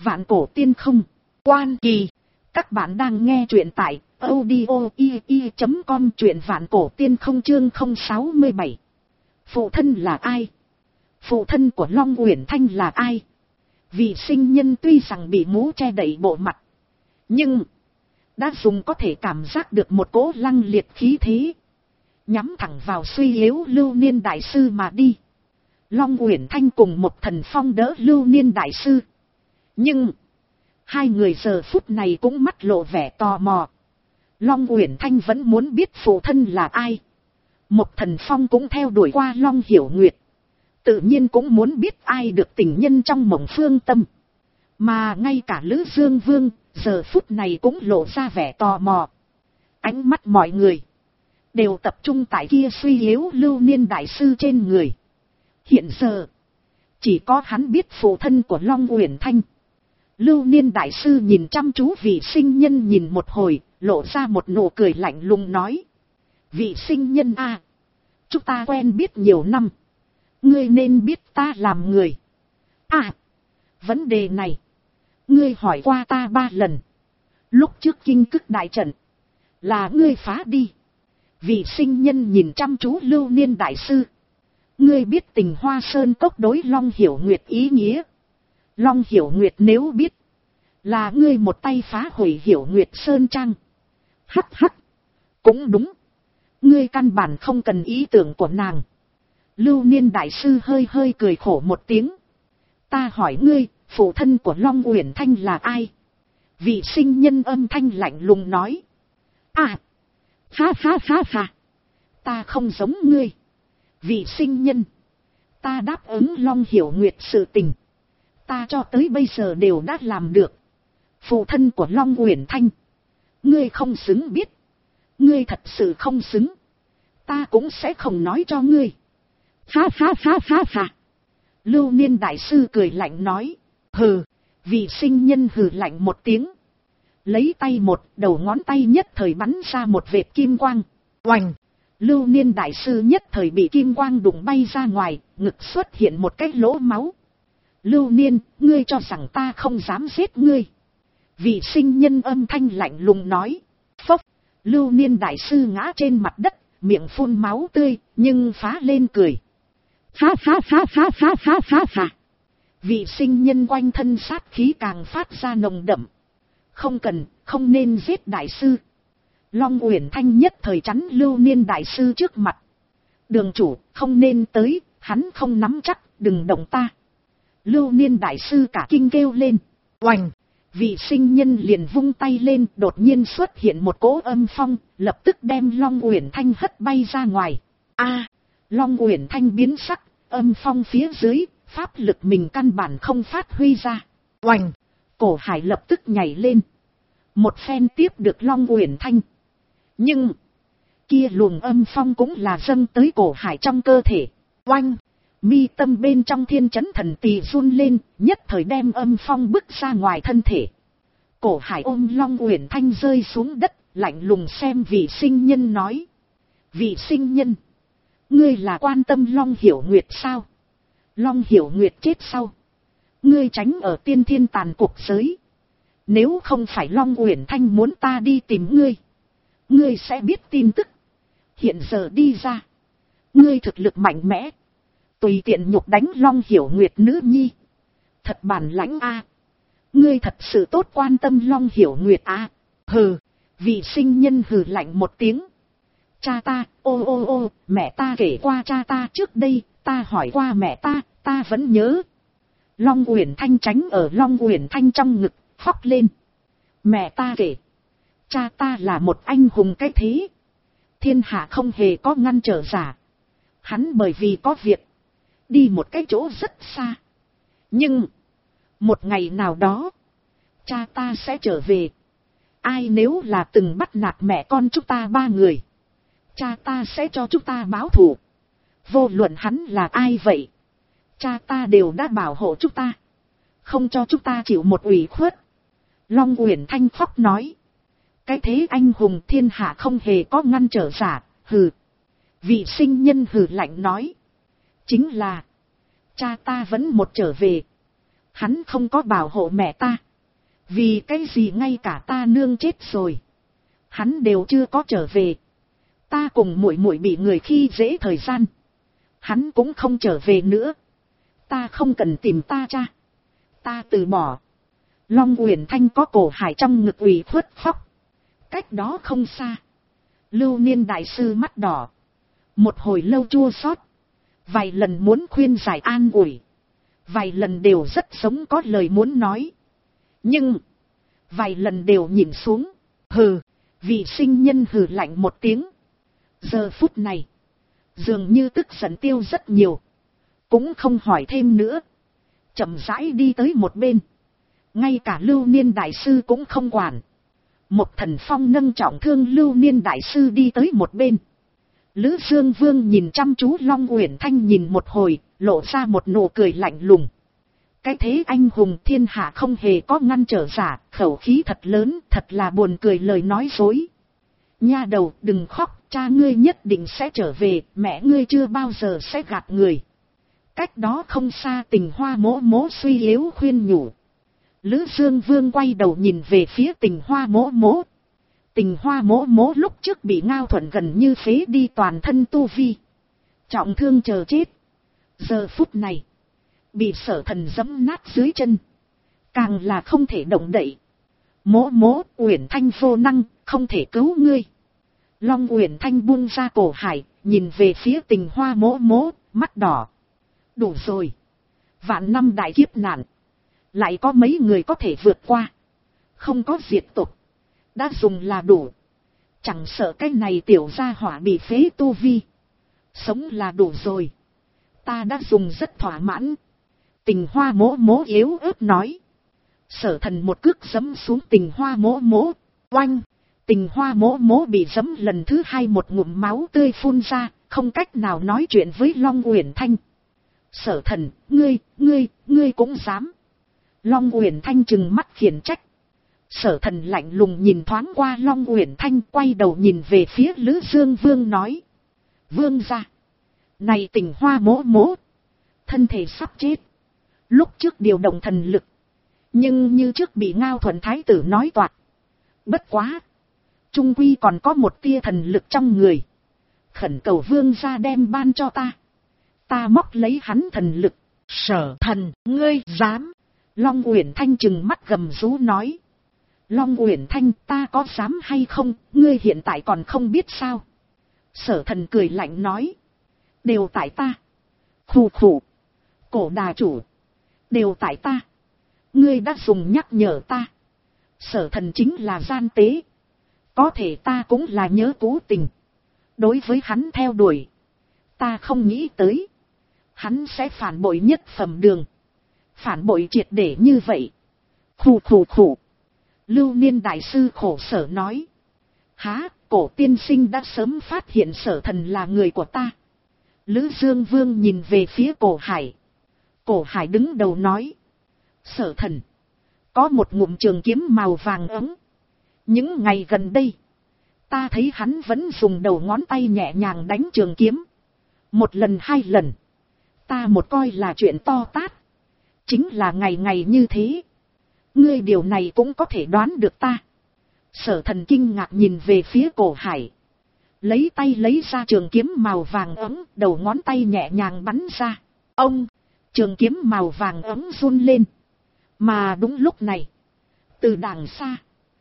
Vạn cổ tiên không. Quan Kỳ. Các bạn đang nghe truyện tại audio.com, truyện vạn cổ tiên không chương 067. Phụ thân là ai? Phụ thân của Long Uyển Thanh là ai? Vị sinh nhân tuy rằng bị mũ che đậy bộ mặt, nhưng đã dùng có thể cảm giác được một cỗ lăng liệt khí thế, nhắm thẳng vào suy yếu Lưu Niên đại sư mà đi. Long Uyển Thanh cùng một Thần Phong đỡ Lưu Niên đại sư, nhưng hai người giờ phút này cũng mắt lộ vẻ tò mò. Long Uyển Thanh vẫn muốn biết phụ thân là ai. Một Thần Phong cũng theo đuổi qua Long Hiểu Nguyệt, tự nhiên cũng muốn biết ai được tình nhân trong mộng phương tâm. Mà ngay cả Lữ Dương Vương giờ phút này cũng lộ ra vẻ tò mò. Ánh mắt mọi người đều tập trung tại kia suy yếu Lưu Niên đại sư trên người. Hiện giờ chỉ có hắn biết phụ thân của Long Uyển Thanh. Lưu Niên đại sư nhìn chăm chú vị sinh nhân nhìn một hồi, lộ ra một nụ cười lạnh lùng nói: vị sinh nhân a, chúng ta quen biết nhiều năm, ngươi nên biết ta làm người. Vấn đề này ngươi hỏi qua ta 3 lần. Lúc trước Kinh Cức đại trận là ngươi phá đi. Vị sinh nhân nhìn chăm chú Lưu Niên đại sư: ngươi biết Tình Hoa Sơn cốc đối Long Hiểu Nguyệt ý nghĩa. Long Hiểu Nguyệt nếu biết, là ngươi một tay phá hủy Hiểu Nguyệt Sơn Trang. Hắc hắc, cũng đúng, ngươi căn bản không cần ý tưởng của nàng. Lưu Niên đại sư hơi hơi cười khổ một tiếng. Ta hỏi ngươi, phụ thân của Long Uyển Thanh là ai? Vị sinh nhân âm thanh lạnh lùng nói: ha ha, ta không giống ngươi. Vị sinh nhân, ta đáp ứng Long Hiểu Nguyệt sự tình, ta cho tới bây giờ đều đã làm được. Phụ thân của Long Uyển Thanh, ngươi không xứng biết. Ngươi thật sự không xứng, ta cũng sẽ không nói cho ngươi. Ha. Lưu Niên đại sư cười lạnh nói: hừ. Vị sinh nhân hừ lạnh một tiếng, lấy tay một đầu ngón tay nhất thời bắn ra một vệt kim quang. Oành! Lưu Niên đại sư nhất thời bị kim quang đụng bay ra ngoài, ngực xuất hiện một cái lỗ máu. Lưu Niên, ngươi cho rằng ta không dám giết ngươi? Vị sinh nhân âm thanh lạnh lùng nói. Phốc! Lưu Niên đại sư ngã trên mặt đất, miệng phun máu tươi, nhưng phá lên cười. Ha. Vị sinh nhân quanh thân sát khí càng phát ra nồng đậm. Không nên giết đại sư. Long Uyển Thanh nhất thời chắn Lưu Niên đại sư trước mặt. Đường chủ, không nên tới, hắn không nắm chắc, đừng động ta. Lưu Niên đại sư cả kinh kêu lên. Oành! Vị sinh nhân liền vung tay lên, đột nhiên xuất hiện một cỗ âm phong, lập tức đem Long Uyển Thanh hất bay ra ngoài. Long Uyển Thanh biến sắc, âm phong phía dưới, pháp lực mình căn bản không phát huy ra. Oành! Cổ Hải lập tức nhảy lên, một phen tiếp được Long Uyển Thanh. Nhưng kia luồng âm phong cũng là dâng tới Cổ Hải trong cơ thể. Oanh! Mi tâm bên trong Thiên Chấn Thần Tỳ run lên, nhất thời đem âm phong bức ra ngoài thân thể. Cổ Hải ôm Long Uyển Thanh rơi xuống đất, lạnh lùng xem vị sinh nhân nói: vị sinh nhân, ngươi là quan tâm Long Hiểu Nguyệt sao? Long Hiểu Nguyệt chết sau, ngươi tránh ở tiên thiên tàn cuộc giới. Nếu không phải Long Uyển Thanh muốn ta đi tìm ngươi, ngươi sẽ biết tin tức. Hiện giờ đi ra, ngươi thực lực mạnh mẽ, tùy tiện nhục đánh Long Hiểu Nguyệt nữ nhi, thật bản lãnh a. Ngươi thật sự tốt quan tâm Long Hiểu Nguyệt a. Hừ. Vị sinh nhân hừ lạnh một tiếng. Cha ta, mẹ ta kể qua cha ta trước đây, ta hỏi qua mẹ ta vẫn nhớ. Long Uyển Thanh tránh ở Long Uyển Thanh trong ngực, khóc lên. Mẹ ta kể, cha ta là một anh hùng cái thế, thiên hạ không hề có ngăn trở giả. Hắn bởi vì có việc, đi một cái chỗ rất xa. Nhưng một ngày nào đó, cha ta sẽ trở về. Ai nếu là từng bắt nạt mẹ con chúng ta 3 người, cha ta sẽ cho chúng ta báo thù. Vô luận hắn là ai vậy, cha ta đều đã bảo hộ chúng ta, không cho chúng ta chịu một ủy khuất. Long Uyển Thanh khóc nói. Cái thế anh hùng thiên hạ không hề có ngăn trở giả. Hừ. Vị sinh nhân hừ lạnh nói. Chính là cha ta vẫn một trở về, Hắn không có bảo hộ mẹ ta. Vì cái gì ngay cả ta nương chết rồi, hắn đều chưa có trở về. Ta cùng muội muội bị người khi dễ thời gian, hắn cũng không trở về nữa. Ta không cần tìm ta cha, ta từ bỏ. Long Uyển Thanh có cổ hải trong ngực ủy khuất khóc. Cách đó không xa, Lưu Niên đại sư mắt đỏ, một hồi lâu chua xót, vài lần muốn khuyên giải an ủi, vài lần đều rất sống có lời muốn nói, nhưng vài lần đều nhìn xuống. Hừ, vị sinh nhân hừ lạnh một tiếng. Giờ phút này, dường như tức giận tiêu rất nhiều, cũng không hỏi thêm nữa, chậm rãi đi tới một bên. Ngay cả Lưu Niên đại sư cũng không quản. Một Thần Phong nâng trọng thương Lưu Niên đại sư đi tới một bên. Lữ Dương Vương nhìn chăm chú Long Uyển Thanh nhìn một hồi, lộ ra một nụ cười lạnh lùng. Cái thế anh hùng thiên hạ không hề có ngăn trở giả, khẩu khí thật lớn, thật là buồn cười lời nói dối. Nha đầu, đừng khóc, cha ngươi nhất định sẽ trở về, mẹ ngươi chưa bao giờ sẽ gạt người. Cách đó không xa Tình Hoa mỗ mỗ suy yếu khuyên nhủ. Lữ Dương Vương quay đầu nhìn về phía Tình Hoa mỗ mỗ. Tình Hoa mỗ mỗ lúc trước bị Ngao Thuận gần như phế đi toàn thân tu vi, trọng thương chờ chết. Giờ phút này, bị Sở Thần giẫm nát dưới chân, càng là không thể động đậy. Mỗ mỗ, Uyển Thanh vô năng, không thể cứu ngươi. Long Uyển Thanh buông ra cổ hải, nhìn về phía Tình Hoa mỗ mỗ, mắt đỏ. Đủ rồi. Vạn năm đại kiếp nạn, lại có mấy người có thể vượt qua. Không có diệt tộc, đã dùng là đủ. Chẳng sợ cái này tiểu gia hỏa bị phế tu vi, sống là đủ rồi. Ta đã dùng rất thỏa mãn. Tình Hoa mỗ mỗ yếu ớt nói. Sở Thần một cước giẫm xuống Tình Hoa mỗ mỗ, oanh. Tình Hoa mỗ mỗ bị giẫm lần thứ hai, một ngụm máu tươi phun ra, không cách nào nói chuyện với Long Uyển Thanh. Sở Thần, ngươi cũng dám. Long Uyển Thanh trừng mắt khiển trách. Sở Thần lạnh lùng nhìn thoáng qua Long Uyển Thanh, quay đầu nhìn về phía Lữ Dương Vương nói. Vương gia, này Tình Hoa mỗ mỗ, thân thể sắp chết. Lúc trước điều động thần lực, nhưng như trước bị Ngao Thuận thái tử nói toạc. Bất quá, trung quy còn có một tia thần lực trong người. Khẩn cầu vương gia đem ban cho ta. Ta móc lấy hắn thần lực. Sở Thần, ngươi dám? Long Uyển Thanh trừng mắt gầm rú nói. Long Uyển Thanh, ta có dám hay không, ngươi hiện tại còn không biết sao? Sở Thần cười lạnh nói. Đều tại ta. Khù khù. Cổ đà chủ. Đều tại ta. Ngươi đã dùng nhắc nhở ta. Sở Thần chính là gian tế. Có thể ta cũng là nhớ cố tình. Đối với hắn theo đuổi, ta không nghĩ tới hắn sẽ phản bội nhất phẩm đường. Phản bội triệt để như vậy. Khù khù khù. Lưu Niên đại sư khổ sở nói. Há, cổ tiên sinh đã sớm phát hiện Sở Thần là người của ta. Lữ Dương Vương nhìn về phía cổ hải. Cổ hải đứng đầu nói. Sở Thần có một ngụm trường kiếm màu vàng ấm. Những ngày gần đây, ta thấy hắn vẫn dùng đầu ngón tay nhẹ nhàng đánh trường kiếm. Một lần hai lần, ta một coi là chuyện to tát. Chính là ngày ngày như thế. Ngươi điều này cũng có thể đoán được ta. Sở Thần kinh ngạc nhìn về phía cổ hải. Lấy tay lấy ra trường kiếm màu vàng ấm, đầu ngón tay nhẹ nhàng bắn ra. Ông, trường kiếm màu vàng ấm run lên. Mà đúng lúc này, từ đàng xa,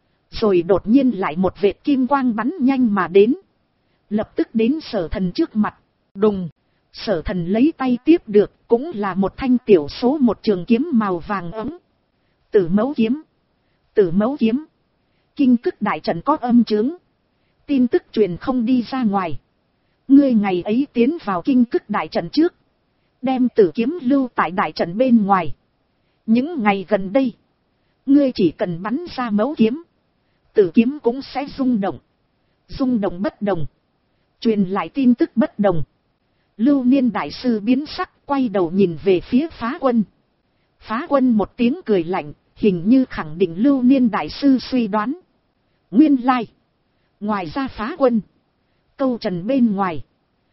rồi đột nhiên lại một vệt kim quang bắn nhanh mà đến. Lập tức đến Sở Thần trước mặt. Đùng, Sở Thần lấy tay tiếp được, cũng là một thanh tiểu số một trường kiếm màu vàng ấm. Tử Mẫu kiếm. Tử Mẫu kiếm. Kinh Cức đại trận có âm chướng. Tin tức truyền không đi ra ngoài. Ngươi ngày ấy tiến vào Kinh Cức đại trận trước, đem Tử kiếm lưu tại đại trận bên ngoài. Những ngày gần đây, ngươi chỉ cần bắn ra Mẫu kiếm, Tử kiếm cũng sẽ rung động. Rung động bất đồng, truyền lại tin tức bất đồng. Lưu Niên đại sư biến sắc, quay đầu nhìn về phía Phá Quân. Phá Quân một tiếng cười lạnh, hình như khẳng định Lưu Niên đại sư suy đoán. Nguyên lai, ngoài ra Phá Quân, câu trần bên ngoài,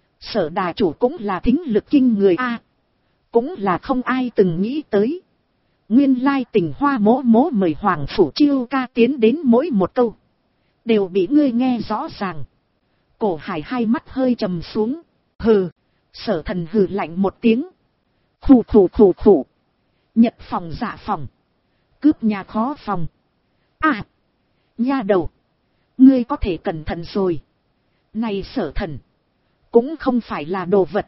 Sở đà chủ cũng là thính lực kinh người a. Cũng là không ai từng nghĩ tới. Nguyên lai Tình Hoa mỗ mỗ mời Hoàng Phủ Chiêu ca tiến đến mỗi một câu. Đều bị ngươi nghe rõ ràng. Cổ Hải hai mắt hơi trầm xuống. Hừ. Sở Thần hừ lạnh một tiếng. Khủ khủ khủ khủ. Nhật phòng dạ phòng. Cướp nhà khó phòng. À. Nha đầu. Ngươi có thể cẩn thận rồi. Này Sở Thần. Cũng không phải là đồ vật.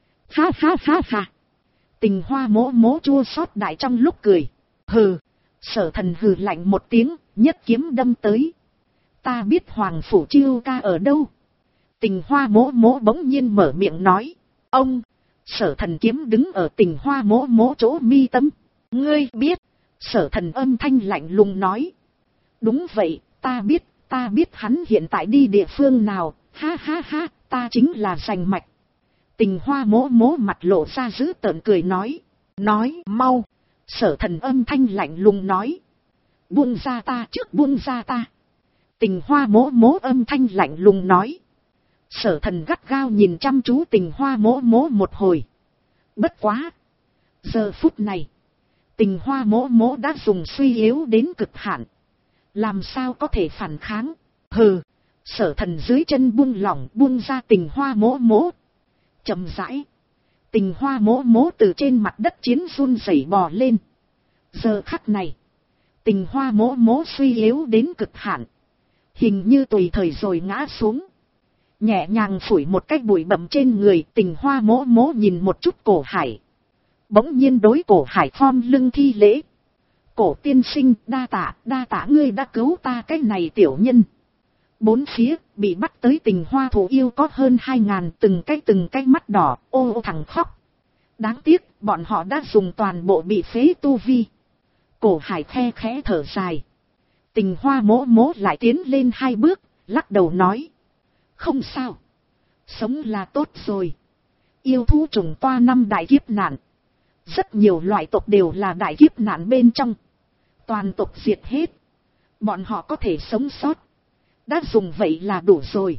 Ha ha ha ha. Tình Hoa mỗ mỗ chua xót đại trong lúc cười. Hừ. Sở Thần hừ lạnh một tiếng. Nhất kiếm đâm tới. Ta biết Hoàng Phủ Chiêu ca ở đâu. Tình Hoa mỗ mỗ bỗng nhiên mở miệng nói. Ông. Sở Thần kiếm đứng ở Tình Hoa mỗ mỗ chỗ mi tâm. Ngươi biết. Sở Thần âm thanh lạnh lùng nói. Đúng vậy, ta biết hắn hiện tại đi địa phương nào. Ha ha ha, ta chính là Rành Mạch. Tình Hoa mỗ mỗ mặt lộ ra dữ tợn cười nói. Nói mau. Sở Thần âm thanh lạnh lùng nói. Buông ra ta trước, buông ra ta. Tình Hoa mỗ mỗ âm thanh lạnh lùng nói. Sở Thần gắt gao nhìn chăm chú Tình Hoa mỗ mỗ một hồi. Bất quá. Giờ phút này. Tình Hoa mỗ mỗ đã dùng suy yếu đến cực hạn. Làm sao có thể phản kháng. Hừ. Sở Thần dưới chân buông lỏng buông ra Tình Hoa mỗ mỗ. Chậm rãi. Tình Hoa mỗ mỗ từ trên mặt đất chiến run rẩy bò lên. Giờ khắc này. Tình Hoa mỗ mỗ suy yếu đến cực hạn. Hình như tùy thời rồi ngã xuống. Nhẹ nhàng phủi một cái bụi bặm trên người. Tình Hoa mỗ mỗ nhìn một chút Cổ Hải. Bỗng nhiên đối Cổ Hải khom lưng thi lễ. Cổ tiên sinh, đa tạ ngươi đã cứu ta cái này tiểu nhân. Bốn phía bị bắt tới Tình Hoa thủ yêu có hơn 2000, từng cái mắt đỏ, ô ô thằng khóc. Đáng tiếc bọn họ đã dùng toàn bộ bị phế tu vi. Cổ Hải khe khẽ thở dài. Tình Hoa mỗ mỗ lại tiến lên 2 bước, lắc đầu nói. Không sao. Sống là tốt rồi. Yêu thú trùng toa 5 đại kiếp nạn. Rất nhiều loại tộc đều là đại kiếp nạn bên trong. Toàn tộc diệt hết. Bọn họ có thể sống sót. Đã dùng vậy là đủ rồi.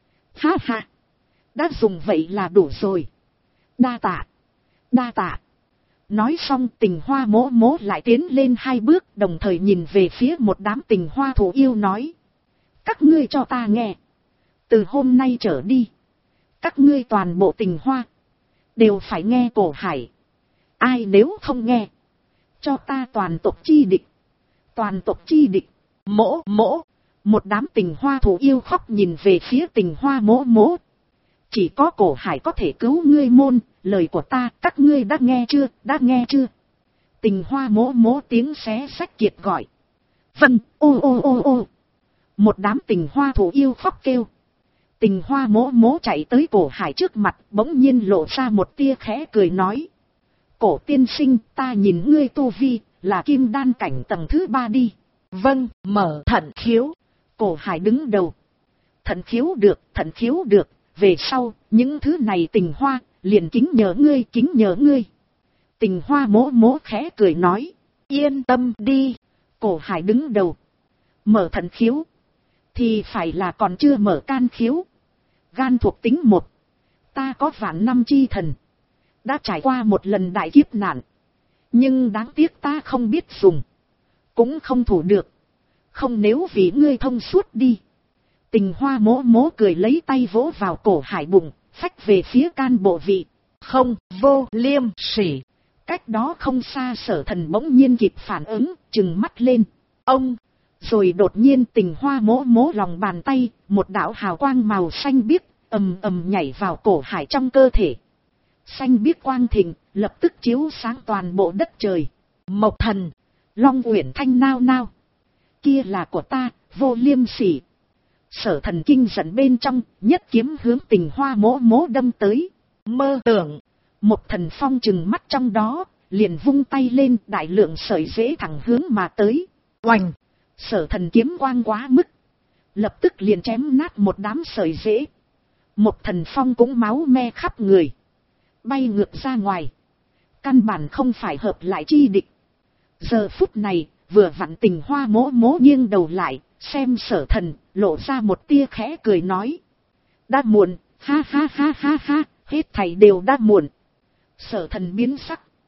Ha ha. Đã dùng vậy là đủ rồi. Đa tạ. Nói xong Tình Hoa mỗ mỗ lại tiến lên 2 bước, đồng thời nhìn về phía một đám Tình Hoa thủ yêu nói. Các ngươi cho ta nghe. Từ hôm nay trở đi. Các ngươi toàn bộ Tình Hoa. Đều phải nghe Cổ Hải. Ai nếu không nghe. Cho ta toàn tộc chi địch. Toàn tộc chi địch. Mỗ. Một đám Tình Hoa thủ yêu khóc nhìn về phía Tình Hoa mỗ mỗ. Chỉ có Cổ Hải có thể cứu ngươi môn. Lời của ta các ngươi đã nghe chưa. Tình Hoa mỗ mỗ tiếng xé xách kiệt gọi. Vâng, ô. Một đám Tình Hoa thủ yêu khóc kêu. Tình Hoa mỗ mỗ chạy tới Cổ Hải trước mặt, bỗng nhiên lộ ra một tia khẽ cười nói. Cổ tiên sinh, ta nhìn ngươi tu vi, là kim đan cảnh tầng thứ 3 đi. Vâng, mở thận khiếu. Cổ Hải đứng đầu. Thận khiếu được, về sau, những thứ này Tình Hoa, liền kính nhờ ngươi. Tình Hoa mỗ mỗ khẽ cười nói. Yên tâm đi. Cổ Hải đứng đầu. Mở thận khiếu. Thì phải là còn chưa mở can khiếu. Gan thuộc tính 1. Ta có vạn năm chi thần. Đã trải qua một lần đại kiếp nạn. Nhưng đáng tiếc ta không biết dùng. Cũng không thủ được. Không nếu vì ngươi thông suốt đi. Tình Hoa mỗ mỗ cười lấy tay vỗ vào Cổ Hải bụng. Phách về phía can bộ vị. Không, vô liêm sỉ. Cách đó không xa Sở Thần bỗng nhiên kịp phản ứng, trừng mắt lên. Ông. Rồi đột nhiên Tình Hoa mỗ mỗ lòng bàn tay, một đạo hào quang màu xanh biếc, ầm ầm nhảy vào Cổ Hải trong cơ thể. Xanh biếc quang thịnh, lập tức chiếu sáng toàn bộ đất trời. Mộc Thần, Long Uyển Thanh nao nao. Kia là của ta, vô liêm sỉ. Sở Thần kinh giận bên trong, nhất kiếm hướng Tình Hoa mỗ mỗ đâm tới. Mơ tưởng, Mộc Thần phong trừng mắt trong đó, liền vung tay lên, đại lượng sợi rễ thẳng hướng mà tới. Oành! Sở Thần kiếm quang quá mức. Lập tức liền chém nát một đám sợi rễ. Mộc Thần phong cũng máu me khắp người. Bay ngược ra ngoài. Căn bản không phải hợp lại chi địch. Giờ phút này, vừa vặn Tình Hoa mỗ mỗ nghiêng đầu lại, xem Sở Thần, lộ ra một tia khẽ cười nói. Đã muộn, ha, hết thảy đều đã muộn. Sở Thần biến sắc.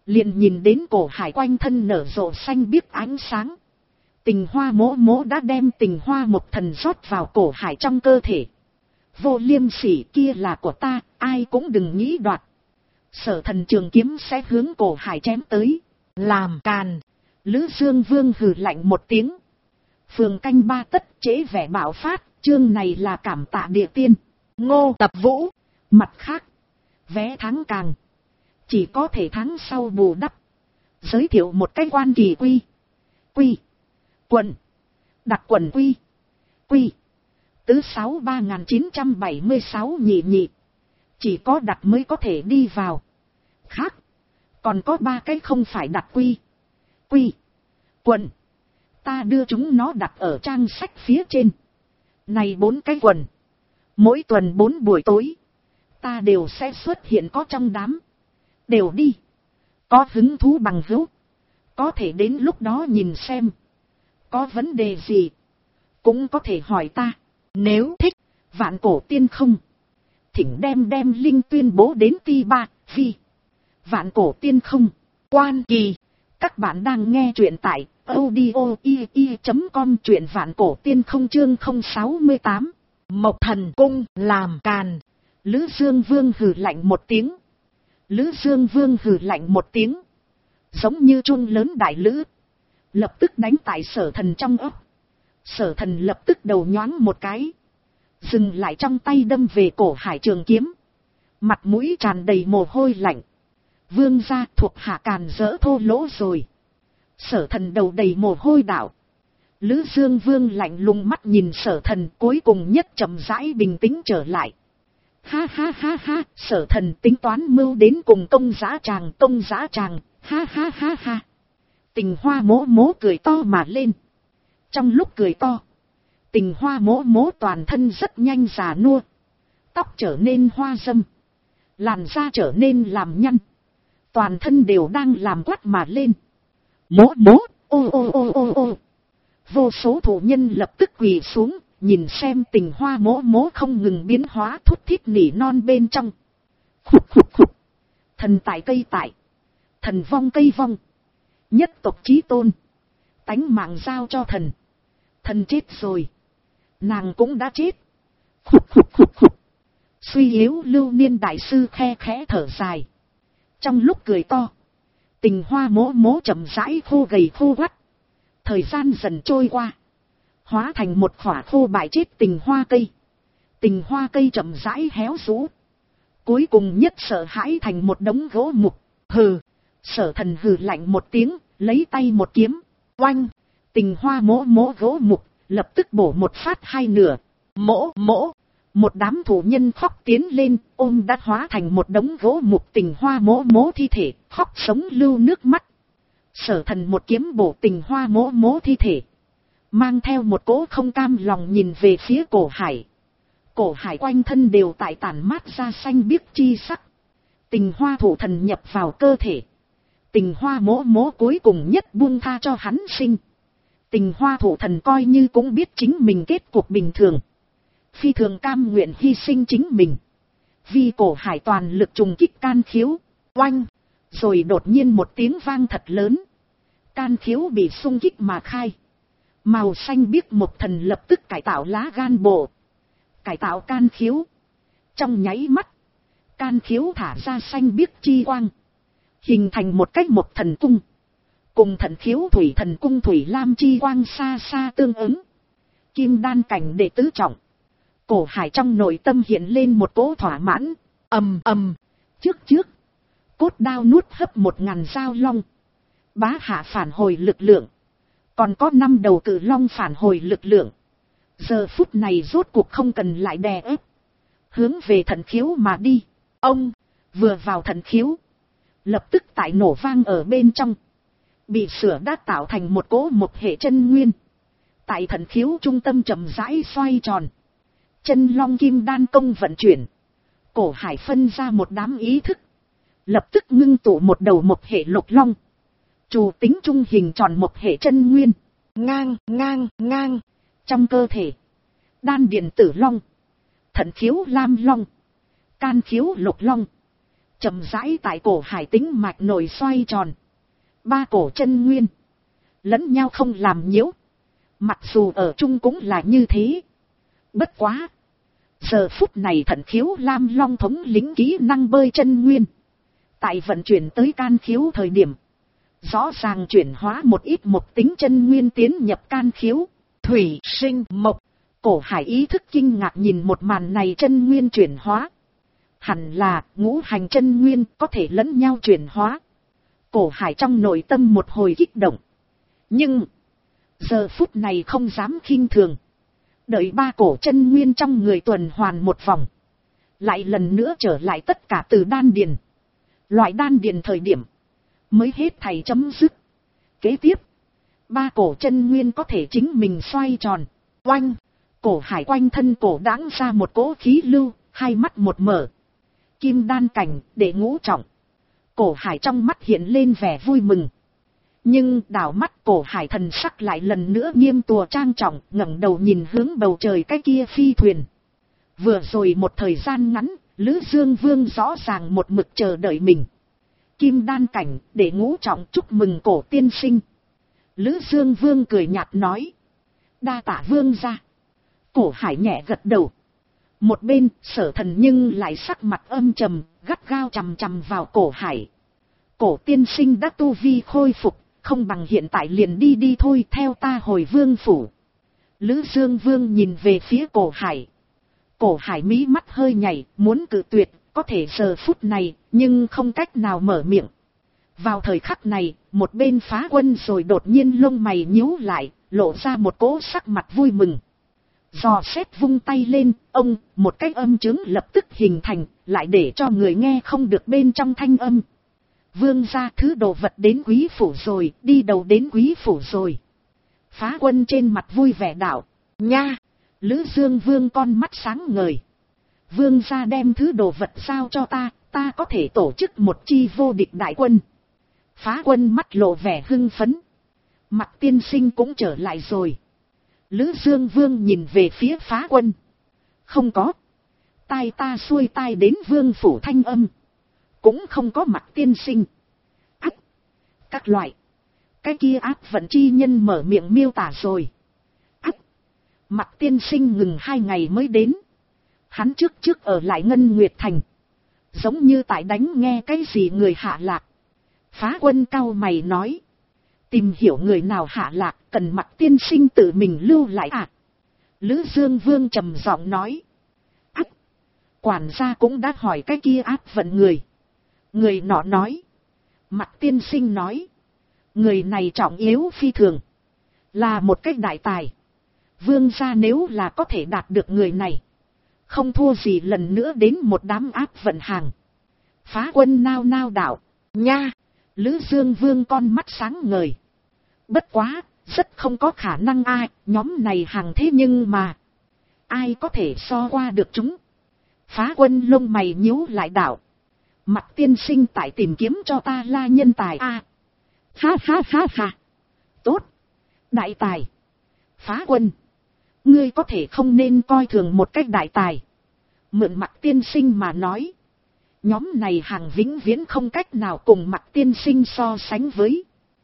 liền nhìn đến cổ hải quanh thân nở rộ xanh biếc ánh sáng. Tình hoa mỗ mỗ đã đem tình hoa một thần rót vào cổ hải trong cơ thể. Vô liêm sỉ, kia là của ta, ai cũng đừng nghĩ đoạt. Sở Thần trường kiếm sẽ hướng cổ hải chém tới. Làm càn. Lữ Dương Vương hừ lạnh một tiếng. Phường canh ba tất chế vẻ bạo phát, chương này là cảm tạ địa tiên. Ngô Tập Vũ. Mặt khác, vé tháng càng. Chỉ có thể tháng sau bù đắp. Giới thiệu một cái quan kỳ quy. Quận. Đặc quận quy. Tứ 63976 nhị. Chỉ có đặt mới có thể đi vào. Khác. Còn có 3 cái không phải đặt quy. Quận. Ta đưa chúng nó đặt ở trang sách phía trên. Này 4 cái quần. Mỗi tuần 4 buổi tối. Ta đều sẽ xuất hiện có trong đám. Đều đi. Có hứng thú bằng hữu. Có thể đến lúc đó nhìn xem. Có vấn đề gì. Cũng có thể hỏi ta. Nếu thích. Vạn cổ tiên không. Thỉnh đem link tuyên bố đến T3. Vi. Vạn cổ tiên không. Quan kỳ. Các bạn đang nghe truyện tại audio.com, truyện vạn cổ tiên không chương 068. Mộc Thần cung làm càn. Lữ Dương Vương hừ lạnh một tiếng. Giống như chuông lớn đại lữ. Lập tức đánh tại Sở Thần trong óc. Sở Thần lập tức đầu nhoáng một cái. Dừng lại trong tay đâm về cổ hải trường kiếm. Mặt mũi tràn đầy mồ hôi lạnh. Vương gia thuộc hạ càn dỡ thô lỗ rồi. Sở Thần đầu đầy mồ hôi đạo. Lữ Dương Vương lạnh lùng mắt nhìn Sở Thần, cuối cùng nhất chậm rãi bình tĩnh trở lại. Ha, Sở Thần tính toán mưu đến cùng công dã tràng, ha. Tình hoa mỗ mỗ cười to mà lên. Trong lúc cười to, tình hoa mỗ mỗ toàn thân rất nhanh già nua. Tóc trở nên hoa râm. Làn da trở nên làm nhăn. Toàn thân đều đang làm quắt mà lên. Mỗ, ô. Vô số thủ nhân lập tức quỳ xuống, nhìn xem tình hoa mỗ mỗ không ngừng biến hóa, thút thít nỉ non bên trong. Khục. Thần tại cây tại. Thần vong cây vong. Nhất tộc chí tôn. Tánh mạng giao cho thần. Thần chết rồi. Nàng cũng đã chết. Khục. Suy yếu lưu niên đại sư khe khẽ thở dài. Trong lúc cười to, tình hoa mỗ mỗ chậm rãi khô gầy khô quắt. Thời gian dần trôi qua, hóa thành một khỏa khô bại chết tình hoa cây. Tình hoa cây chậm rãi héo rũ. Cuối cùng nhất sợ hãi thành một đống gỗ mục. Hừ. Sở Thần hừ lạnh một tiếng, lấy tay một kiếm. Oanh. Tình hoa mỗ mỗ gỗ mục lập tức bổ một phát hai nửa. Mỗ. Một đám thủ nhân khóc tiến lên, ôm đã hóa thành một đống gỗ mục tình hoa mỗ mỗ thi thể, khóc sống lưu nước mắt. Sở Thần một kiếm bổ tình hoa mỗ mỗ thi thể. Mang theo một cỗ không cam lòng nhìn về phía cổ hải. Cổ hải quanh thân đều tại tản mát ra xanh biếc chi sắc. Tình hoa thủ thần nhập vào cơ thể. Tình hoa mỗ mỗ cuối cùng nhất buông tha cho hắn sinh. Tình hoa thủ thần coi như cũng biết chính mình kết cuộc bình thường. Phi thường cam nguyện hy sinh chính mình. Vì cổ hải toàn lực trùng kích can khiếu. Oanh. Rồi đột nhiên một tiếng vang thật lớn. Can khiếu bị xung kích mà khai. Màu xanh biếc một thần lập tức cải tạo lá gan bộ. Cải tạo can khiếu. Trong nháy mắt. Can khiếu thả ra xanh biếc chi quang. Hình thành một cách một thần cung. Cùng thần khiếu thủy thần cung thủy lam chi quang xa xa tương ứng. Kim đan cảnh đệ tứ trọng. Cổ hải trong nội tâm hiện lên một cỗ thỏa mãn. Ầm. Trước. Cốt đao nuốt hấp 1000 dao long. Bá hạ phản hồi lực lượng. Còn có 5 đầu cự long phản hồi lực lượng. Giờ phút này rốt cuộc không cần lại đè ép. Hướng về thần khiếu mà đi. Ông vừa vào thần khiếu. Lập tức tại nổ vang ở bên trong. Bị sửa đã tạo thành một cỗ một hệ chân nguyên. Tại thần khiếu trung tâm chậm rãi xoay tròn. Chân long kim đan công vận chuyển. Cổ hải phân ra một đám ý thức. Lập tức ngưng tụ một đầu một hệ lục long. Chủ tính trung hình tròn một hệ chân nguyên. Ngang. Trong cơ thể. Đan điện tử long. Thận khiếu lam long. Can khiếu lục long. chậm rãi tại cổ hải tĩnh mạch nổi xoay tròn. Ba cổ chân nguyên lẫn nhau không làm nhiễu, mặc dù ở chung cũng là như thế. Bất quá, giờ phút này Thận Khiếu Lam Long thống lĩnh kỹ năng bơi chân nguyên, tại vận chuyển tới can khiếu thời điểm, rõ ràng chuyển hóa một ít một tính chân nguyên tiến nhập can khiếu. Thủy sinh mộc, cổ hải ý thức kinh ngạc nhìn một màn này chân nguyên chuyển hóa. Hẳn là ngũ hành chân nguyên có thể lẫn nhau chuyển hóa. Cổ hải trong nội tâm một hồi kích động. Nhưng giờ phút này không dám khinh thường. Đợi ba cổ chân nguyên trong người tuần hoàn một vòng, lại lần nữa trở lại tất cả từ đan điền. Loại đan điền thời điểm mới hết thảy chấm dứt. Kế tiếp, ba cổ chân nguyên có thể chính mình xoay tròn. Oanh, cổ hải quanh thân cổ đãng ra một cỗ khí lưu, hai mắt một mở. Kim đan cảnh, để ngũ trọng. Cổ hải trong mắt hiện lên vẻ vui mừng. Nhưng đảo mắt cổ hải thần sắc lại lần nữa nghiêm tùa trang trọng, ngẩng đầu nhìn hướng bầu trời cái kia phi thuyền. Vừa rồi một thời gian ngắn, Lữ Dương Vương rõ ràng một mực chờ đợi mình. Kim đan cảnh, để ngũ trọng, chúc mừng cổ tiên sinh. Lữ Dương Vương cười nhạt nói. Đa tạ vương ra. Cổ hải nhẹ gật đầu. Một bên, Sở Thần nhưng lại sắc mặt âm trầm, gắt gao chằm chằm vào cổ hải. Cổ tiên sinh đã tu vi khôi phục, không bằng hiện tại liền đi đi thôi, theo ta hồi vương phủ. Lữ Dương Vương nhìn về phía cổ hải. Cổ hải mí mắt hơi nhảy, muốn cự tuyệt, có thể giờ phút này, nhưng không cách nào mở miệng. Vào thời khắc này, một bên Phá Quân rồi đột nhiên lông mày nhíu lại, lộ ra một cỗ sắc mặt vui mừng. Dò xét vung tay lên, ông, một cái âm chứng lập tức hình thành, lại để cho người nghe không được bên trong thanh âm. Vương gia, thứ đồ vật đến quý phủ rồi, đi đầu đến quý phủ rồi. Phá Quân trên mặt vui vẻ đạo, nha. Lữ Dương Vương con mắt sáng ngời. Vương gia đem thứ đồ vật giao cho ta, ta có thể tổ chức một chi vô địch đại quân. Phá Quân mắt lộ vẻ hưng phấn. Mặt tiên sinh cũng trở lại rồi. Lữ Dương Vương nhìn về phía Phá Quân. Không có. Tai ta xuôi tai đến vương phủ thanh âm. Cũng không có mặt tiên sinh. Ác. Các loại. Cái kia ác vận chi nhân mở miệng miêu tả rồi. Ác. Mặt tiên sinh ngừng 2 ngày mới đến. Hắn trước ở lại Ngân Nguyệt Thành. Giống như tại đánh nghe cái gì người hạ lạc. Phá Quân cau mày nói. Tìm hiểu người nào hạ lạc, cần Mặt tiên sinh tự mình lưu lại à? Lữ Dương Vương trầm giọng nói. Ác. Quản gia cũng đã hỏi cái kia ác vận người. Người nọ nói. Mặt tiên sinh nói. Người này trọng yếu phi thường. Là một cách đại tài. Vương gia nếu là có thể đạt được người này. Không thua gì lần nữa đến một đám ác vận hàng. Phá Quân nao nao đạo. Nha. Lữ Dương Vương con mắt sáng ngời. Bất quá, rất không có khả năng ai, nhóm này hàng thế nhưng mà. Ai có thể so qua được chúng. Phá Quân lông mày nhíu lại đạo. Mặt tiên sinh tại tìm kiếm cho ta là nhân tài a. Ha ha ha ha. Tốt. Đại tài. Phá Quân. Ngươi có thể không nên coi thường một cách đại tài. Mượn Mặt tiên sinh mà nói. Nhóm này hàng vĩnh viễn không cách nào cùng Mặt tiên sinh so sánh với.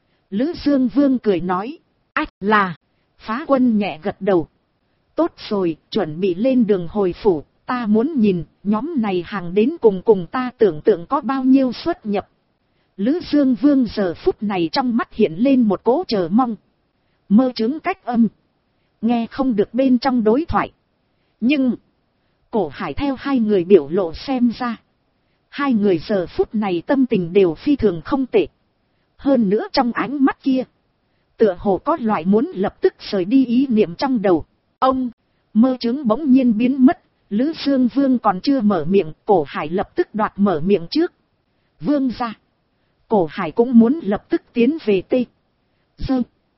Lữ Dương Vương cười nói. Ách là. Phá Quân nhẹ gật đầu. Tốt rồi, chuẩn bị lên đường hồi phủ. Ta muốn nhìn nhóm này hàng đến cùng ta tưởng tượng có bao nhiêu xuất nhập. Lữ Dương Vương giờ phút này trong mắt hiện lên một cỗ chờ mong. Mơ chứng cách âm. Nghe không được bên trong đối thoại. Nhưng. Cổ hải theo hai người biểu lộ xem ra. Hai người giờ phút này tâm tình đều phi thường không tệ. Hơn nữa trong ánh mắt kia. Tựa hồ có loại muốn lập tức rời đi ý niệm trong đầu. Ông. Mơ chứng bỗng nhiên biến mất. Lữ Dương Vương còn chưa mở miệng. Cổ hải lập tức đoạt mở miệng trước. Vương ra. Cổ hải cũng muốn lập tức tiến về Tê. Dơ.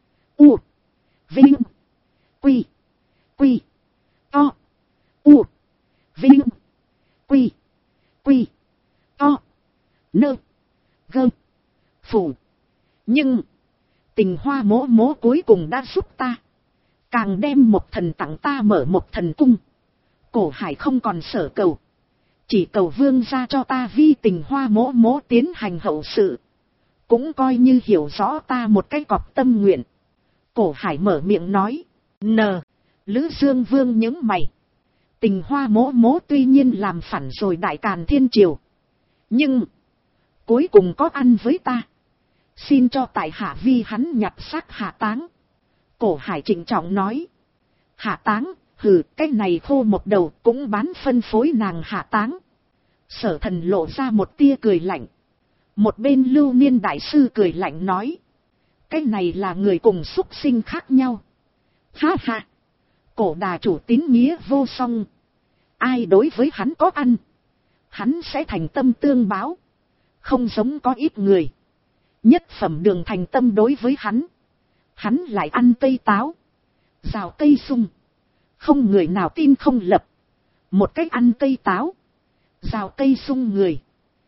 U. Vinh. Quy. Quy. To. U. Vinh. Quy. Quy. To. Nơ. Gơ. Phủ. Nhưng. Tình Hoa mỗ mỗ cuối cùng đã giúp ta. Càng đem một thần tặng ta mở một thần cung. Cổ hải không còn sở cầu. Chỉ cầu vương gia cho ta vi tình Hoa mỗ mỗ tiến hành hậu sự. Cũng coi như hiểu rõ ta một cái cọp tâm nguyện. Cổ Hải mở miệng nói. Lữ Dương Vương nhướng mày. Tình Hoa mỗ mỗ tuy nhiên làm phản rồi Đại Càn Thiên Triều. Nhưng cuối cùng có ăn với ta. Xin cho tại hạ vi hắn nhặt xác hạ táng. Cổ Hải trịnh trọng nói. Hạ táng, hừ, cái này khô một đầu cũng bán phân phối nàng hạ táng. Sở Thần lộ ra một tia cười lạnh. Một bên Lưu Niên đại sư cười lạnh nói. Cái này là người cùng súc sinh khác nhau. Ha ha. Cổ đà chủ tín nghĩa vô song. Ai đối với hắn có ăn, hắn sẽ thành tâm tương báo. Không giống có ít người. Nhất phẩm đường thành tâm đối với hắn. Hắn lại ăn cây táo, rào cây sung. Không người nào tin không lập. Một cách ăn cây táo, rào cây sung người,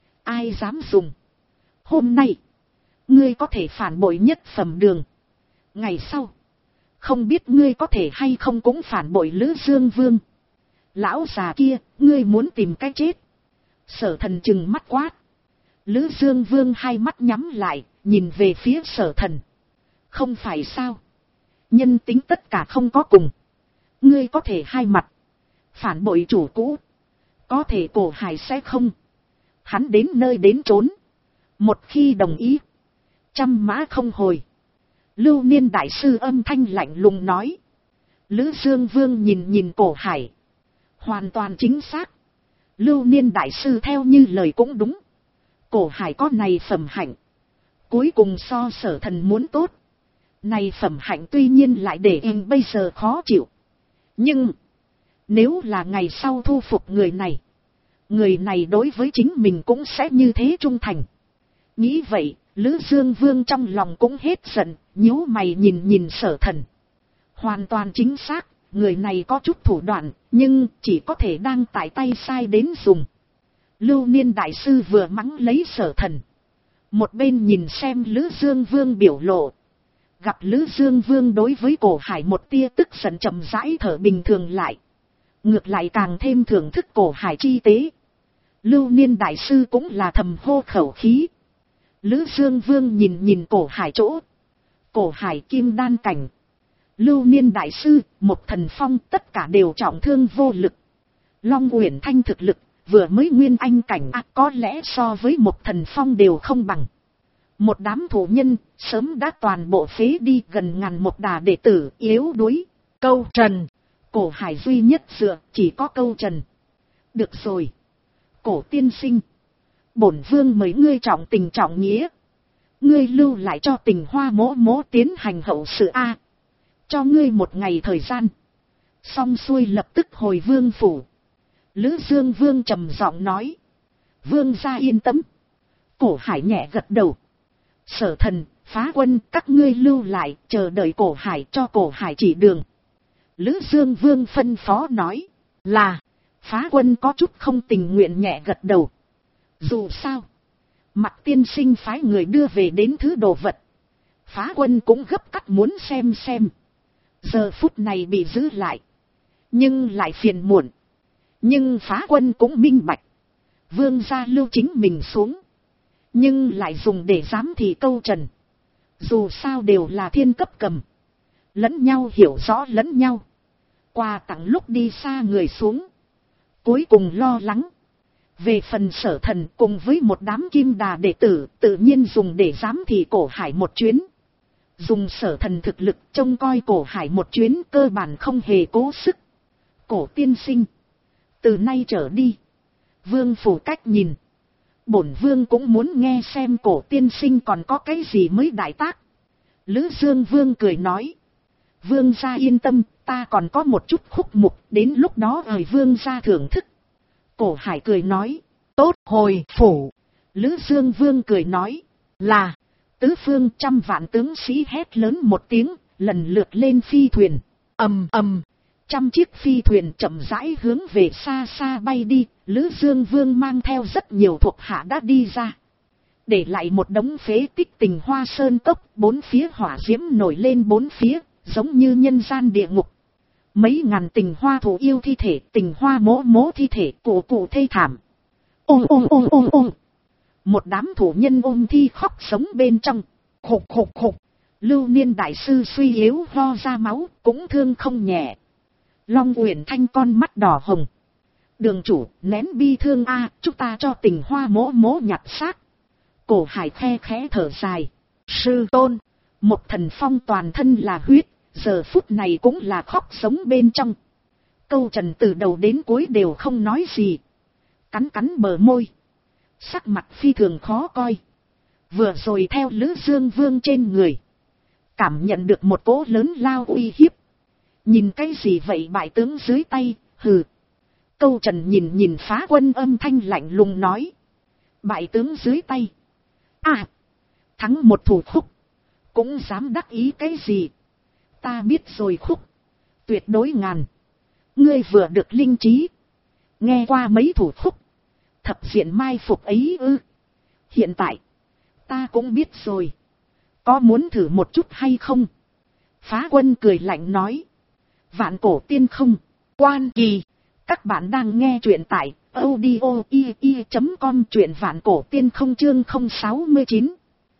ai dám dùng. Hôm nay, ngươi có thể phản bội nhất phẩm đường. Ngày sau, không biết ngươi có thể hay không cũng phản bội Lữ Dương Vương. Lão già kia, ngươi muốn tìm cái chết. Sở Thần trừng mắt quát. Lữ Dương Vương hai mắt nhắm lại, nhìn về phía Sở Thần. Không phải sao? Nhân tính tất cả không có cùng. Ngươi có thể hai mặt, phản bội chủ cũ. Có thể Cổ Hải sẽ không. Hắn đến nơi đến trốn. Một khi đồng ý, trăm mã không hồi. Lưu Niên đại sư âm thanh lạnh lùng nói. Lữ Dương Vương nhìn Cổ Hải. Hoàn toàn chính xác. Lưu Niên đại sư theo như lời cũng đúng. Cổ Hải có này phẩm hạnh, cuối cùng so Sở Thần muốn tốt. Này phẩm hạnh tuy nhiên lại để em bây giờ khó chịu. Nhưng nếu là ngày sau thu phục người này, người này đối với chính mình cũng sẽ như thế trung thành. Nghĩ vậy, Lữ Dương Vương trong lòng cũng hết giận, nhíu mày nhìn Sở Thần. Hoàn toàn chính xác, người này có chút thủ đoạn, nhưng chỉ có thể đang tại tay sai đến dùng. Lưu Niên đại sư vừa mắng lấy Sở Thần, một bên nhìn xem Lữ Dương Vương biểu lộ. Gặp Lữ Dương Vương đối với Cổ Hải một tia tức giận chậm rãi thở bình thường lại. Ngược lại càng thêm thưởng thức Cổ Hải chi tế. Lưu Niên đại sư cũng là thầm hô khẩu khí. Lữ Dương Vương nhìn Cổ Hải chỗ. Cổ Hải kim đan cảnh, Lưu Niên đại sư, một thần phong tất cả đều trọng thương vô lực. Long Uyển Thanh thực lực vừa mới nguyên anh cảnh, có lẽ so với một thần phong đều không bằng. Một đám thủ nhân sớm đã toàn bộ phế đi, gần ngàn một đà đệ tử yếu đuối. Câu trần, Cổ Hải duy nhất dựa chỉ có câu trần. Được rồi, Cổ tiên sinh, bổn vương mời ngươi trọng tình trọng nghĩa. Ngươi lưu lại cho tình Hoa mỗ mỗ tiến hành hậu sự a. Cho ngươi một ngày thời gian, xong xuôi lập tức hồi vương phủ. Lữ Dương Vương trầm giọng nói. Vương gia yên tâm. Cổ Hải nhẹ gật đầu. Sở Thần, Phá Quân, các ngươi lưu lại, chờ đợi Cổ Hải, cho Cổ Hải chỉ đường. Lữ Dương Vương phân phó nói. Là. Phá Quân có chút không tình nguyện nhẹ gật đầu. Dù sao, Mặc tiên sinh phái người đưa về đến thứ đồ vật, Phá Quân cũng gấp cắt muốn xem. Giờ phút này bị giữ lại, nhưng lại phiền muộn. Nhưng Phá Quân cũng minh bạch, vương gia lưu chính mình xuống, nhưng lại dùng để giám thị câu trần. Dù sao đều là thiên cấp cầm, lẫn nhau hiểu rõ lẫn nhau. Qua tặng lúc đi xa người xuống, cuối cùng lo lắng. Về phần Sở Thần cùng với một đám kim đà đệ tử, tự nhiên dùng để giám thị Cổ Hải một chuyến. Dùng Sở Thần thực lực trông coi Cổ Hải một chuyến cơ bản không hề cố sức. Cổ tiên sinh, từ nay trở đi, vương phủ cách nhìn, bổn vương cũng muốn nghe xem Cổ tiên sinh còn có cái gì mới đại tác. Lữ Dương Vương cười nói. Vương gia yên tâm, ta còn có một chút khúc mục, đến lúc đó ời vương gia thưởng thức. Cổ Hải cười nói. Tốt, hồi phủ. Lữ Dương Vương cười nói. Là. Tứ phương trăm vạn tướng sĩ hét lớn một tiếng, lần lượt lên phi thuyền. Ầm ầm. Trăm chiếc phi thuyền chậm rãi hướng về xa xa bay đi. Lữ Dương Vương mang theo rất nhiều thuộc hạ đã đi ra, để lại một đống phế tích Tình Hoa sơn cốc. Bốn phía hỏa diễm nổi lên bốn phía, giống như nhân gian địa ngục. Mấy ngàn Tình Hoa thủ yêu thi thể, Tình Hoa mỗ mỗ thi thể, cụ thê thảm. Ôm ôm ôm ôm ôm. Một đám thủ nhân ôm thi khóc sống bên trong. Khục khục khục. Lưu Niên đại sư suy yếu ho ra máu, cũng thương không nhẹ. Long Uyển Thanh con mắt đỏ hồng. Đường chủ, nén bi thương a, chúng ta cho Tình Hoa mỗ mỗ nhặt xác. Cổ Hải khe khẽ thở dài. Sư tôn, một thần phong toàn thân là huyết, giờ phút này cũng là khóc sống bên trong. Câu Trần từ đầu đến cuối đều không nói gì. Cắn cắn bờ môi. Sắc mặt phi thường khó coi. Vừa rồi theo Lữ Dương Vương trên người. Cảm nhận được một cỗ lớn lao uy hiếp. Nhìn cái gì vậy bại tướng dưới tay, hừ. Câu Trần nhìn Phá Quân âm thanh lạnh lùng nói. Bại tướng dưới tay. À, thắng một thủ khúc. Cũng dám đắc ý cái gì. Ta biết rồi khúc. Tuyệt đối ngàn. Ngươi vừa được linh trí. Nghe qua mấy thủ khúc. Thập diện mai phục ấy ư. Hiện tại. Ta cũng biết rồi. Có muốn thử một chút hay không? Phá Quân cười lạnh nói. Vạn cổ tiên không. Quan kỳ. Các bạn đang nghe truyện tại audio.com, truyện vạn cổ tiên không chương 069.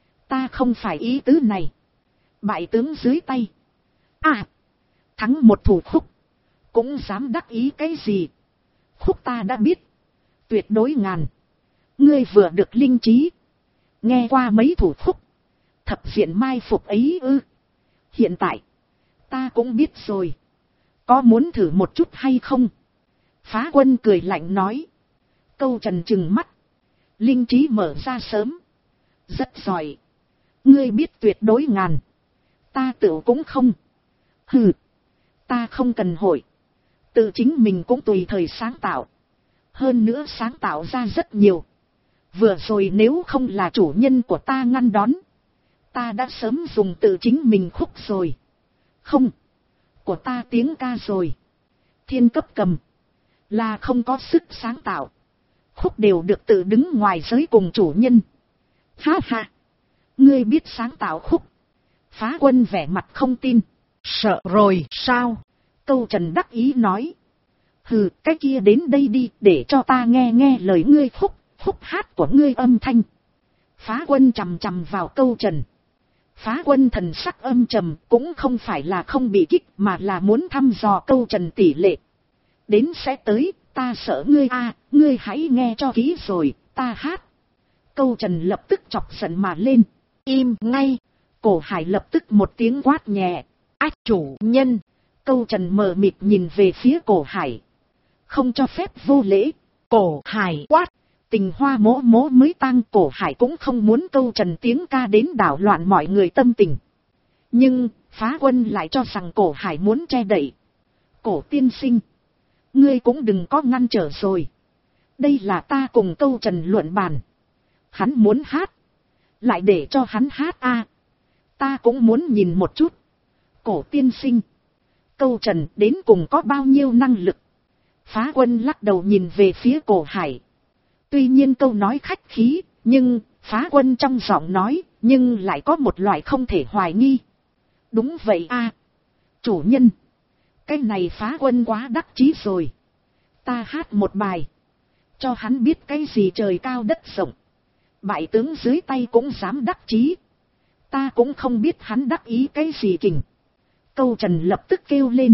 Ta không phải ý tứ này. Bại tướng dưới tay. À, thắng một thủ khúc. Cũng dám đắc ý cái gì. Khúc ta đã biết. Tuyệt đối ngàn. Ngươi vừa được linh trí. Nghe qua mấy thủ khúc. Thập diện mai phục ấy ư. Hiện tại. Ta cũng biết rồi. Có muốn thử một chút hay không? Phá Quân cười lạnh nói. Câu Trần trừng mắt. Linh trí mở ra sớm. Rất giỏi. Ngươi biết tuyệt đối ngàn. Ta tự cũng không. Hừ. Ta không cần hội. Tự chính mình cũng tùy thời sáng tạo. Hơn nữa sáng tạo ra rất nhiều. Vừa rồi nếu không là chủ nhân của ta ngăn đón. Ta đã sớm dùng tự chính mình khúc rồi. Không. Của ta tiếng ca rồi. Thiên cấp cầm. Là không có sức sáng tạo. Khúc đều được tự đứng ngoài giới cùng chủ nhân. Ha ha. Ngươi biết sáng tạo khúc. Phá Quân vẻ mặt không tin. Sợ rồi sao? Câu Trần đắc ý nói. Hừ, cái kia đến đây đi, để cho ta nghe lời ngươi khúc, khúc hát của ngươi âm thanh. Phá Quân chằm chằm vào Câu Trần. Phá Quân thần sắc âm trầm, cũng không phải là không bị kích, mà là muốn thăm dò Câu Trần tỷ lệ. Đến sẽ tới, ta sợ ngươi a, ngươi hãy nghe cho kỹ rồi, ta hát. Câu Trần lập tức chọc giận mà lên. Im ngay. Cổ Hải lập tức một tiếng quát nhẹ. Ách chủ nhân. Câu Trần mờ mịt nhìn về phía Cổ Hải. Không cho phép vô lễ. Cổ Hải quát. Tình Hoa mỗ mỗ mới tang. Cổ Hải cũng không muốn Câu Trần tiếng ca đến đảo loạn mọi người tâm tình. Nhưng Phá Quân lại cho rằng Cổ Hải muốn che đậy. Cổ tiên sinh. Ngươi cũng đừng có ngăn trở rồi. Đây là ta cùng Câu Trần luận bàn. Hắn muốn hát. Lại để cho hắn hát a. Ta cũng muốn nhìn một chút. Cổ tiên sinh. Câu Trần đến cùng có bao nhiêu năng lực. Phá Quân lắc đầu nhìn về phía Cổ Hải. Tuy nhiên câu nói khách khí. Nhưng Phá Quân trong giọng nói. Nhưng lại có một loại không thể hoài nghi. Đúng vậy a. Chủ nhân. Cái này Phá Quân quá đắc chí rồi. Ta hát một bài. Cho hắn biết cái gì trời cao đất rộng. Bại tướng dưới tay cũng dám đắc chí. Ta cũng không biết hắn đắc ý cái gì kình. Câu Trần lập tức kêu lên.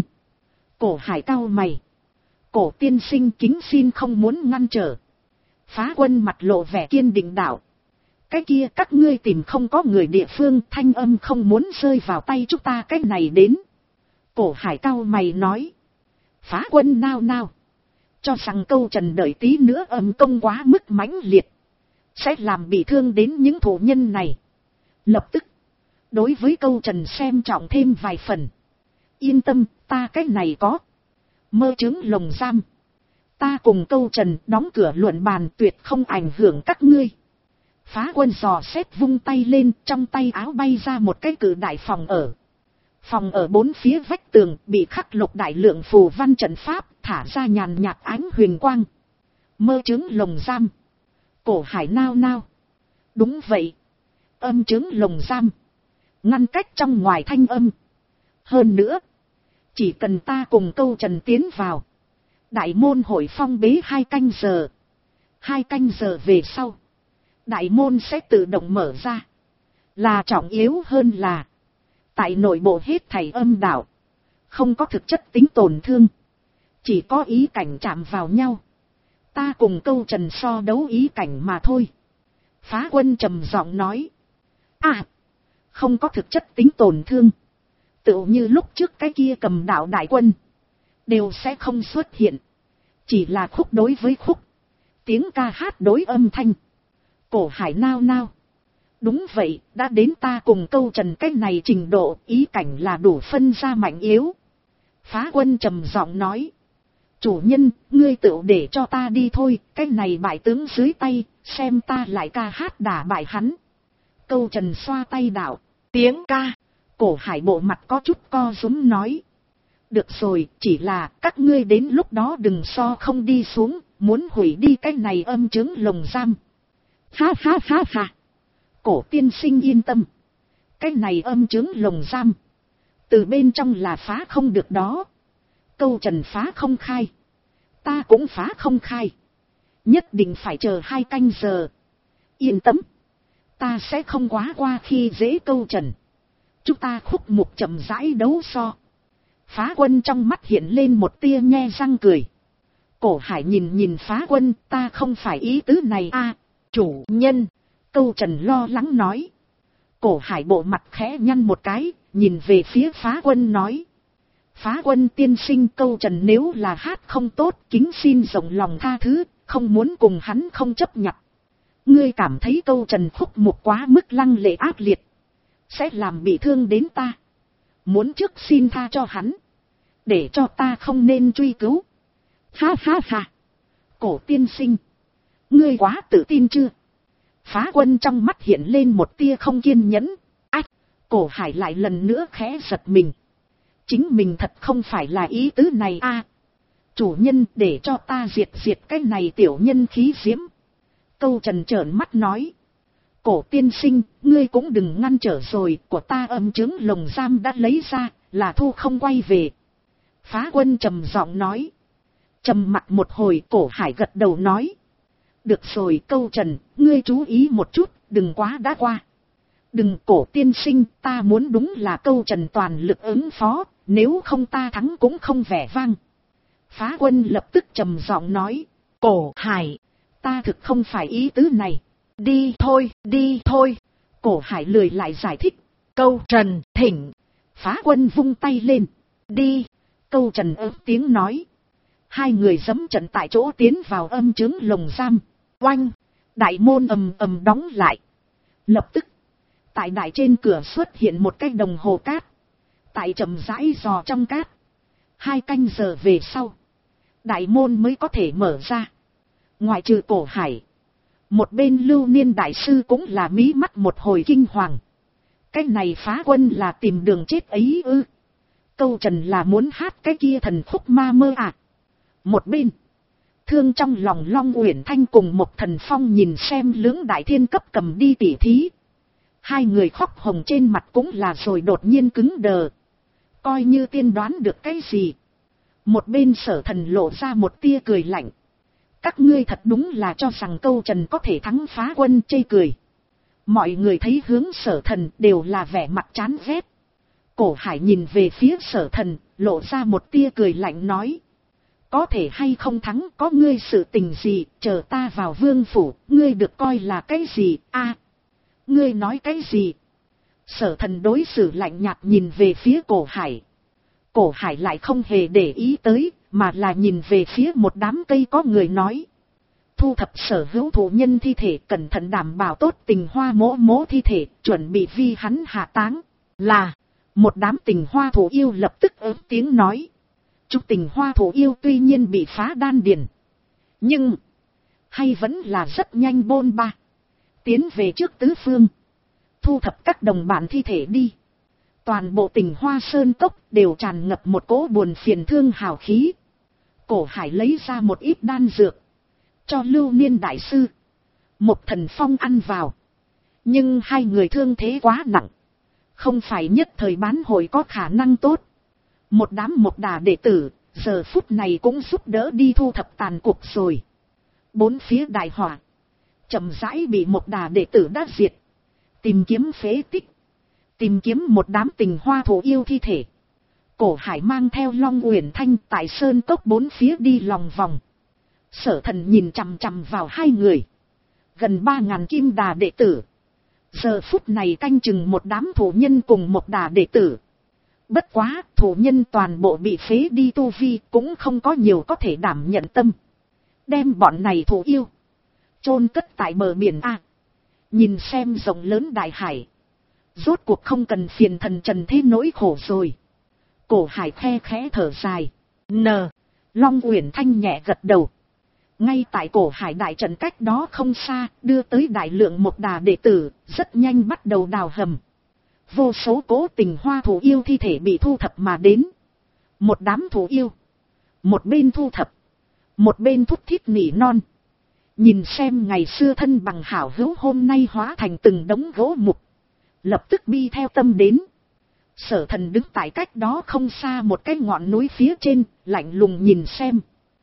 Cổ Hải cau mày. Cổ tiên sinh kính xin không muốn ngăn trở. Phá Quân mặt lộ vẻ kiên định đạo. Cái kia các ngươi tìm không có người địa phương, thanh âm không muốn rơi vào tay chúng ta cái này đến. Cổ Hải cau mày nói. Phá Quân nao nao. Cho rằng Câu Trần đợi tí nữa âm công quá mức mãnh liệt. Sẽ làm bị thương đến những thủ nhân này. Lập tức. Đối với Câu Trần xem trọng thêm vài phần. Yên tâm, ta cái này có. Mơ chứng lồng giam. Ta cùng Câu Trần đóng cửa luận bàn tuyệt không ảnh hưởng các ngươi. Phá Quân dò xét vung tay lên, trong tay áo bay ra một cái cự đại phòng ở. Phòng ở bốn phía vách tường bị khắc lục đại lượng phù văn trận pháp, thả ra nhàn nhạt ánh huyền quang. Mơ chứng lồng giam. Cổ Hải nao nao. Đúng vậy. Âm chứng lồng giam. Ngăn cách trong ngoài thanh âm. Hơn nữa. Chỉ cần ta cùng Câu Trần tiến vào. Đại môn hội phong bế 2 canh giờ. 2 canh giờ về sau, đại môn sẽ tự động mở ra. Là trọng yếu hơn là, tại nội bộ hết thảy âm đạo, không có thực chất tính tổn thương, chỉ có ý cảnh chạm vào nhau. Ta cùng Câu Trần so đấu ý cảnh mà thôi. Phá Quân trầm giọng nói. À, không có thực chất tính tổn thương. Tựu như lúc trước cái kia Cầm Đạo đại quân, đều sẽ không xuất hiện. Chỉ là khúc đối với khúc, tiếng ca hát đối âm thanh. Cổ Hải nao nao. Đúng vậy, đã đến ta cùng Câu Trần cái này trình độ, ý cảnh là đủ phân ra mạnh yếu. Phá Quân trầm giọng nói. Chủ nhân, ngươi tự để cho ta đi thôi, cái này bại tướng dưới tay, xem ta lại ca hát đả bại hắn. Câu Trần xoa tay đạo, tiếng ca. Cổ Hải bộ mặt có chút co rúm nói. Được rồi, chỉ là các ngươi đến lúc đó đừng so không đi xuống, muốn hủy đi cái này âm chứng lồng giam. Ha ha ha ha. Cổ tiên sinh yên tâm. Cái này âm chứng lồng giam, từ bên trong là phá không được đó. Câu Trần phá không khai, ta cũng phá không khai. Nhất định phải chờ 2 canh giờ. Yên tâm, ta sẽ không quá qua khi dễ Câu Trần. Chúng ta khúc mục chậm rãi đấu so. Phá Quân trong mắt hiện lên một tia nhe răng cười. Cổ Hải nhìn nhìn Phá Quân, ta không phải ý tứ này a, chủ nhân. Câu Trần lo lắng nói. Cổ Hải bộ mặt khẽ nhăn một cái, nhìn về phía Phá Quân nói. Phá Quân tiên sinh, Câu Trần nếu là hát không tốt, kính xin rộng lòng tha thứ, không muốn cùng hắn không chấp nhận. Ngươi cảm thấy Câu Trần khúc mục quá mức lăng lệ ác liệt, sẽ làm bị thương đến ta. Muốn trước xin tha cho hắn, để cho ta không nên truy cứu. Ha ha ha. Cổ tiên sinh, ngươi quá tự tin chưa? Phá Quân trong mắt hiện lên một tia không kiên nhẫn. Ách, Cổ Hải lại lần nữa khẽ giật mình. Chính mình thật không phải là ý tứ này a. Chủ nhân, để cho ta diệt cái này tiểu nhân khí diễm. Câu Trần trợn mắt nói. Cổ tiên sinh, ngươi cũng đừng ngăn trở rồi, của ta âm chứng lồng giam đã lấy ra, là thu không quay về. Phá Quân trầm giọng nói. Trầm mặt một hồi, Cổ Hải gật đầu nói. Được rồi Câu Trần, ngươi chú ý một chút, đừng quá đã qua. Đừng Cổ tiên sinh, ta muốn đúng là Câu Trần toàn lực ứng phó, nếu không ta thắng cũng không vẻ vang. Phá Quân lập tức trầm giọng nói. Cổ Hải, ta thực không phải ý tứ này. Đi thôi, đi thôi. Cổ Hải lười lại giải thích. Câu Trần, thỉnh. Phá Quân vung tay lên. Đi. Câu Trần ớt tiếng nói. 2 người giẫm trận tại chỗ tiến vào âm chứng lồng giam. Oanh, đại môn ầm ầm đóng lại. Lập tức, tại đại trên cửa xuất hiện một cái đồng hồ cát. Tại chậm rãi dò trong cát. 2 canh giờ về sau, đại môn mới có thể mở ra. Ngoại trừ Cổ Hải, một bên Lưu Niên đại sư cũng là mí mắt một hồi kinh hoàng. Cái này Phá Quân là tìm đường chết ấy ư? Câu Trần là muốn hát cái kia thần khúc ma mơ à? Một bên, thương trong lòng Long Uyển Thanh cùng một Thần Phong nhìn xem lưỡng đại thiên cấp cầm đi tỉ thí. 2 người khóc hồng trên mặt cũng là rồi đột nhiên cứng đờ. Coi như tiên đoán được cái gì. Một bên Sở Thần lộ ra một tia cười lạnh. Các ngươi thật đúng là cho rằng Câu Trần có thể thắng Phá Quân, chê cười. Mọi người thấy hướng Sở Thần đều là vẻ mặt chán ghét. Cổ Hải nhìn về phía Sở Thần, lộ ra một tia cười lạnh nói. Có thể hay không thắng, có ngươi sự tình gì, chờ ta vào vương phủ, ngươi được coi là cái gì, a? Ngươi nói cái gì? Sở Thần đối xử lạnh nhạt nhìn về phía Cổ Hải. Cổ Hải lại không hề để ý tới, mà là nhìn về phía một đám cây có người nói. Thu thập sở hữu thú nhân thi thể, cẩn thận đảm bảo tốt Tình Hoa mỗ mỗ thi thể, chuẩn bị vi hắn hạ táng. Là, một đám Tình Hoa thú yêu lập tức ớt tiếng nói. Chúc Tình Hoa thú yêu tuy nhiên bị phá đan điền, nhưng hay vẫn là rất nhanh bôn ba. Tiến về trước tứ phương, thu thập các đồng bạn thi thể đi. Toàn bộ Tình Hoa sơn cốc đều tràn ngập một cỗ buồn phiền thương hào khí. Cổ Hải lấy ra một ít đan dược, cho Lưu Niên đại sư, một Thần Phong ăn vào. Nhưng 2 người thương thế quá nặng, không phải nhất thời bán hội có khả năng tốt. Một đám một đà đệ tử, giờ phút này cũng giúp đỡ đi thu thập tàn cuộc rồi. Bốn phía đại hỏa, chậm rãi bị một đà đệ tử đã diệt. Tìm kiếm phế tích, tìm kiếm một đám tình hoa thổ yêu thi thể. Cổ Hải mang theo Long Uyển Thanh tại sơn cốc bốn phía đi lòng vòng. Sở Thần nhìn chằm chằm vào hai người. Gần 3.000 kim đà đệ tử. Giờ phút này canh chừng một đám thủ nhân cùng một đà đệ tử. Bất quá, thủ nhân toàn bộ bị phế đi tu vi, cũng không có nhiều có thể đảm nhận tâm. Đem bọn này thủ yêu chôn cất tại bờ biển A. Nhìn xem rộng lớn đại hải. Rốt cuộc không cần phiền thần trần thế nỗi khổ rồi. Cổ Hải khe khẽ thở dài. Long Uyển Thanh nhẹ gật đầu. Ngay tại Cổ Hải đại trận cách đó không xa, đưa tới đại lượng một đà đệ tử, rất nhanh bắt đầu đào hầm. Vô số cố tình hoa thủ yêu thi thể bị thu thập mà đến. Một đám thủ yêu, một bên thu thập, một bên thúc thiết nỉ non. Nhìn xem ngày xưa thân bằng hảo hữu hôm nay hóa thành từng đống gỗ mục. Lập tức bi theo tâm đến. Sở Thần đứng tại cách đó không xa một cái ngọn núi phía trên, lạnh lùng nhìn xem.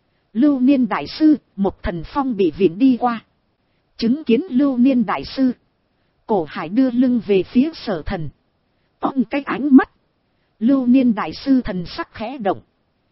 Lưu Niên đại sư, một thần phong bị viện đi qua. Chứng kiến Lưu Niên đại sư. Cổ Hải đưa lưng về phía Sở Thần. Ông cái ánh mắt. Lưu Niên đại sư thần sắc khẽ động.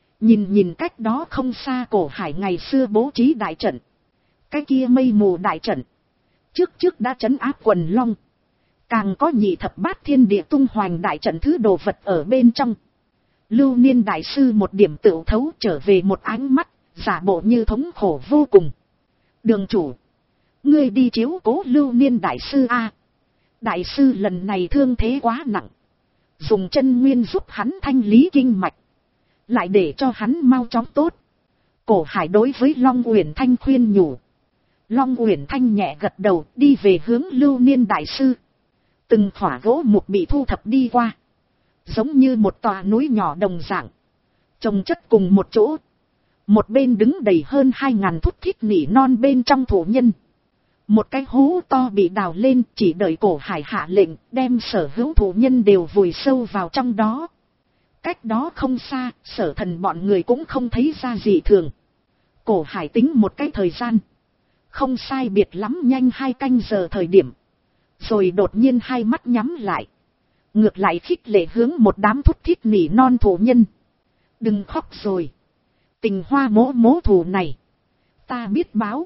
Nhìn cách đó không xa Cổ Hải ngày xưa bố trí đại trận. Cái kia mây mù đại trận. Trước đã trấn áp quần long. Càng có nhị thập bát thiên địa tung hoành đại trận thứ đồ vật ở bên trong. Lưu Niên đại sư một điểm tựu thấu trở về một ánh mắt, giả bộ như thống khổ vô cùng. Đường chủ, ngươi đi chiếu cố Lưu Niên đại sư a. Đại sư lần này thương thế quá nặng. Dùng chân nguyên giúp hắn thanh lý kinh mạch. Lại để cho hắn mau chóng tốt. Cổ Hải đối với Long Uyển Thanh khuyên nhủ. Long Uyển Thanh nhẹ gật đầu đi về hướng Lưu Niên đại sư. Từng khỏa gỗ mục bị thu thập đi qua. Giống như một tòa núi nhỏ đồng dạng. Chồng chất cùng một chỗ. Một bên đứng đầy hơn 2.000 thúc thiết nỉ non bên trong thủ nhân. Một cái hố to bị đào lên, chỉ đợi Cổ Hải hạ lệnh, đem sở hữu thủ nhân đều vùi sâu vào trong đó. Cách đó không xa, Sở Thần bọn người cũng không thấy ra gì thường. Cổ Hải tính một cái thời gian. Không sai biệt lắm nhanh 2 canh giờ thời điểm. Rồi đột nhiên hai mắt nhắm lại. Ngược lại khích lệ hướng một đám thúc thiết nỉ non thủ nhân. Đừng khóc rồi. Tình hoa mố thù này. Ta biết báo.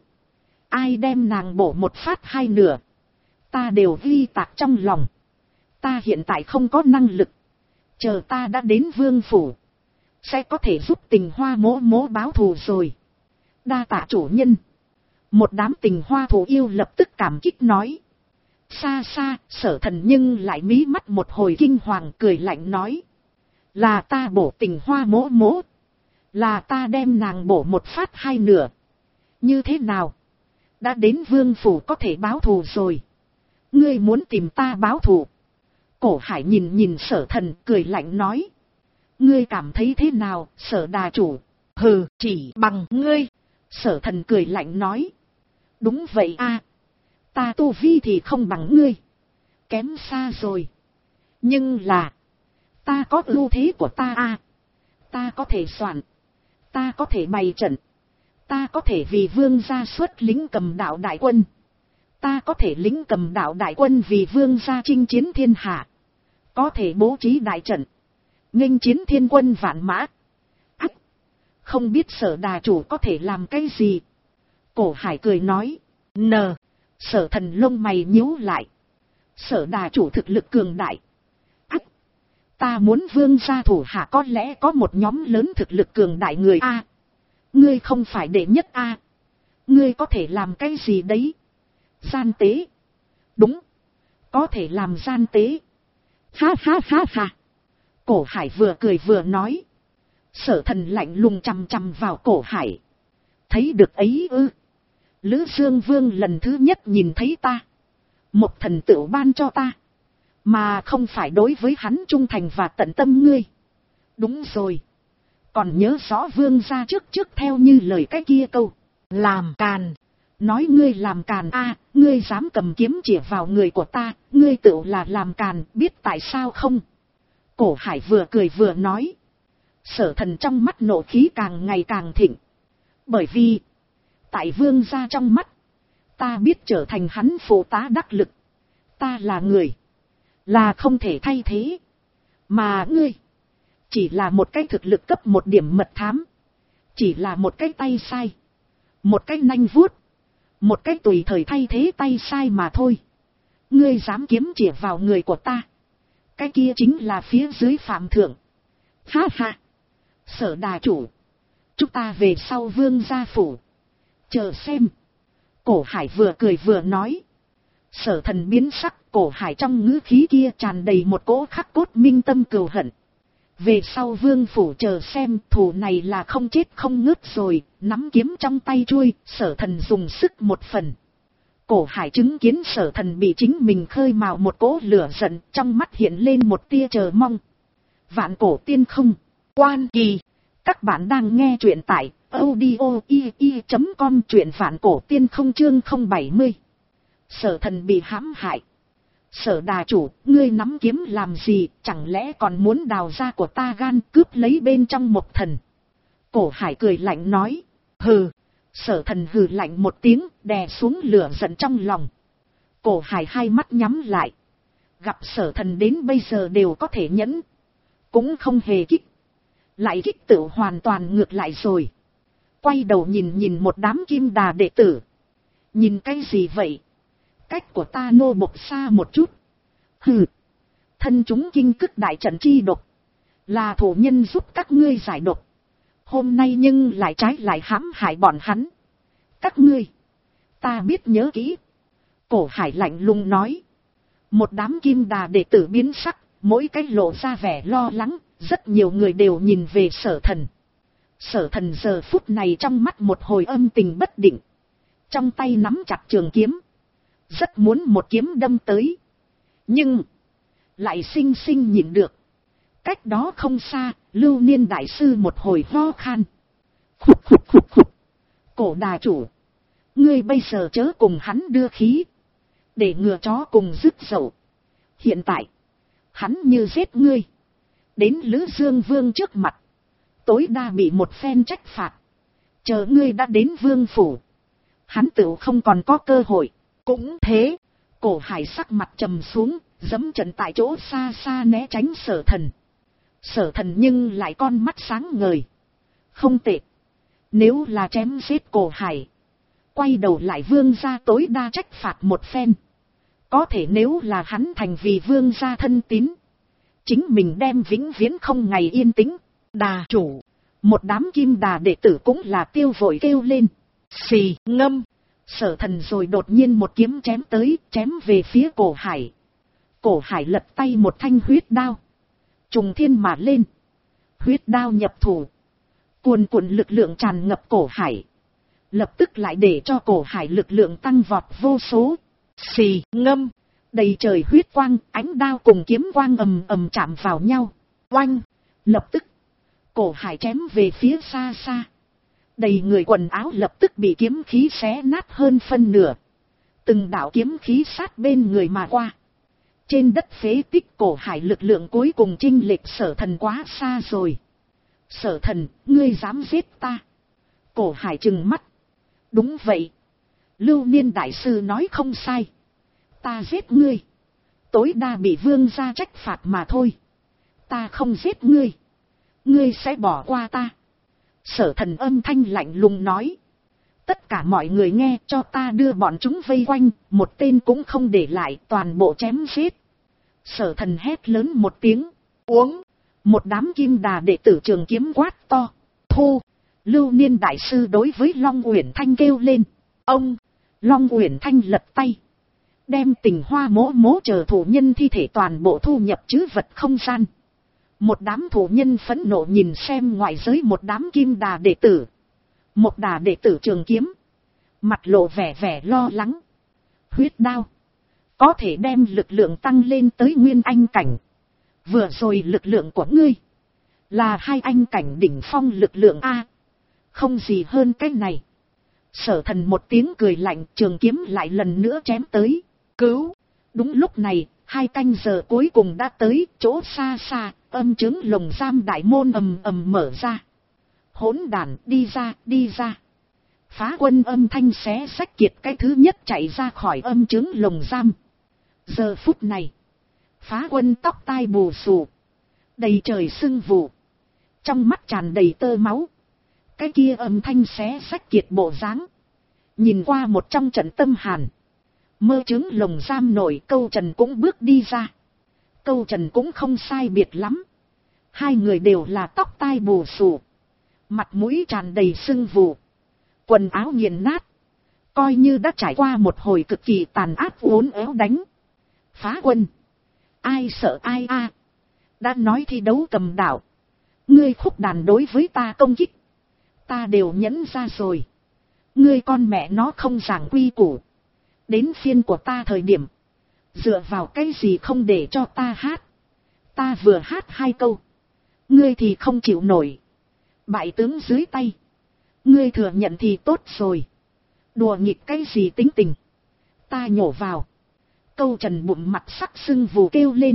Ai đem nàng bổ một phát 2 nửa. Ta đều ghi tạc trong lòng. Ta hiện tại không có năng lực. Chờ ta đã đến vương phủ. Sẽ có thể giúp tình hoa mố báo thù rồi. Đa tạ chủ nhân. Một đám tình hoa thủ yêu lập tức cảm kích nói. Xa xa, Sở Thần nhưng lại mí mắt một hồi kinh hoàng cười lạnh nói. Là ta bổ tình hoa mố. Là ta đem nàng bổ một phát 2 nửa. Như thế nào? Đã đến vương phủ có thể báo thù rồi. Ngươi muốn tìm ta báo thù. Cổ Hải nhìn Sở Thần cười lạnh nói. Ngươi cảm thấy thế nào, Sở đà chủ? Hừ, chỉ bằng ngươi. Sở Thần cười lạnh nói. Đúng vậy a. Ta tu vi thì không bằng ngươi. Kém xa rồi. Nhưng là. Ta có ưu thế của ta a. Ta có thể soạn. Ta có thể bày trận. Ta có thể vì vương gia xuất lính cầm đạo đại quân. Ta có thể lính cầm đạo đại quân vì vương gia chinh chiến thiên hạ. Có thể bố trí đại trận. Nghênh chiến thiên quân vạn mã. Ách. Không biết Sở đà chủ có thể làm cái gì. Cổ Hải cười nói. Sở Thần lông mày nhíu lại. Sở đà chủ thực lực cường đại. Ách. Ta muốn vương gia thủ hạ có lẽ có một nhóm lớn thực lực cường đại người a. Ngươi không phải đệ nhất a. Ngươi có thể làm cái gì đấy? Gian tế. Đúng. Có thể làm gian tế. Ha. Cổ Hải vừa cười vừa nói. Sở Thần lạnh lùng chằm chằm vào Cổ Hải. Thấy được ấy ư? Lữ Dương Vương lần thứ nhất nhìn thấy ta. Một thần tựu ban cho ta. Mà không phải đối với hắn trung thành và tận tâm ngươi. Đúng rồi. Còn nhớ rõ vương gia trước theo như lời cái kia câu. Làm càn. Nói ngươi làm càn a, ngươi dám cầm kiếm chĩa vào người của ta. Ngươi tựu là làm càn, biết tại sao không? Cổ Hải vừa cười vừa nói. Sở Thần trong mắt nộ khí càng ngày càng thịnh. Bởi vì Tại vương gia trong mắt, ta biết trở thành hắn phụ tá đắc lực. Ta là người, là không thể thay thế. Mà ngươi, chỉ là một cái thực lực cấp một điểm mật thám. Chỉ là một cái tay sai, một cái nanh vuốt, một cái tùy thời thay thế tay sai mà thôi. Ngươi dám kiếm chĩa vào người của ta, cái kia chính là phía dưới phạm thượng. Ha ha, Sở đà chủ, chúng ta về sau vương gia phủ, chờ xem. Cổ Hải vừa cười vừa nói. Sở Thần biến sắc, Cổ Hải trong ngữ khí kia tràn đầy một cỗ khắc cốt minh tâm cừu hận. Về sau vương phủ chờ xem, thù này là không chết không ngớt rồi. Nắm kiếm trong tay chuôi, Sở Thần dùng sức một phần. Cổ Hải chứng kiến Sở Thần bị chính mình khơi mào một cỗ lửa giận, trong mắt hiện lên một tia chờ mong. Vạn cổ tiên không, quan kỳ. Các bạn đang nghe truyện tại audio.com, truyện vạn cổ tiên không chương 070. Sở Thần bị hãm hại. Sở đà chủ, ngươi nắm kiếm làm gì, chẳng lẽ còn muốn đào ra của ta gan cướp lấy bên trong một thần. Cổ Hải cười lạnh nói. Hừ. Sở Thần hừ lạnh một tiếng, đè xuống lửa giận trong lòng. Cổ Hải hai mắt nhắm lại. Gặp Sở Thần đến bây giờ đều có thể nhẫn, cũng không hề kích. Lại kích tự hoàn toàn ngược lại rồi. Quay đầu nhìn một đám kim đà đệ tử. Nhìn cái gì vậy? Cách của ta nô bộc xa một chút. Hừ. Thân chúng kinh cức đại trận chi độc, là thủ nhân giúp các ngươi giải độc. Hôm nay nhưng lại trái lại hãm hại bọn hắn. Các ngươi, ta biết nhớ kỹ. Cổ Hải lạnh lùng nói. Một đám kim đà đệ tử biến sắc, mỗi cách lộ ra vẻ lo lắng. Rất nhiều người đều nhìn về Sở Thần. Sở Thần giờ phút này trong mắt một hồi âm tình bất định. Trong tay nắm chặt trường kiếm. Rất muốn một kiếm đâm tới. Nhưng lại sinh sinh nhịn được. Cách đó không xa, Lưu Niên đại sư một hồi ho khan. Khục khục khục khục. Cổ đà chủ, ngươi bây giờ chớ cùng hắn đưa khí, để ngừa chó cùng rứt dậu. Hiện tại, hắn như giết ngươi, đến Lữ Dương Vương trước mặt, tối đa bị một phen trách phạt. Chờ ngươi đã đến vương phủ, hắn tự không còn có cơ hội. Cũng thế, Cổ Hải sắc mặt trầm xuống, giẫm trận tại chỗ xa xa né tránh Sở Thần. Sở Thần nhưng lại con mắt sáng ngời. Không tệ, nếu là chém giết Cổ Hải, quay đầu lại vương gia tối đa trách phạt một phen. Có thể nếu là hắn thành vì vương gia thân tín, chính mình đem vĩnh viễn không ngày yên tĩnh. Đà chủ, một đám kim đà đệ tử cũng là tiêu vội kêu lên. Xì ngâm. Sở Thần rồi đột nhiên một kiếm chém tới, chém về phía Cổ Hải. Cổ Hải lật tay một thanh huyết đao, trùng thiên mà lên. Huyết đao nhập thủ, cuồn cuộn lực lượng tràn ngập Cổ Hải, lập tức lại để cho Cổ Hải lực lượng tăng vọt vô số. Xì ngâm. Đầy trời huyết quang, ánh đao cùng kiếm quang ầm ầm chạm vào nhau. Oanh. Lập tức, Cổ Hải chém về phía xa xa. Đầy người quần áo lập tức bị kiếm khí xé nát hơn phân nửa. Từng đạo kiếm khí sát bên người mà qua. Trên đất phế tích, Cổ Hải lực lượng cuối cùng chênh lệch Sở Thần quá xa rồi. Sở Thần, ngươi dám giết ta? Cổ Hải trừng mắt. Đúng vậy, Lưu Niên đại sư nói không sai. Ta giết ngươi, tối đa bị vương gia trách phạt mà thôi. Ta không giết ngươi, ngươi sẽ bỏ qua ta. Sở Thần âm thanh lạnh lùng nói. Tất cả mọi người nghe, cho ta đưa bọn chúng vây quanh, một tên cũng không để lại, toàn bộ chém giết. Sở Thần hét lớn một tiếng. Uống. Một đám kim đà đệ tử trường kiếm quát to. Thu. Lưu Niên đại sư đối với Long Uyển Thanh kêu lên. Ông. Long Uyển Thanh lật tay, đem Tình Hoa mỗ mỗ chờ thủ nhân thi thể toàn bộ thu nhập trữ vật không gian. Một đám thủ nhân phẫn nộ nhìn xem ngoại giới một đám kim đà đệ tử. Một đà đệ tử trường kiếm, mặt lộ vẻ lo lắng. Huyết đao, có thể đem lực lượng tăng lên tới nguyên anh cảnh. Vừa rồi lực lượng của ngươi, là 2 anh cảnh đỉnh phong lực lượng A. Không gì hơn cái này. Sở Thần một tiếng cười lạnh, trường kiếm lại lần nữa chém tới. Cứu. Đúng lúc này, 2 canh giờ cuối cùng đã tới, chỗ xa xa, âm chứng lồng giam đại môn ầm ầm mở ra. Hỗn đản, đi ra, đi ra. Phá Quân âm thanh xé xách kiệt cái thứ nhất chạy ra khỏi âm trướng lồng giam. Giờ phút này, Phá Quân tóc tai bù xù, đầy trời sưng vù, trong mắt tràn đầy tơ máu. Cái kia âm thanh xé xách kiệt bộ dáng, nhìn qua một trong trận tâm hàn. Mơ trướng lồng giam nổi, Câu Trần cũng bước đi ra. Câu Trần cũng không sai biệt lắm. Hai người đều là tóc tai bù xù, mặt mũi tràn đầy sưng vù, quần áo nghiền nát, coi như đã trải qua một hồi cực kỳ tàn ác uốn éo đánh. Phá Quân, ai sợ ai a? Đã nói thi đấu cầm đạo, ngươi khúc đàn đối với ta công kích, ta đều nhẫn ra rồi. Ngươi con mẹ nó không giảng quy củ, đến phiên của ta thời điểm, dựa vào cái gì không để cho ta hát? Ta vừa hát hai câu, ngươi thì không chịu nổi. Bại tướng dưới tay, ngươi thừa nhận thì tốt rồi. Đùa nghịch cái gì tính tình? Ta nhổ vào. Câu Trần bụng mặt sắc sưng vù kêu lên.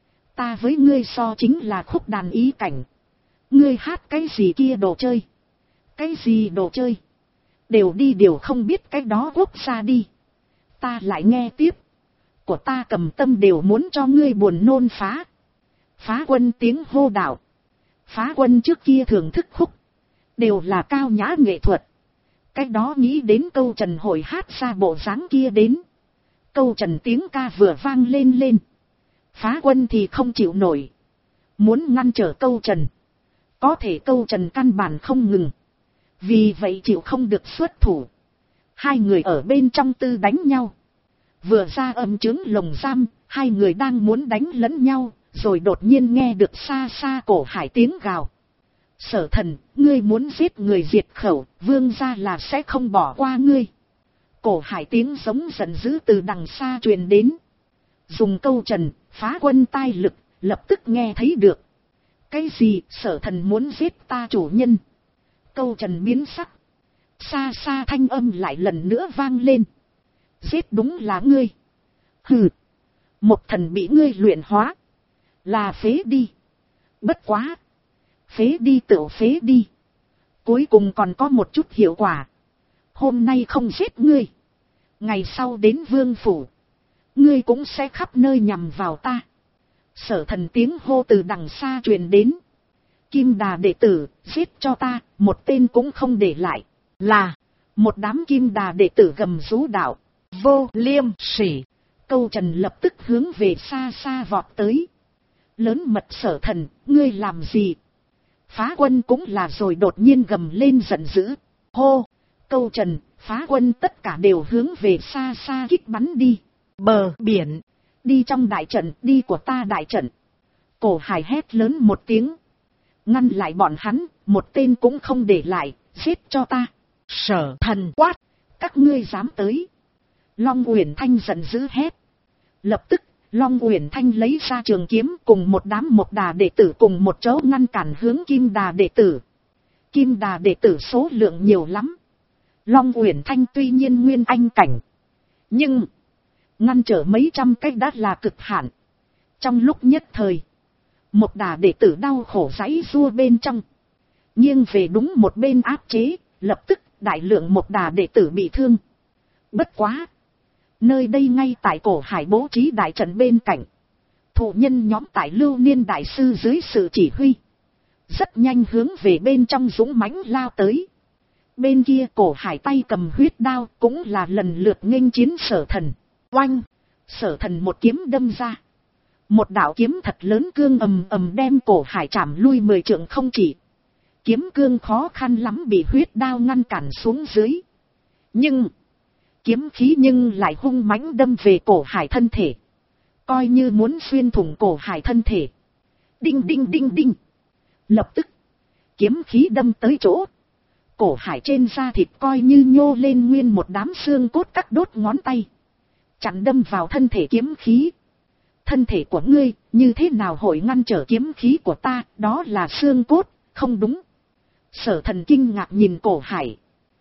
Ta với ngươi so chính là khúc đàn ý cảnh. Ngươi hát cái gì kia đồ chơi? Cái gì đồ chơi? Đều đi đều không biết cái đó quốc ra đi. Ta lại nghe tiếp. Của ta cầm tâm đều muốn cho ngươi buồn nôn phá. Phá Quân tiếng hô đạo. Phá Quân trước kia thưởng thức khúc, đều là cao nhã nghệ thuật. Cái đó nghĩ đến Câu Trần hội hát ra bộ dáng kia đến. Câu Trần tiếng ca vừa vang lên lên. Phá Quân thì không chịu nổi, muốn ngăn trở Câu Trần. Có thể Câu Trần căn bản không ngừng, vì vậy chịu không được xuất thủ. Hai người ở bên trong tư đánh nhau. Vừa ra âm trướng lồng giam, hai người đang muốn đánh lẫn nhau, rồi đột nhiên nghe được xa xa Cổ Hải tiếng gào. Sở Thần, ngươi muốn giết người diệt khẩu, vương gia là sẽ không bỏ qua ngươi. Cổ Hải tiếng giống giận dữ từ đằng xa truyền đến. Dùng Câu Trần, Phá Quân tai lực, lập tức nghe thấy được. Cái gì? Sở Thần muốn giết ta chủ nhân? Câu Trần biến sắc. Xa xa thanh âm lại lần nữa vang lên. Giết đúng là ngươi. Hừ, một thần bị ngươi luyện hóa, là phế đi. Bất quá, phế đi tựu phế đi, cuối cùng còn có một chút hiệu quả. Hôm nay không giết ngươi, ngày sau đến vương phủ, ngươi cũng sẽ khắp nơi nhằm vào ta. Sở Thần tiếng hô từ đằng xa truyền đến. Kim Đà đệ tử, giết cho ta, một tên cũng không để lại. Là, một đám Kim Đà đệ tử gầm rú đạo. Vô Liêm Sỉ. Câu Trần lập tức hướng về xa xa vọt tới. Lớn mật Sở Thần, ngươi làm gì? Phá Quân cũng là rồi đột nhiên gầm lên giận dữ. Hô! Câu Trần, Phá Quân tất cả đều hướng về xa xa kích bắn đi. Bờ biển, đi trong đại trận, đi của ta đại trận. Cổ Hải hét lớn một tiếng, ngăn lại bọn hắn, một tên cũng không để lại, giết cho ta. Sở Thần quát, các ngươi dám tới. Long Uyển Thanh giận dữ hét. Lập tức, Long Uyển Thanh lấy ra trường kiếm cùng một đám Một Đà đệ tử cùng một chỗ ngăn cản hướng Kim Đà đệ tử. Kim Đà đệ tử số lượng nhiều lắm. Long Uyển Thanh tuy nhiên nguyên anh cảnh, nhưng ngăn trở mấy trăm cách đã là cực hạn. Trong lúc nhất thời, Một Đà đệ tử đau khổ giãy giụa bên trong, nghiêng về đúng một bên áp chế, lập tức đại lượng Một Đà đệ tử bị thương. Bất quá, nơi đây ngay tại Cổ Hải bố trí đại trận bên cạnh, thụ nhân nhóm tại Lưu Niên đại sư dưới sự chỉ huy, rất nhanh hướng về bên trong dũng mãnh lao tới. Bên kia Cổ Hải tay cầm huyết đao cũng là lần lượt nghênh chiến Sở Thần. Oanh! Sở Thần một kiếm đâm ra, một đạo kiếm thật lớn cương ầm ầm đem Cổ Hải chạm lui 10 trượng không chỉ. Kiếm cương khó khăn lắm bị huyết đao ngăn cản xuống dưới, nhưng kiếm khí nhưng lại hung mãnh đâm về Cổ Hải thân thể, coi như muốn xuyên thủng Cổ Hải thân thể. Đinh đinh đinh đinh, lập tức kiếm khí đâm tới chỗ, Cổ Hải trên da thịt coi như nhô lên nguyên một đám xương cốt cắt đốt ngón tay, chặn đâm vào thân thể kiếm khí. Thân thể của ngươi như thế nào hội ngăn trở kiếm khí của ta? Đó là xương cốt, không đúng. Sở Thần kinh ngạc nhìn Cổ Hải.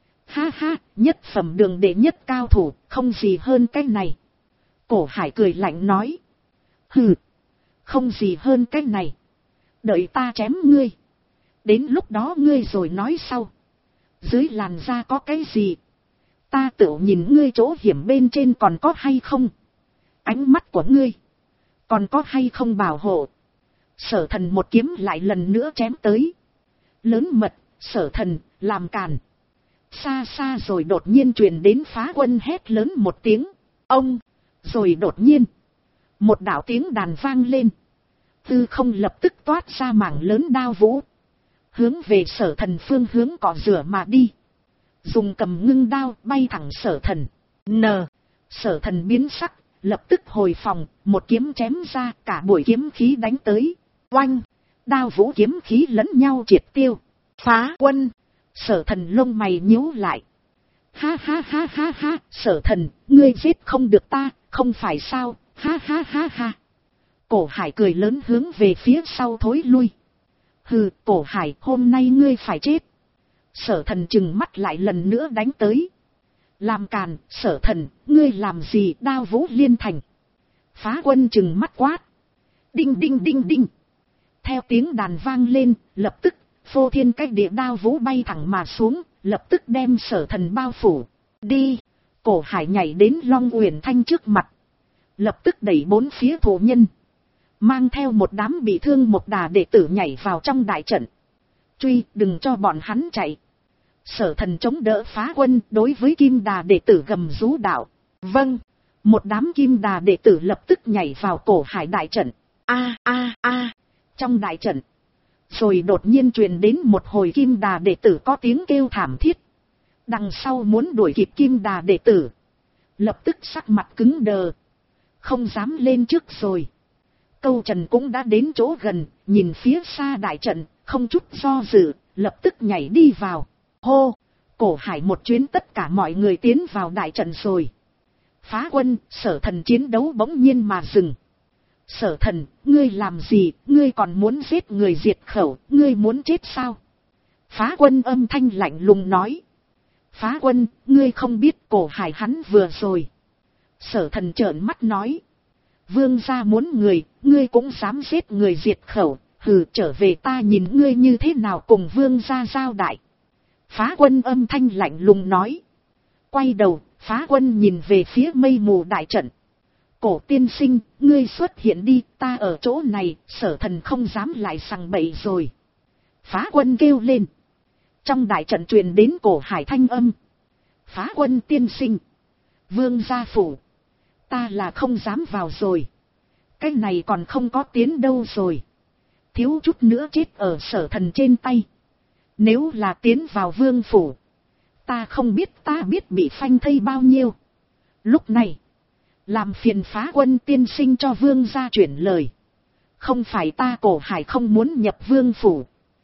Ha ha, nhất phẩm đường đệ nhất cao thủ, không gì hơn cái này. Cổ Hải cười lạnh nói. Hừ, không gì hơn cái này. Đợi ta chém ngươi, đến lúc đó ngươi rồi nói sau. Dưới làn da có cái gì? Ta tự nhìn ngươi chỗ hiểm bên trên còn có hay không? Ánh mắt của ngươi còn có hay không bảo hộ? Sở Thần một kiếm lại lần nữa chém tới. Lớn mật, Sở Thần, làm càn. Xa xa rồi đột nhiên truyền đến Phá Quân hét lớn một tiếng. Ông! Rồi đột nhiên, một đạo tiếng đàn vang lên. Tư không lập tức toát ra mảng lớn đao vũ. Hướng về Sở Thần phương hướng cỏ rửa mà đi. Dùng cầm ngưng đao bay thẳng Sở Thần. Sở Thần biến sắc, lập tức hồi phòng, một kiếm chém ra, cả buổi kiếm khí đánh tới. Oanh! Đao vũ kiếm khí lẫn nhau triệt tiêu. Phá Quân! Sở Thần lông mày nhíu lại. Ha ha ha ha ha, Sở Thần, ngươi giết không được ta, không phải sao, ha ha ha ha. Cổ Hải cười lớn hướng về phía sau thối lui. Hừ, Cổ Hải, hôm nay ngươi phải chết. Sở Thần trừng mắt lại lần nữa đánh tới. Làm càn, Sở Thần, ngươi làm gì? Đao vũ liên thành. Phá Quân trừng mắt quát. Đinh đinh đinh đinh. Theo tiếng đàn vang lên, lập tức, phô thiên cách địa đao vũ bay thẳng mà xuống, lập tức đem Sở Thần bao phủ. Đi! Cổ Hải nhảy đến Long Uyển Thanh trước mặt. Lập tức đẩy bốn phía thổ nhân. Mang theo một đám bị thương một đà đệ tử nhảy vào trong đại trận. Truy, đừng cho bọn hắn chạy. Sở Thần chống đỡ Phá Quân, đối với Kim Đà đệ tử gầm rú đạo. Vâng! Một đám Kim Đà đệ tử lập tức nhảy vào Cổ Hải đại trận. A a a! Trong đại trận. Rồi đột nhiên truyền đến một hồi Kim Đà đệ tử có tiếng kêu thảm thiết. Đằng sau muốn đuổi kịp Kim Đà đệ tử. Lập tức sắc mặt cứng đờ. Không dám lên trước rồi. Câu Trần cũng đã đến chỗ gần, nhìn phía xa đại trận, không chút do dự, lập tức nhảy đi vào. Hô! Cổ Hải một chuyến tất cả mọi người tiến vào đại trận rồi. Phá Quân, Sở Thần chiến đấu bỗng nhiên mà dừng. Sở Thần, ngươi làm gì, ngươi còn muốn giết người diệt khẩu, ngươi muốn chết sao? Phá Quân âm thanh lạnh lùng nói. Phá Quân, ngươi không biết Cổ Hải hắn vừa rồi. Sở Thần trợn mắt nói. Vương gia muốn người, ngươi cũng dám giết người diệt khẩu, hừ, trở về ta nhìn ngươi như thế nào cùng vương gia giao đại. Phá Quân âm thanh lạnh lùng nói. Quay đầu, Phá Quân nhìn về phía mây mù đại trận. Cổ tiên sinh, ngươi xuất hiện đi, ta ở chỗ này, Sở Thần không dám lại sằng bậy rồi. Phá Quân kêu lên. Trong đại trận truyền đến Cổ Hải thanh âm. Phá Quân tiên sinh. Vương gia phủ. Ta là không dám vào rồi. Cái này còn không có tiến đâu rồi. Thiếu chút nữa chết ở Sở Thần trên tay. Nếu là tiến vào vương phủ. Ta không biết ta biết bị phanh thây bao nhiêu. Lúc này. Làm phiền Phá Quân tiên sinh cho vương gia chuyển lời. Không phải ta Cổ Hải không muốn nhập vương phủ.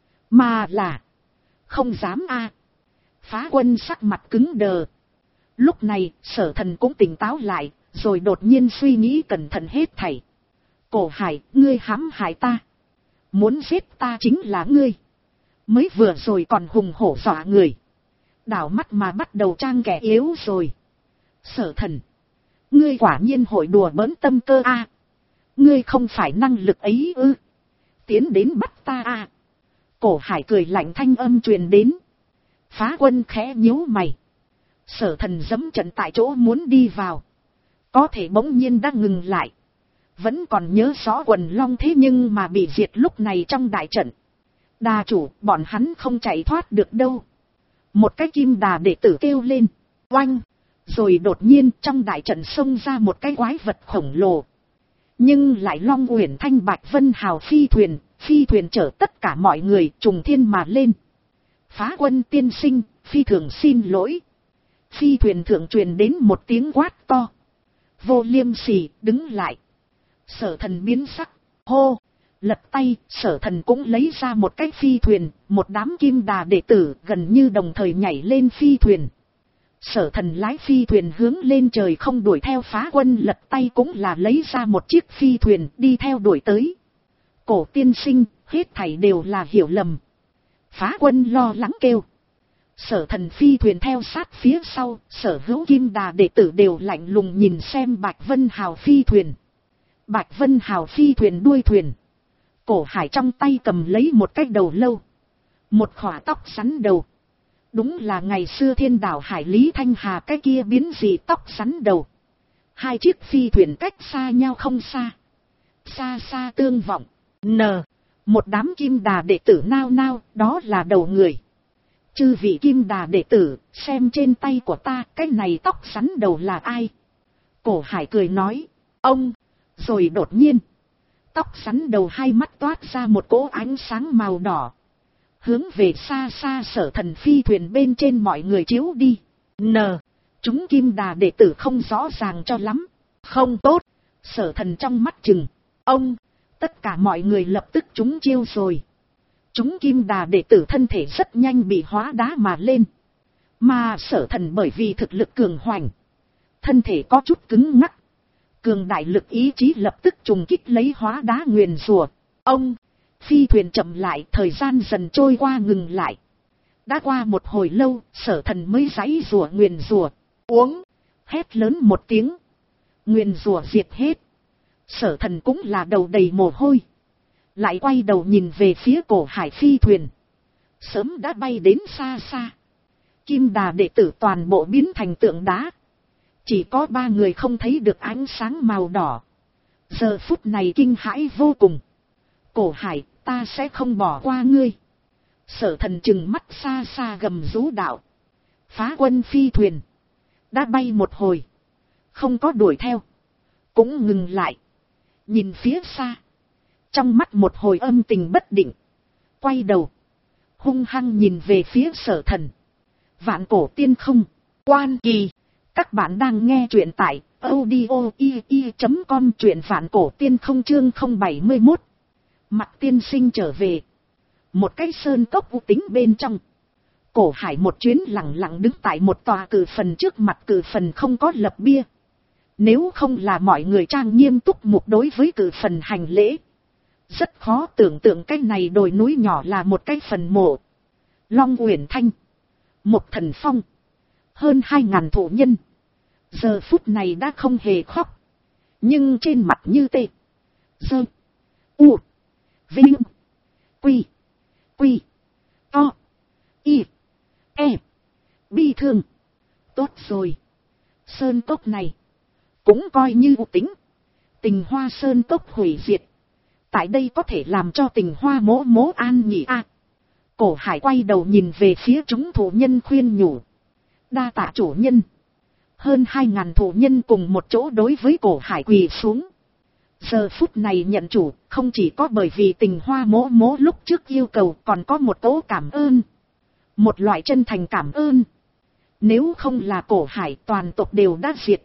Mà là. Không dám a. Phá Quân sắc mặt cứng đờ. Lúc này Sở Thần cũng tỉnh táo lại. Rồi đột nhiên suy nghĩ cẩn thận hết thảy. Cổ Hải, ngươi hãm hại ta. Muốn giết ta chính là ngươi. Mới vừa rồi còn hùng hổ dọa người. Đảo mắt mà bắt đầu trang kẻ yếu rồi. Sở Thần. Ngươi quả nhiên hội đùa bỡn tâm cơ a. Ngươi không phải năng lực ấy ư. Tiến đến bắt ta a. Cổ Hải cười lạnh thanh âm truyền đến. Phá Quân khẽ nhíu mày. Sở Thần giẫm trận tại chỗ muốn đi vào. Có thể bỗng nhiên đã ngừng lại. Vẫn còn nhớ rõ Quần Long thế nhưng mà bị diệt lúc này trong đại trận. Đà chủ, bọn hắn không chạy thoát được đâu. Một cái Kim Đà đệ tử kêu lên. Oanh! Rồi đột nhiên trong đại trận xông ra một cái quái vật khổng lồ. Nhưng lại Long Uyển Thanh Bạch Vân Hào phi thuyền chở tất cả mọi người trùng thiên mà lên. Phá Quân tiên sinh, phi thường xin lỗi. Phi thuyền thượng truyền đến một tiếng quát to. Vô Liêm Sỉ, đứng lại. Sở Thần biến sắc, hô, lật tay, Sở Thần cũng lấy ra một cái phi thuyền, một đám Kim Đà đệ tử gần như đồng thời nhảy lên phi thuyền. Sở Thần lái phi thuyền hướng lên trời không đuổi theo Phá Quân, lật tay cũng là lấy ra một chiếc phi thuyền đi theo đuổi tới. Cổ tiên sinh, hết thảy đều là hiểu lầm. Phá Quân lo lắng kêu. Sở Thần phi thuyền theo sát phía sau, sở hữu Kim Đà đệ tử đều lạnh lùng nhìn xem Bạch Vân Hào phi thuyền. Bạch Vân Hào phi thuyền đuôi thuyền. Cổ Hải trong tay cầm lấy một cái đầu lâu. Một khỏa tóc rắn đầu. Đúng là ngày xưa thiên đảo hải Lý Thanh Hà cái kia biến dị tóc rắn đầu. Hai chiếc phi thuyền cách xa nhau không xa. Xa xa tương vọng. Một đám kim đà đệ tử nao nao, đó là đầu người. Chư vị kim đà đệ tử, xem trên tay của ta, cái này tóc rắn đầu là ai? Cổ Hải cười nói, ông. Rồi đột nhiên, tóc rắn đầu hai mắt toát ra một cỗ ánh sáng màu đỏ. Hướng về xa xa Sở Thần phi thuyền bên trên mọi người chiếu đi. Chúng kim đà đệ tử không rõ ràng cho lắm. Không tốt. Sở Thần trong mắt chừng. Ông. Tất cả mọi người lập tức trúng chiêu rồi. Chúng kim đà đệ tử thân thể rất nhanh bị hóa đá mà lên. Mà Sở Thần bởi vì thực lực cường hoành, thân thể có chút cứng ngắc. Cường đại lực ý chí lập tức trùng kích lấy hóa đá nguyền rủa. Ông. Phi thuyền chậm lại, thời gian dần trôi qua ngừng lại. Đã qua một hồi lâu, Sở Thần mới giãy rủa nguyền rủa. Uống. Hét lớn một tiếng. Nguyền rủa diệt hết. Sở Thần cũng là đầu đầy mồ hôi. Lại quay đầu nhìn về phía Cổ Hải phi thuyền. Sớm đã bay đến xa xa. Kim đà đệ tử toàn bộ biến thành tượng đá. Chỉ có 3 người không thấy được ánh sáng màu đỏ. Giờ phút này kinh hãi vô cùng. Cổ Hải, ta sẽ không bỏ qua ngươi. Sở Thần trừng mắt xa xa gầm rú đạo. Phá quân phi thuyền. Đã bay một hồi. Không có đuổi theo. Cũng ngừng lại. Nhìn phía xa. Trong mắt một hồi âm tình bất định. Quay đầu. Hung hăng nhìn về phía Sở Thần. Vạn cổ tiên không. Quan kỳ. Các bạn đang nghe truyện tại audio.com, truyện vạn cổ tiên không chương 071. Mặt tiên sinh trở về. Một cái sơn cốc u tính bên trong. Cổ Hải một chuyến lặng lặng đứng tại một tòa cử phần trước mặt cử phần không có lập bia. Nếu không là mọi người trang nghiêm túc mục đối với cử phần hành lễ. Rất khó tưởng tượng cái này đồi núi nhỏ là một cái phần mộ. Long Uyển Thanh. Một Thần Phong. Hơn 2.000 thổ nhân. Giờ phút này đã không hề khóc. Nhưng trên mặt như tê. Dơ. U. Vinh. Quy. Quy. To. Y. E. Bi thương. Tốt rồi. Sơn cốc này. Cũng coi như u tính. Tình Hoa sơn cốc hủy diệt. Tại đây có thể làm cho Tình Hoa mỗ mỗ an nhỉ a. Cổ Hải quay đầu nhìn về phía chúng thủ nhân khuyên nhủ. Đa tạ chủ nhân. Hơn 2.000 thủ nhân cùng một chỗ đối với Cổ Hải quỳ xuống. Giờ phút này nhận chủ, không chỉ có bởi vì Tình Hoa mỗ mỗ lúc trước yêu cầu, còn có một tố cảm ơn. Một loại chân thành cảm ơn. Nếu không là Cổ Hải, toàn tộc đều đã diệt.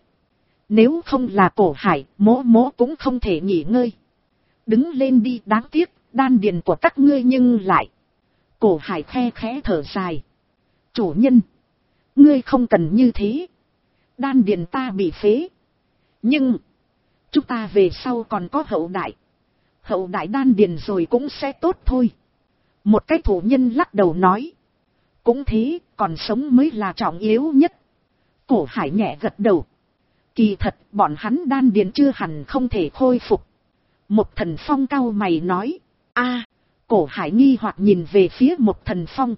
Nếu không là Cổ Hải, mỗ mỗ cũng không thể nghỉ ngơi. Đứng lên đi, đáng tiếc, đan điền của các ngươi nhưng lại. Cổ Hải khe khẽ thở dài. Chủ nhân, ngươi không cần như thế. Đan điền ta bị phế. Nhưng chúng ta về sau còn có hậu đại. Hậu đại đan điền rồi cũng sẽ tốt thôi. Một cái thủ nhân lắc đầu nói. Cũng thế, còn sống mới là trọng yếu nhất. Cổ Hải nhẹ gật đầu. Kỳ thật, bọn hắn đan điền chưa hẳn không thể khôi phục. Một Thần Phong cau mày nói. A. Cổ Hải nghi hoặc nhìn về phía Một Thần Phong.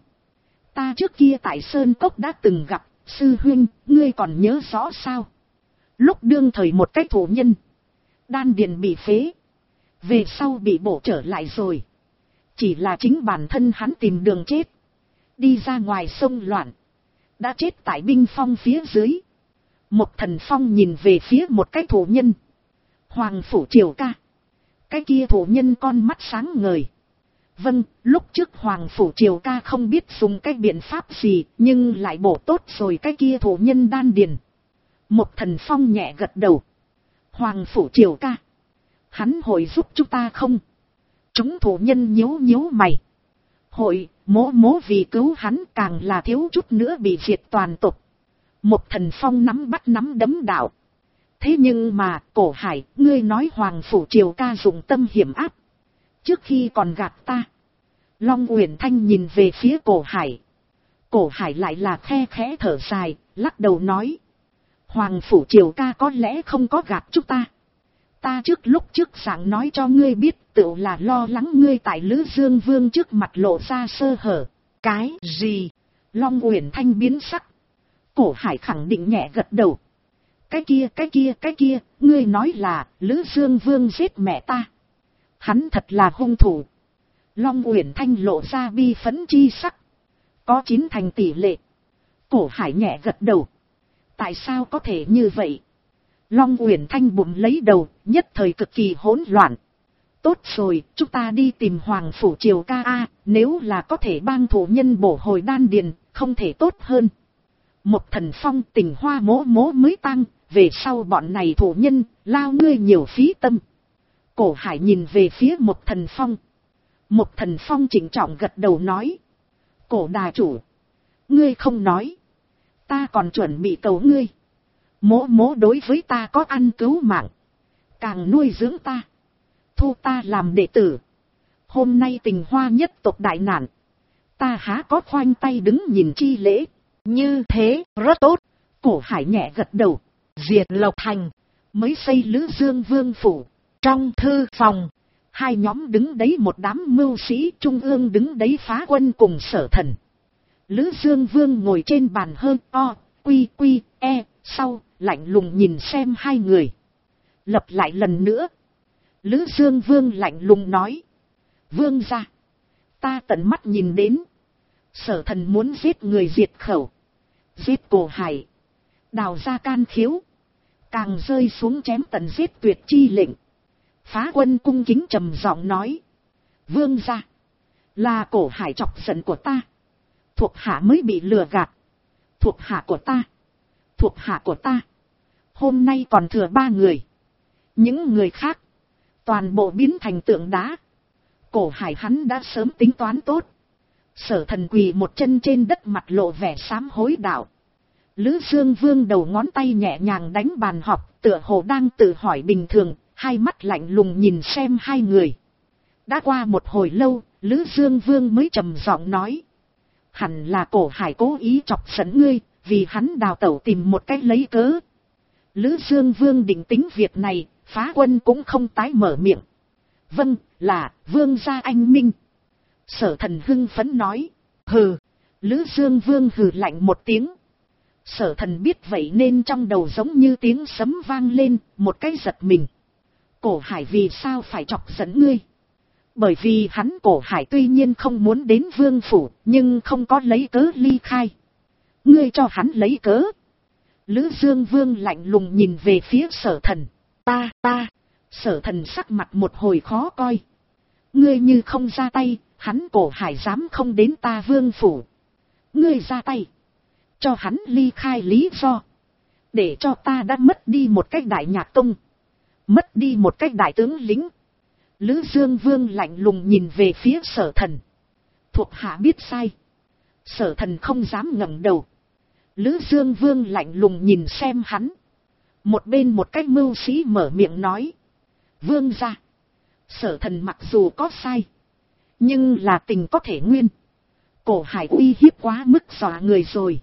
Ta trước kia tại Sơn Cốc đã từng gặp. Sư huynh, ngươi còn nhớ rõ sao? Lúc đương thời một cái thủ nhân. Đan điền bị phế. Về sau bị bổ trở lại rồi. Chỉ là chính bản thân hắn tìm đường chết. Đi ra ngoài sông loạn. Đã chết tại binh phong phía dưới. Một Thần Phong nhìn về phía một cái thủ nhân. Hoàng Phủ Triều Ca. Cái kia thủ nhân con mắt sáng ngời. Vâng, lúc trước Hoàng Phủ Triều Ca không biết dùng cái biện pháp gì, nhưng lại bổ tốt rồi cái kia thủ nhân đan điền. Một Thần Phong nhẹ gật đầu. Hoàng Phủ Triều Ca. Hắn hội giúp chúng ta không? Chúng thủ nhân nhíu nhíu mày. Hội, mỗ mỗ vì cứu hắn càng là thiếu chút nữa bị diệt toàn tộc. Một Thần Phong nắm bắt nắm đấm đạo. Thế nhưng mà, Cổ Hải, ngươi nói Hoàng Phủ Triều Ca dùng tâm hiểm áp. Trước khi còn gạt ta. Long Uyển Thanh nhìn về phía Cổ Hải. Cổ Hải lại là khe khẽ thở dài, lắc đầu nói. Hoàng Phủ Triều Ca có lẽ không có gạt chúng ta. Ta lúc trước sáng nói cho ngươi biết, tự là lo lắng ngươi tại Lữ Dương Vương trước mặt lộ ra sơ hở. Cái gì? Long Uyển Thanh biến sắc. Cổ Hải khẳng định nhẹ gật đầu. Cái kia, ngươi nói là Lữ Dương Vương giết mẹ ta. Hắn thật là hung thủ. Long Uyển Thanh lộ ra bi phẫn chi sắc. Có 9 thành tỷ lệ. Cổ Hải nhẹ gật đầu. Tại sao có thể như vậy? Long Uyển Thanh bụng lấy đầu, nhất thời cực kỳ hỗn loạn. Tốt rồi, chúng ta đi tìm Hoàng Phủ Triều ca a, nếu là có thể bang thủ nhân bổ hồi đan điền, không thể tốt hơn. Một Thần Phong Tình Hoa mỗ mới tăng, về sau bọn này thủ nhân, lao ngươi nhiều phí tâm. Cổ Hải nhìn về phía Một Thần Phong. Một Thần Phong chỉnh trọng gật đầu nói. Cổ đà chủ, ngươi không nói. Ta còn chuẩn bị cầu ngươi. Mỗ đối với ta có ăn cứu mạng. Càng nuôi dưỡng ta. Thu ta làm đệ tử. Hôm nay Tình Hoa nhất tộc đại nạn. Ta há có khoanh tay đứng nhìn chi lễ. Như thế, rất tốt. Cổ Hải nhẹ gật đầu. Diệt Lộc Thành. Mới xây Lữ Dương Vương phủ. Trong thư phòng. Hai nhóm đứng đấy một đám mưu sĩ, trung ương đứng đấy Phá Quân cùng Sở Thần. Lữ Dương Vương ngồi trên bàn hơn o, quy, sau, lạnh lùng nhìn xem hai người. Lặp lại lần nữa. Lữ Dương Vương lạnh lùng nói. Vương gia, ta tận mắt nhìn đến. Sở Thần muốn giết người diệt khẩu. Giết Cổ Hải. Đào ra can khiếu. Càng rơi xuống chém tận giết tuyệt chi lệnh. Phá Quân cung kính trầm giọng nói. Vương gia, là Cổ Hải chọc giận của ta. Thuộc hạ mới bị lừa gạt. Thuộc hạ của ta. Hôm nay còn thừa 3 người. Những người khác, toàn bộ biến thành tượng đá. Cổ Hải hắn đã sớm tính toán tốt. Sở Thần quỳ một chân trên đất, mặt lộ vẻ sám hối đạo. Lữ Dương Vương đầu ngón tay nhẹ nhàng đánh bàn họp, tựa hồ đang tự hỏi bình thường, hai mắt lạnh lùng nhìn xem hai người. Đã qua một hồi lâu, Lữ Dương Vương mới trầm giọng nói. Hẳn là Cổ Hải cố ý chọc giận ngươi, vì hắn đào tẩu tìm một cách lấy cớ. Lữ Dương Vương định tính việc này, Phá Quân cũng không tái mở miệng. Vâng, là Vương gia anh minh. Sở Thần hưng phấn nói. Hừ. Lữ Dương Vương hừ lạnh một tiếng. Sở Thần biết vậy nên trong đầu giống như tiếng sấm vang lên, một cái giật mình. Cổ Hải vì sao phải chọc giận ngươi? Bởi vì hắn Cổ Hải tuy nhiên không muốn đến vương phủ, nhưng không có lấy cớ ly khai. Ngươi cho hắn lấy cớ. Lữ Dương Vương lạnh lùng nhìn về phía Sở Thần. Ta. Sở Thần sắc mặt một hồi khó coi. Ngươi như không ra tay, hắn Cổ Hải dám không đến ta vương phủ. Ngươi ra tay, cho hắn ly khai lý do. Để cho ta đã mất đi một cách đại nhạc tông. Mất đi một cách đại tướng lính. Lữ Dương Vương lạnh lùng nhìn về phía Sở Thần. Thuộc hạ biết sai. Sở Thần không dám ngẩng đầu. Lữ Dương Vương lạnh lùng nhìn xem hắn. Một bên một cách mưu sĩ mở miệng nói. Vương gia, Sở Thần mặc dù có sai, nhưng là tình có thể nguyên. Cổ Hải uy hiếp quá mức dọa người rồi.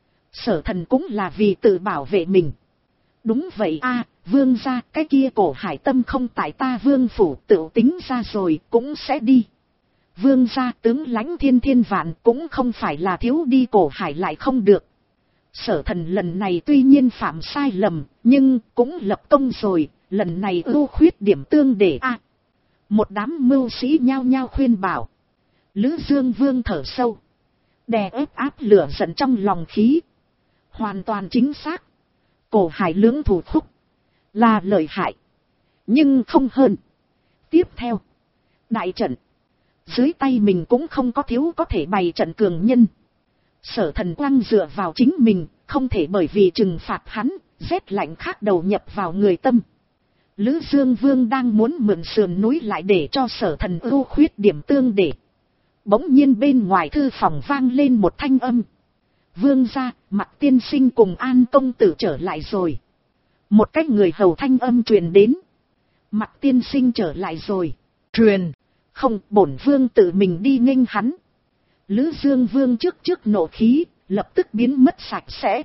Sở Thần cũng là vì tự bảo vệ mình. Đúng vậy a, Vương gia, cái kia Cổ Hải tâm không tại ta vương phủ, tự tính ra rồi cũng sẽ đi. Vương gia, tướng lãnh thiên vạn cũng không phải là thiếu đi Cổ Hải lại không được. Sở Thần lần này tuy nhiên phạm sai lầm, nhưng cũng lập công rồi, lần này ưu khuyết điểm tương để a. Một đám mưu sĩ nhao nhao khuyên bảo. Lữ Dương Vương thở sâu, đè ép áp lửa giận trong lòng khí. Hoàn toàn chính xác. Cổ Hải lưỡng thủ khúc là lợi hại, nhưng không hơn. Tiếp theo, đại trận dưới tay mình cũng không có thiếu có thể bày trận cường nhân. Sở Thần quang dựa vào chính mình, không thể bởi vì trừng phạt hắn, rét lạnh khác đầu nhập vào người tâm. Lữ Dương Vương đang muốn mượn sườn núi lại để cho Sở Thần ưu khuyết điểm tương để. Bỗng nhiên bên ngoài thư phòng vang lên một thanh âm. Vương gia, Mặc tiên sinh cùng An công tử trở lại rồi. Một cách người hầu thanh âm truyền đến. Mặc tiên sinh trở lại rồi. Truyền. Không, bổn vương tự mình đi nghênh hắn. Lữ Dương Vương trước nộ khí, lập tức biến mất sạch sẽ.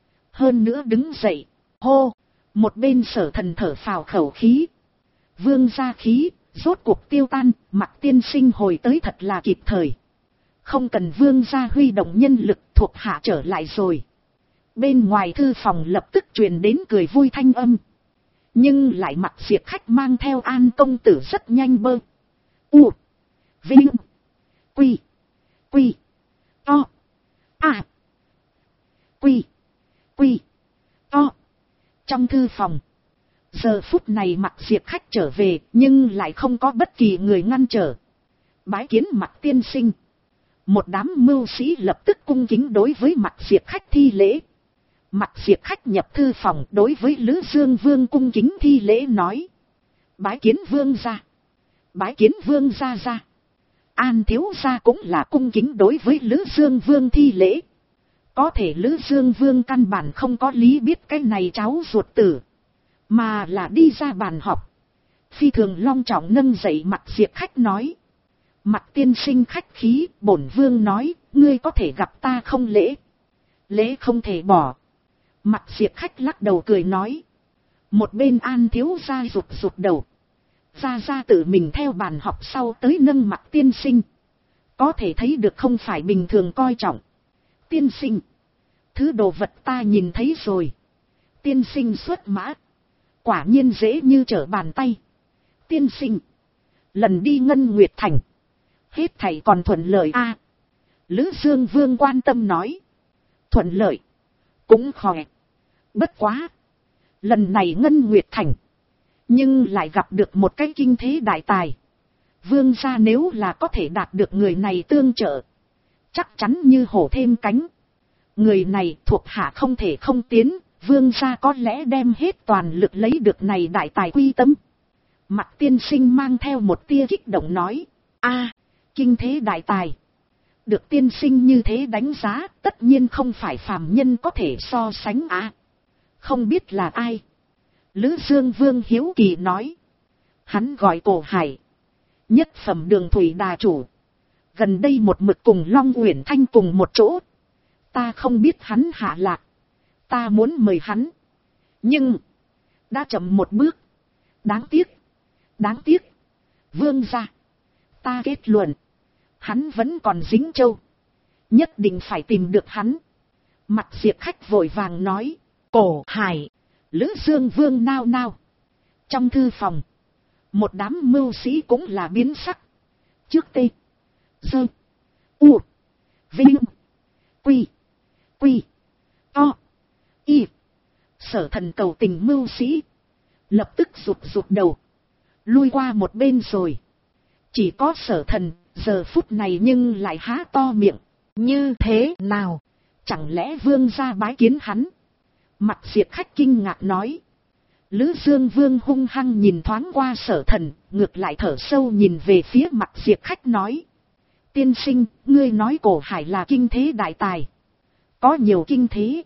Hơn nữa đứng dậy, hô. Một bên Sở Thần thở phào khẩu khí. Vương gia khí, rốt cuộc tiêu tan, Mặc tiên sinh hồi tới thật là kịp thời. Không cần vương gia huy động nhân lực, thuộc hạ trở lại rồi. Bên ngoài thư phòng lập tức truyền đến cười vui thanh âm. Nhưng lại mặc diệt khách mang theo An công tử rất nhanh bơ. U. Vinh. Quy. Quy. To. À. Quy. Quy. To. Trong thư phòng. Giờ phút này mặc diệt khách trở về, nhưng lại không có bất kỳ người ngăn trở. Bái kiến Mặc tiên sinh. Một đám mưu sĩ lập tức cung kính đối với Mặc diệt khách thi lễ. Mặc diệt khách nhập thư phòng đối với Lữ Dương Vương cung kính thi lễ nói. Bái kiến vương gia. Bái kiến vương gia gia. An thiếu gia cũng là cung kính đối với Lữ Dương Vương thi lễ. Có thể Lữ Dương Vương căn bản không có lý biết cái này cháu ruột tử, mà là đi ra bàn họp. Phi thường long trọng nâng dậy Mặc diệt khách nói. Mặc tiên sinh khách khí, bổn vương nói, ngươi có thể gặp ta không lễ. Lễ không thể bỏ. Mặc diệt khách lắc đầu cười nói. Một bên An thiếu gia rụt rụt đầu. Ra tự mình theo bàn họp sau tới nâng Mặc tiên sinh. Có thể thấy được không phải bình thường coi trọng. Tiên sinh. Thứ đồ vật ta nhìn thấy rồi. Tiên sinh xuất mã. Quả nhiên dễ như trở bàn tay. Tiên sinh. Lần đi Ngân Nguyệt Thành. Hết thảy còn thuận lợi a. Lữ Dương Vương quan tâm nói. Thuận lợi. Cũng khỏe. Bất quá. Lần này Ngân Nguyệt Thành. Nhưng lại gặp được một cái kinh thế đại tài. Vương gia nếu là có thể đạt được người này tương trợ. Chắc chắn như hổ thêm cánh. Người này thuộc hạ không thể không tiến. Vương gia có lẽ đem hết toàn lực lấy được này đại tài quy tâm. Mặc tiên sinh mang theo một tia kích động nói. A, kinh thế đại tài. Được tiên sinh như thế đánh giá, tất nhiên không phải phàm nhân có thể so sánh á. Không biết là ai. Lữ Dương Vương hiếu kỳ nói. Hắn gọi Cổ Hải. Nhất phẩm Đường thủy đà chủ. Gần đây một mực cùng Long Uyển Thanh cùng một chỗ. Ta không biết hắn hạ lạc. Ta muốn mời hắn. Nhưng. Đã chậm một bước. Đáng tiếc. Đáng tiếc. Vương gia. Ta kết luận. Hắn vẫn còn dính châu. Nhất định phải tìm được hắn. Mặc diệt khách vội vàng nói. Cổ Hải. Lữ Dương Vương nao nao. Trong thư phòng. Một đám mưu sĩ cũng là biến sắc. Trước tê. Dơ. U. Vinh. Quy. Quy. To. Y. Sở Thần cầu tình mưu sĩ. Lập tức rụt rụt đầu. Lui qua một bên rồi. Chỉ có Sở Thần. Giờ phút này nhưng lại há to miệng. Như thế nào? Chẳng lẽ vương gia bái kiến hắn? Mặc diệt khách kinh ngạc nói. Lữ Dương Vương hung hăng nhìn thoáng qua Sở Thần. Ngược lại thở sâu nhìn về phía Mặc diệt khách nói. Tiên sinh, ngươi nói Cổ Hải là kinh thế đại tài. Có nhiều kinh thế.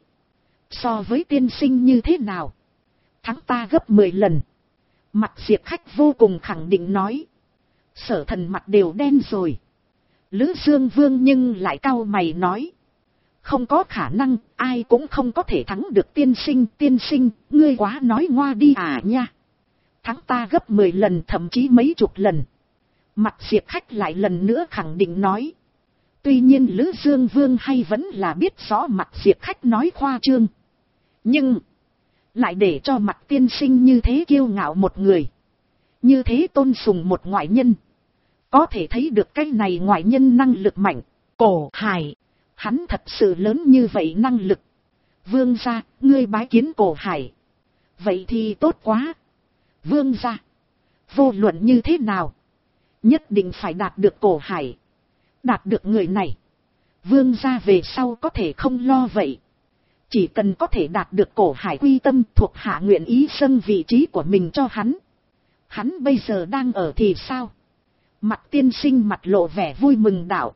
So với tiên sinh như thế nào? Thắng ta gấp 10 lần. Mặc diệt khách vô cùng khẳng định nói. Sở Thần mặt đều đen rồi. Lữ Dương Vương nhưng lại cau mày nói. Không có khả năng, ai cũng không có thể thắng được tiên sinh, ngươi quá nói ngoa đi à nha. Thắng ta gấp 10 lần thậm chí mấy chục lần. Mặc diệt khách lại lần nữa khẳng định nói. Tuy nhiên Lữ Dương Vương hay vẫn là biết rõ Mặc diệt khách nói khoa trương. Nhưng, lại để cho Mặc tiên sinh như thế kiêu ngạo một người. Như thế tôn sùng một ngoại nhân. Có thể thấy được cái này ngoại nhân năng lực mạnh. Cổ Hải, hắn thật sự lớn như vậy năng lực. Vương gia, ngươi bái kiến Cổ Hải. Vậy thì tốt quá. Vương gia, vô luận như thế nào, nhất định phải đạt được Cổ Hải. Đạt được người này, vương gia về sau có thể không lo vậy. Chỉ cần có thể đạt được Cổ Hải quy tâm, thuộc hạ nguyện ý dâng vị trí của mình cho hắn. Hắn bây giờ đang ở thì sao? Mặc tiên sinh mặt lộ vẻ vui mừng đạo.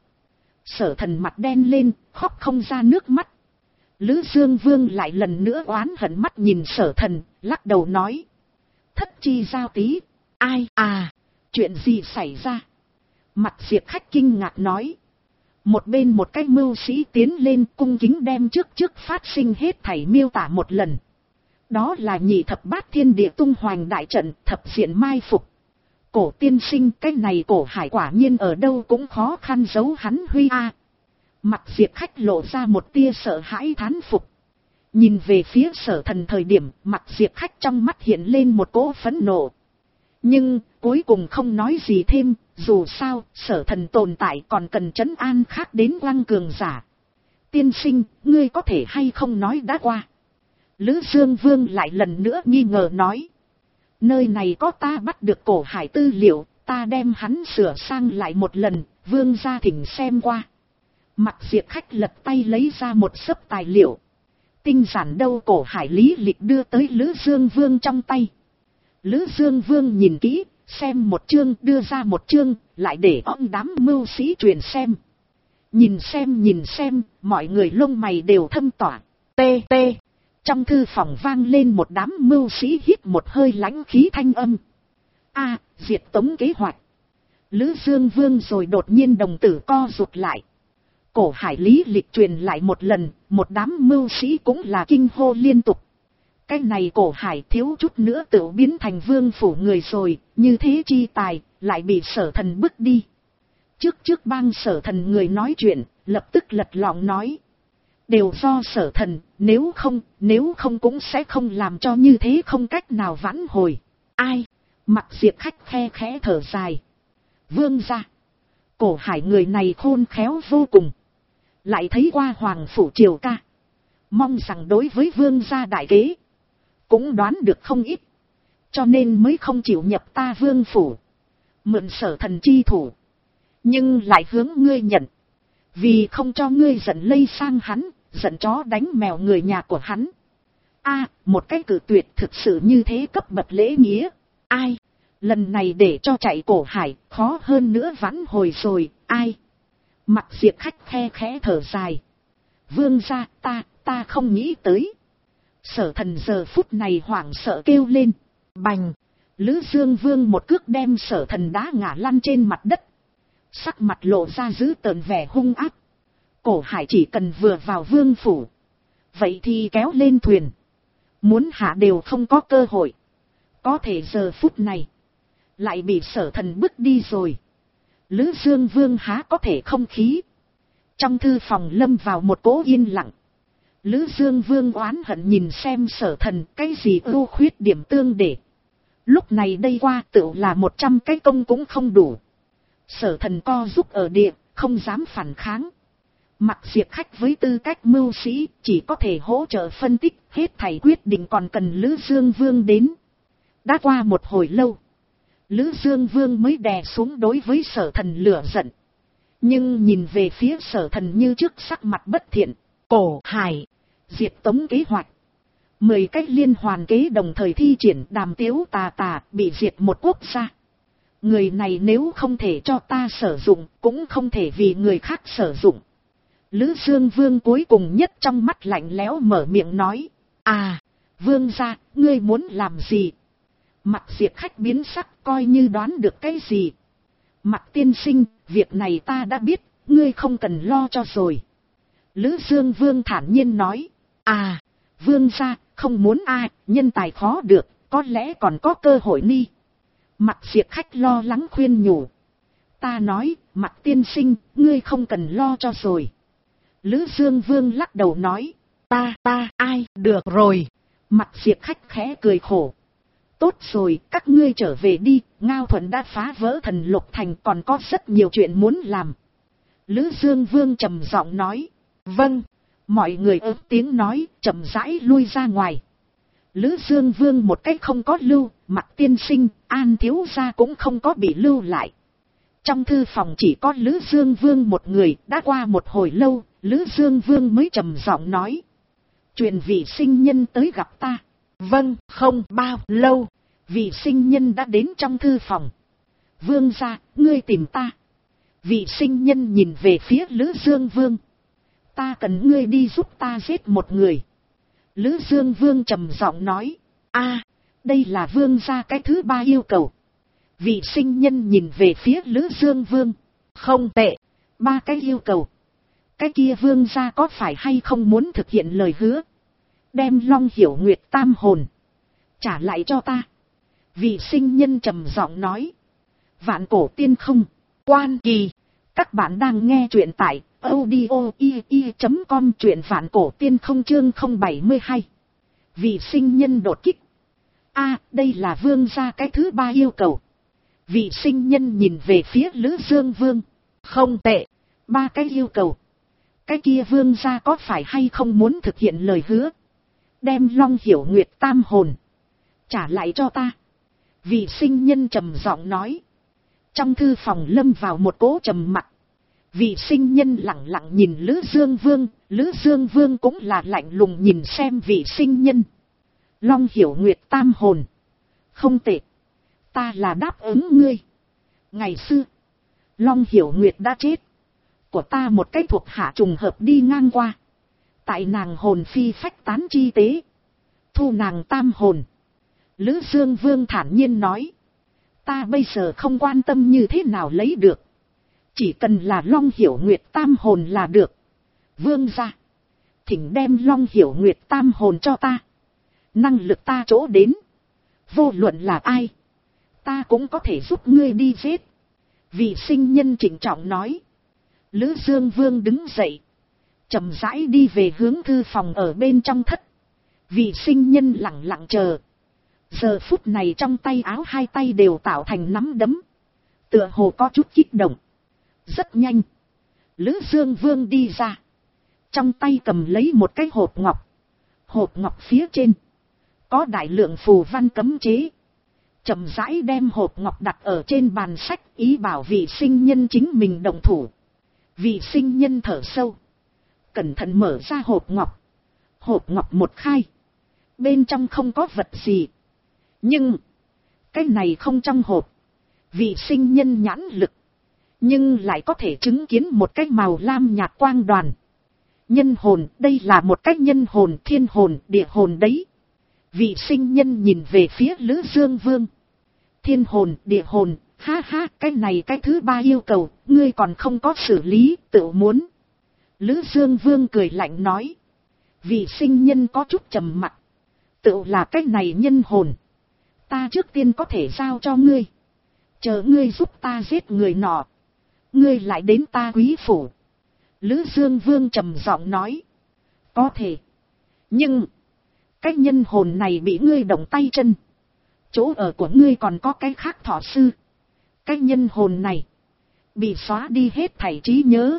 Sở Thần mặt đen lên, khóc không ra nước mắt. Lữ Dương Vương lại lần nữa oán hận mắt nhìn Sở Thần, lắc đầu nói. Thất chi giao tí. Ai à, chuyện gì xảy ra? Mặc diệt khách kinh ngạc nói. Một bên một cái mưu sĩ tiến lên cung kính đem trước phát sinh hết thảy miêu tả một lần. Đó là nhị thập bát thiên địa tung hoành đại trận, thập diện mai phục. Cổ tiên sinh, cái này Cổ Hải quả nhiên ở đâu cũng khó khăn giấu hắn huy a. Mặt Diệp Khách lộ ra một tia sợ hãi thán phục. Nhìn về phía Sở Thần thời điểm, mặt Diệp Khách trong mắt hiện lên một cỗ phẫn nộ. Nhưng, cuối cùng không nói gì thêm, dù sao, Sở Thần tồn tại còn cần trấn an khác đến Lăng cường giả. Tiên sinh, ngươi có thể hay không nói đã qua. Lữ Dương Vương lại lần nữa nghi ngờ nói. Nơi này có ta bắt được Cổ Hải tư liệu, ta đem hắn sửa sang lại một lần, Vương gia thỉnh xem qua. Mặt Diệp Khách lật tay lấy ra một xấp tài liệu. Tinh giản đâu Cổ Hải lý lịch đưa tới Lữ Dương Vương trong tay. Lữ Dương Vương nhìn kỹ, xem một chương đưa ra một chương, lại để ông đám mưu sĩ truyền xem. Nhìn xem, mọi người lông mày đều thâm tỏa. T. Trong thư phòng vang lên một đám mưu sĩ hít một hơi lãnh khí thanh âm. Diệt tống kế hoạch. Lữ Dương Vương rồi đột nhiên đồng tử co rụt lại. Cổ Hải lý lịch truyền lại một lần, một đám mưu sĩ cũng là kinh hô liên tục. Cái này Cổ Hải thiếu chút nữa tự biến thành vương phủ người rồi, như thế chi tài, lại bị Sở Thần bức đi. Trước bang Sở Thần người nói chuyện, lập tức lật lọng nói. Đều do Sở Thần, nếu không cũng sẽ không làm cho như thế không cách nào vãn hồi. Ai? Mặt Diệp Khách khe khẽ thở dài. Vương gia. Cổ Hải người này khôn khéo vô cùng. Lại thấy qua Hoàng phủ triều ca. Mong rằng đối với vương gia đại kế. Cũng đoán được không ít. Cho nên mới không chịu nhập ta vương phủ. Mượn Sở Thần chi thủ. Nhưng lại hướng ngươi nhận. Vì không cho ngươi giận lây sang hắn. Giận chó đánh mèo người nhà của hắn. Một cái cử tuyệt thực sự như thế cấp bậc lễ nghĩa. Ai? Lần này để cho chạy Cổ Hải, khó hơn nữa vãn hồi rồi, ai? Mặt Diệp Khách khe khẽ thở dài. Vương gia, ta không nghĩ tới. Sở Thần giờ phút này hoảng sợ kêu lên. Bành! Lữ Dương Vương một cước đem Sở Thần đá ngã lăn trên mặt đất. Sắc mặt lộ ra dữ tợn vẻ hung ác. Cổ Hải chỉ cần vừa vào vương phủ. Vậy thì kéo lên thuyền. Muốn hạ đều không có cơ hội. Có thể giờ phút này. Lại bị Sở Thần bước đi rồi. Lữ Dương Vương há có thể không khí. Trong thư phòng lâm vào một cỗ yên lặng. Lữ Dương Vương oán hận nhìn xem Sở Thần cái gì ưu khuyết điểm tương để. Lúc này đây qua tựu là 100 cái công cũng không đủ. Sở Thần co giúp ở địa, không dám phản kháng. Mặt Diệp Khách với tư cách mưu sĩ chỉ có thể hỗ trợ phân tích, hết thảy quyết định còn cần Lữ Dương Vương đến. Đã qua một hồi lâu. Lữ Dương Vương mới đè xuống đối với Sở Thần lửa giận. Nhưng nhìn về phía Sở Thần như trước sắc mặt bất thiện. Cổ Hải, diệt tống kế hoạch. 10 cách liên hoàn kế đồng thời thi triển đàm tiếu tà bị diệt một quốc gia. Người này nếu không thể cho ta sử dụng, cũng không thể vì người khác sử dụng. Lữ Dương Vương cuối cùng nhất trong mắt lạnh lẽo mở miệng nói. Vương gia, ngươi muốn làm gì? Mặt Diệp Khách biến sắc coi như đoán được cái gì. Mặt tiên sinh, việc này ta đã biết, ngươi không cần lo cho rồi. Lữ Dương Vương thản nhiên nói. Vương gia, không muốn nhân tài khó được, có lẽ còn có cơ hội ni. Mặt Diệp Khách lo lắng khuyên nhủ. Ta nói, Mặt tiên sinh, ngươi không cần lo cho rồi. Lữ Dương Vương lắc đầu nói. Ai, được rồi. Mặt Diệp Khách khẽ cười khổ. Tốt rồi, các ngươi trở về đi, Ngao Thuận đã phá vỡ Thần Lục Thành còn có rất nhiều chuyện muốn làm. Lữ Dương Vương trầm giọng nói. Vâng. Mọi người ớt tiếng nói, chậm rãi lui ra ngoài. Lữ Dương Vương một cách không có lưu, Mặt tiên sinh, An thiếu gia cũng không có bị lưu lại. Trong thư phòng chỉ có Lữ Dương Vương một người, đã qua một hồi lâu, Lữ Dương Vương mới trầm giọng nói. Truyền vị sinh nhân tới gặp ta. Vâng, không bao lâu, vị sinh nhân đã đến trong thư phòng. Vương gia, ngươi tìm ta. Vị sinh nhân nhìn về phía Lữ Dương Vương. Ta cần ngươi đi giúp ta giết một người. Lữ Dương Vương trầm giọng nói. Đây là vương gia cái thứ 3 yêu cầu. Vị sinh nhân nhìn về phía Lữ Dương Vương. Không tệ, 3 cái yêu cầu. Cái kia vương gia có phải hay không muốn thực hiện lời hứa? Đem Long Hiểu Nguyệt tam hồn trả lại cho ta. Vị sinh nhân trầm giọng nói. Vạn cổ tiên không. Quan kỳ. Các bạn đang nghe truyện tại audio.com, truyện vạn cổ tiên không chương 072. Vị sinh nhân đột kích. Đây là vương gia cái thứ 3 yêu cầu. Vị sinh nhân nhìn về phía Lữ Dương Vương. Không tệ, 3 cái yêu cầu. Cái kia vương gia có phải hay không muốn thực hiện lời hứa? Đem Long Hiểu Nguyệt tam hồn trả lại cho ta. Vị sinh nhân trầm giọng nói. Trong thư phòng lâm vào một cỗ trầm mặc. Vị sinh nhân lặng lặng nhìn Lữ Dương Vương. Lữ Dương Vương cũng là lạnh lùng nhìn xem vị sinh nhân. Long Hiểu Nguyệt tam hồn. Không tệ. Ta là đáp ứng ngươi. Ngày xưa, Long Hiểu Nguyệt đã chết. Của ta một cái thuộc hạ trùng hợp đi ngang qua. Tại nàng hồn phi phách tán chi tế. Thu nàng tam hồn. Lữ Dương Vương thản nhiên nói. Ta bây giờ không quan tâm như thế nào lấy được. Chỉ cần là Long Hiểu Nguyệt tam hồn là được. Vương gia, thỉnh đem Long Hiểu Nguyệt tam hồn cho ta. Năng lực ta chỗ đến. Vô luận là ai, ta cũng có thể giúp ngươi đi giết. Vị sinh nhân trịnh trọng nói. Lữ Dương Vương đứng dậy, chậm rãi đi về hướng thư phòng ở bên trong thất. Vị sinh nhân lặng lặng chờ. Giờ phút này trong tay áo hai tay đều tạo thành nắm đấm. Tựa hồ có chút kích động. Rất nhanh, Lữ Dương Vương đi ra. Trong tay cầm lấy một cái hộp ngọc. Hộp ngọc phía trên có đại lượng phù văn cấm chế. Chậm rãi đem hộp ngọc đặt ở trên bàn sách, ý bảo vị sinh nhân chính mình động thủ. Vị sinh nhân thở sâu, cẩn thận mở ra hộp ngọc. Hộp ngọc một khai, bên trong không có vật gì. Nhưng cái này không trong hộp. Vị sinh nhân nhãn lực, nhưng lại có thể chứng kiến một cái màu lam nhạt quang đoàn. Nhân hồn, đây là một cái nhân hồn, thiên hồn, địa hồn đấy. Vị sinh nhân nhìn về phía Lữ Dương Vương. Thiên hồn, địa hồn, ha ha, cái này cái thứ 3 yêu cầu, ngươi còn không có xử lý, tự muốn. Lữ Dương Vương cười lạnh nói. Vị sinh nhân có chút trầm mặc. Tự là cái này nhân hồn, ta trước tiên có thể giao cho ngươi. Chờ ngươi giúp ta giết người nọ, ngươi lại đến ta quý phủ. Lữ Dương Vương trầm giọng nói. Có thể. Nhưng cái nhân hồn này bị ngươi động tay chân. Chỗ ở của ngươi còn có cái khác thọ sư. Cái nhân hồn này bị xóa đi hết thảy trí nhớ,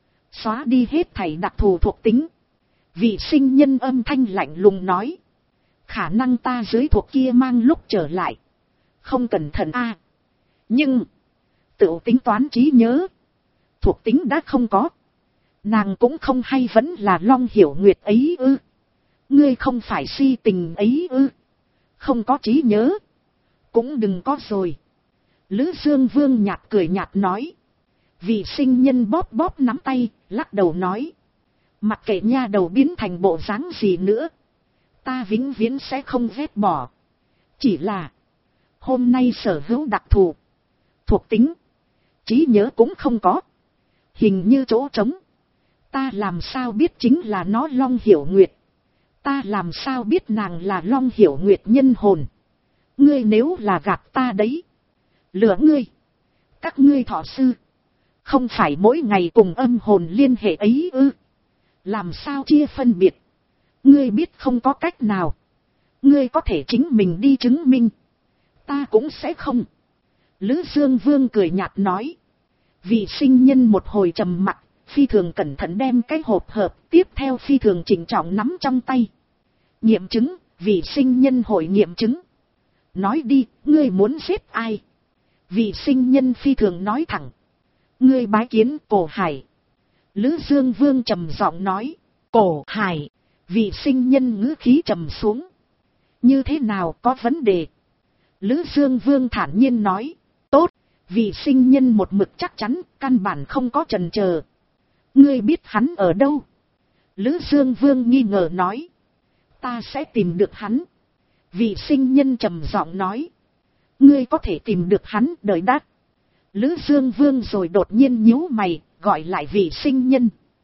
xóa đi hết thảy đặc thù thuộc tính. Vị sinh nhân âm thanh lạnh lùng nói. Khả năng ta dưới thuộc kia mang lúc trở lại. Không cẩn thận Nhưng tự tính toán trí nhớ, thuộc tính đã không có. Nàng cũng không hay vẫn là Long Hiểu Nguyệt ấy ư? Ngươi không phải si tình ấy ư? Không có trí nhớ cũng đừng có rồi. Lữ Dương Vương nhạt cười nhạt nói. Vị sinh nhân bóp bóp nắm tay, lắc đầu nói. Mặc kệ nha đầu biến thành bộ dáng gì nữa, ta vĩnh viễn sẽ không ghét bỏ. Chỉ là hôm nay sở hữu đặc thù, thuộc tính, trí nhớ cũng không có. Hình như chỗ trống. Ta làm sao biết chính là nó Long Hiểu Nguyệt? Ta làm sao biết nàng là Long Hiểu Nguyệt nhân hồn? Ngươi nếu là gạt ta đấy, lừa ngươi. Các ngươi thọ sư không phải mỗi ngày cùng âm hồn liên hệ ấy ư? Làm sao chia phân biệt? Ngươi biết không có cách nào. Ngươi có thể chính mình đi chứng minh. Ta cũng sẽ không. Lữ Dương Vương cười nhạt nói. Vị sinh nhân một hồi trầm mặc, phi thường cẩn thận đem cái hộp hợp, tiếp theo phi thường chỉnh trọng nắm trong tay. Nghiệm chứng, vị sinh nhân hội nghiệm chứng. Nói đi, ngươi muốn giết ai? Vị sinh nhân phi thường nói thẳng. Ngươi bái kiến Cổ Hải. Lữ Dương Vương trầm giọng nói. Cổ Hải. Vị sinh nhân ngữ khí trầm xuống. Như thế nào, có vấn đề? Lữ Dương Vương thản nhiên nói. Tốt. Vị sinh nhân một mực chắc chắn, căn bản không có chần chờ. Ngươi biết hắn ở đâu? Lữ Dương Vương nghi ngờ nói. Ta sẽ tìm được hắn. Vị sinh nhân trầm giọng nói. Ngươi có thể tìm được hắn, đợi đã. Lữ Dương Vương rồi đột nhiên nhíu mày, gọi lại vị sinh nhân.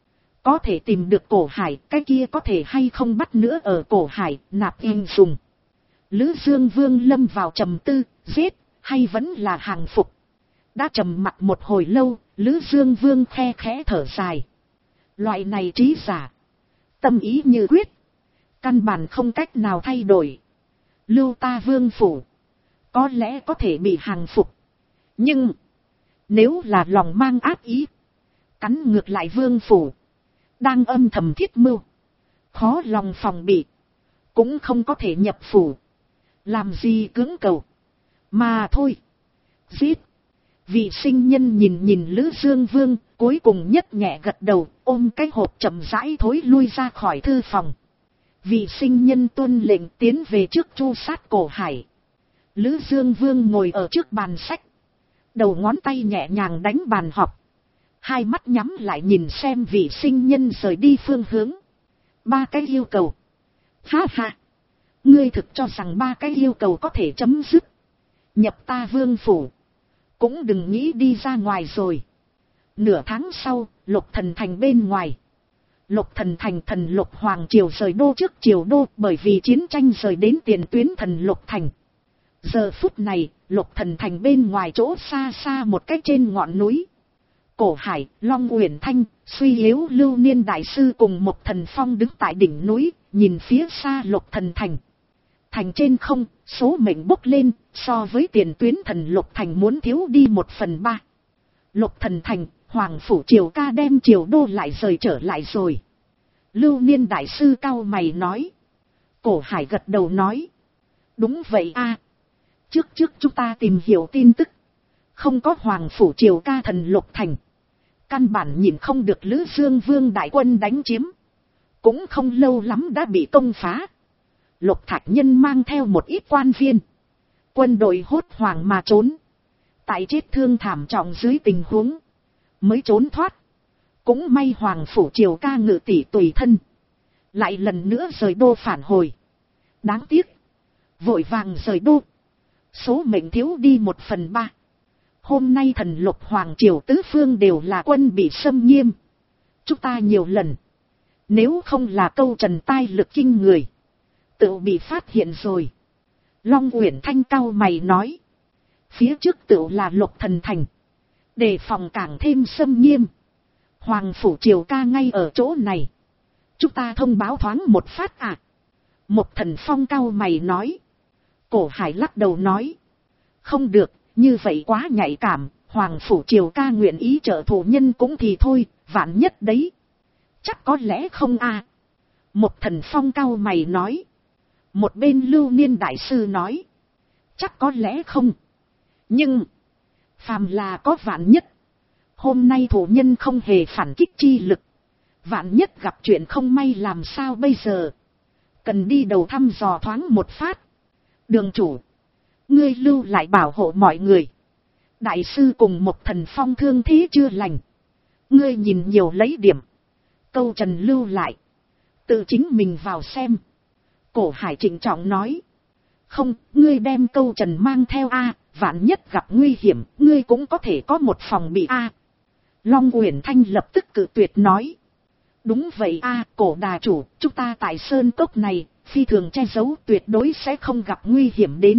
Có thể tìm được Cổ Hải, cái kia có thể hay không bắt nữa ở Cổ Hải, nạp yên dùng. Lữ Dương Vương lâm vào trầm tư, giết, hay vẫn là hàng phục. Đã trầm mặc một hồi lâu, Lữ Dương Vương khe khẽ thở dài. Loại này trí giả, tâm ý như quyết, căn bản không cách nào thay đổi. Lưu ta vương phủ, có lẽ có thể bị hàng phục. Nhưng, nếu là lòng mang ác ý, cắn ngược lại vương phủ, đang âm thầm thiết mưu, khó lòng phòng bị, cũng không có thể nhập phủ. Làm gì cưỡng cầu, mà thôi. Giết. Vị sinh nhân nhìn Lữ Dương Vương, cuối cùng nhất nhẹ gật đầu, ôm cái hộp chậm rãi thối lui ra khỏi thư phòng. Vị sinh nhân tuân lệnh tiến về trước chu sát Cổ Hải. Lữ Dương Vương ngồi ở trước bàn sách, đầu ngón tay nhẹ nhàng đánh bàn học, hai mắt nhắm lại nhìn xem vị sinh nhân rời đi phương hướng. 3 cái yêu cầu. Ha ha, ngươi thực cho rằng 3 cái yêu cầu có thể chấm dứt? Nhập ta vương phủ, cũng đừng nghĩ đi ra ngoài rồi. Nửa tháng sau, Lục Thần Thành bên ngoài. Lục Thần Thành thần Lục Hoàng Triều rời đô trước Triều đô, bởi vì chiến tranh rời đến tiền tuyến thần Lục Thành. Giờ phút này, Lục Thần Thành bên ngoài chỗ xa xa một cách trên ngọn núi. Cổ Hải, Long Uyển Thanh, suy yếu Lưu Niên Đại Sư cùng một Thần Phong đứng tại đỉnh núi, nhìn phía xa Lục Thần Thành. Thành trên không, số mệnh bốc lên, so với tiền tuyến thần Lục Thành muốn thiếu đi 1/3. Lục Thần Thành, Hoàng Phủ Triều ca đem Triều đô lại rời trở lại rồi. Lưu Niên Đại Sư cau mày nói. Cổ Hải gật đầu nói. Đúng vậy a. Trước chúng ta tìm hiểu tin tức. Không có Hoàng Phủ Triều ca thần Lục Thành. Căn bản nhìn không được Lữ Dương Vương đại quân đánh chiếm. Cũng không lâu lắm đã bị công phá. Lục Thạch Nhân mang theo một ít quan viên. Quân đội hốt hoảng mà trốn. Tại chết thương thảm trọng dưới tình huống, mới trốn thoát. Cũng may Hoàng Phủ Triều ca ngự tỷ tùy thân. Lại lần nữa rời đô phản hồi. Đáng tiếc. Vội vàng rời đô. Số mệnh thiếu đi 1/3. Hôm nay thần Lục Hoàng Triều tứ phương đều là quân bị xâm nghiêm. Chúng ta nhiều lần. Nếu không là câu Trần tai lực kinh người, tự bị phát hiện rồi. Long Uyển Thanh cau mày nói. Phía trước tự là Lục Thần Thành. Đề phòng càng thêm xâm nghiêm. Hoàng Phủ Triều ca ngay ở chỗ này. Chúng ta thông báo thoáng một phát à. Một Thần Phong cau mày nói. Cổ Hải lắc đầu nói. Không được, như vậy quá nhạy cảm. Hoàng Phủ Triều ca nguyện ý trợ thủ nhân cũng thì thôi, vạn nhất đấy. Chắc có lẽ không à. Một Thần Phong cau mày nói. Một bên Lưu Niên Đại Sư nói. Chắc có lẽ không. Nhưng, phàm là có vạn nhất. Hôm nay thủ nhân không hề phản kích chi lực. Vạn nhất gặp chuyện không may làm sao bây giờ. Cần đi đầu thăm dò thoáng một phát. Đường chủ, ngươi lưu lại bảo hộ mọi người. Đại sư cùng một Thần Phong thương thế chưa lành. Ngươi nhìn nhiều lấy điểm. Câu Trần lưu lại. Tự chính mình vào xem. Cổ Hải trịnh trọng nói. Không, ngươi đem Câu Trần mang theo a, vạn nhất gặp nguy hiểm, ngươi cũng có thể có một phòng bị a. Long Uyển Thanh lập tức cự tuyệt nói. Đúng vậy a, Cổ đà chủ, chúng ta tại sơn cốc này, phi thường che giấu, tuyệt đối sẽ không gặp nguy hiểm đến.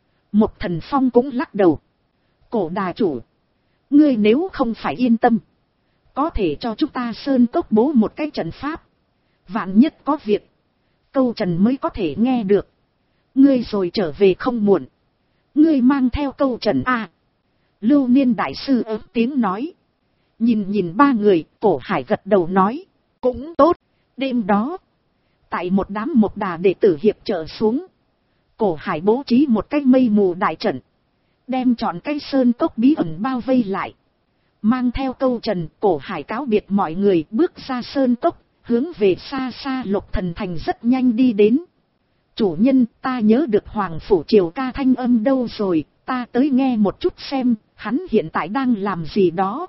Một Thần Phong cũng lắc đầu. Cổ đà chủ, ngươi nếu không phải yên tâm, có thể cho chúng ta sơn cốc bố một cái trận pháp. Vạn nhất có việc, Câu Trần mới có thể nghe được. Ngươi rồi trở về không muộn. Ngươi mang theo Câu Trần a. Lưu Niên Đại Sư ớt tiếng nói. Nhìn 3 người, Cổ Hải gật đầu nói. Cũng tốt. Đêm đó, tại một đám Mộc Đà đệ tử hiệp trợ xuống, Cổ Hải bố trí một cái mây mù đại trận, đem trọn cái sơn cốc bí ẩn bao vây lại. Mang theo Câu Trần, Cổ Hải cáo biệt mọi người bước ra sơn cốc, hướng về xa xa Lục Thần Thành rất nhanh đi đến. Chủ nhân, ta nhớ được Hoàng Phủ Triều ca thanh âm đâu rồi, ta tới nghe một chút xem, hắn hiện tại đang làm gì đó.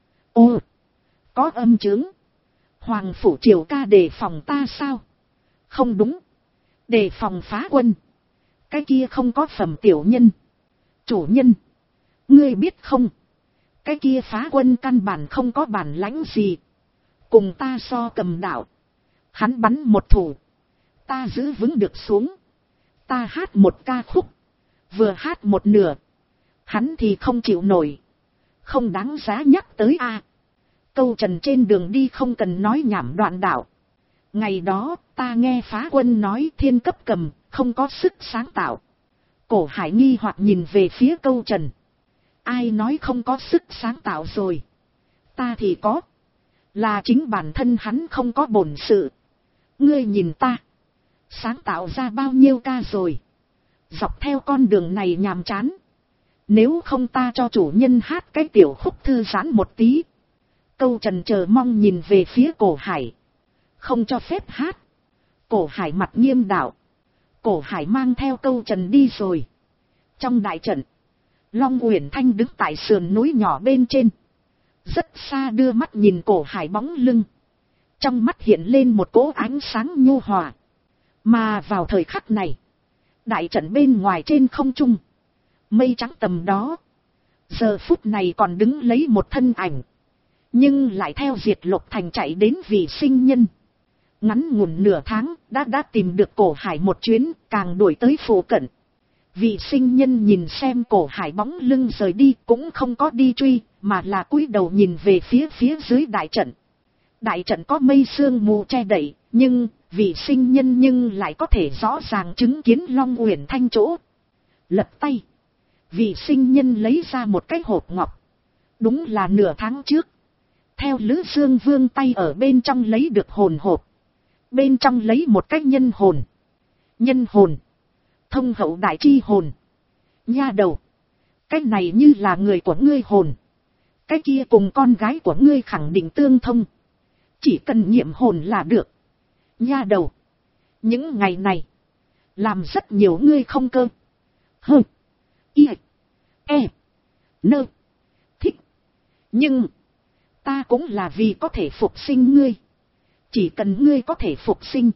Ồ, có âm chứng. Hoàng Phủ Triều ca đề phòng ta sao? Không đúng. Đề phòng phá quân. Cái kia không có phẩm tiểu nhân. Chủ nhân, ngươi biết không? Cái kia phá quân căn bản không có bản lãnh gì. Cùng ta so cầm đạo. Hắn bắn một thủ, ta giữ vững được xuống. Ta hát một ca khúc, vừa hát một nửa, hắn thì không chịu nổi. Không đáng giá nhắc tới a. Câu trần trên đường đi không cần nói nhảm đoạn đạo. Ngày đó ta nghe Phá Quân nói thiên cấp cầm không có sức sáng tạo. Cổ Hải nghi hoặc nhìn về phía câu trần. Ai nói không có sức sáng tạo rồi? Ta thì có. Là chính bản thân hắn không có bổn sự. Ngươi nhìn ta. Sáng tạo ra bao nhiêu ca rồi. Dọc theo con đường này nhàm chán. Nếu không ta cho chủ nhân hát cái tiểu khúc thư giãn một tí. Câu trần chờ mong nhìn về phía Cổ Hải. Không cho phép hát. Cổ Hải mặt nghiêm đạo. Cổ Hải mang theo câu trần đi rồi. Trong đại trận, Long Uyển Thanh đứng tại sườn núi nhỏ bên trên. Rất xa đưa mắt nhìn Cổ Hải bóng lưng. Trong mắt hiện lên một cỗ ánh sáng nhu hòa. Mà vào thời khắc này, đại trận bên ngoài trên không trung, mây trắng tầm đó. Giờ phút này còn đứng lấy một thân ảnh. Nhưng lại theo Diệt Lục Thành chạy đến Vị Sinh Nhân. Ngắn ngủn nửa tháng đã tìm được Cổ Hải một chuyến, càng đuổi tới phụ cận. Vị Sinh Nhân nhìn xem Cổ Hải bóng lưng rời đi cũng không có đi truy, mà là cúi đầu nhìn về phía dưới đại trận. Đại trận có mây sương mù che đậy, nhưng Vị Sinh Nhân nhưng lại có thể rõ ràng chứng kiến Long Uyển Thanh chỗ. Lật tay, Vị Sinh Nhân lấy ra một cái hộp ngọc. Đúng là nửa tháng trước, theo Lữ Dương Vương tay ở bên trong lấy được hồn hộp. Bên trong lấy một cái nhân hồn. Nhân hồn. Thông hậu đại chi hồn. Nha đầu. Cái này như là người của ngươi hồn. Cái kia cùng con gái của ngươi khẳng định tương thông. Chỉ cần nghiệm hồn là được. Nha đầu. Những ngày này. Làm rất nhiều ngươi không cơ. Hơ. Y. E. Nơ. Thích. Nhưng. Ta cũng là vì có thể phục sinh ngươi. Chỉ cần ngươi có thể phục sinh.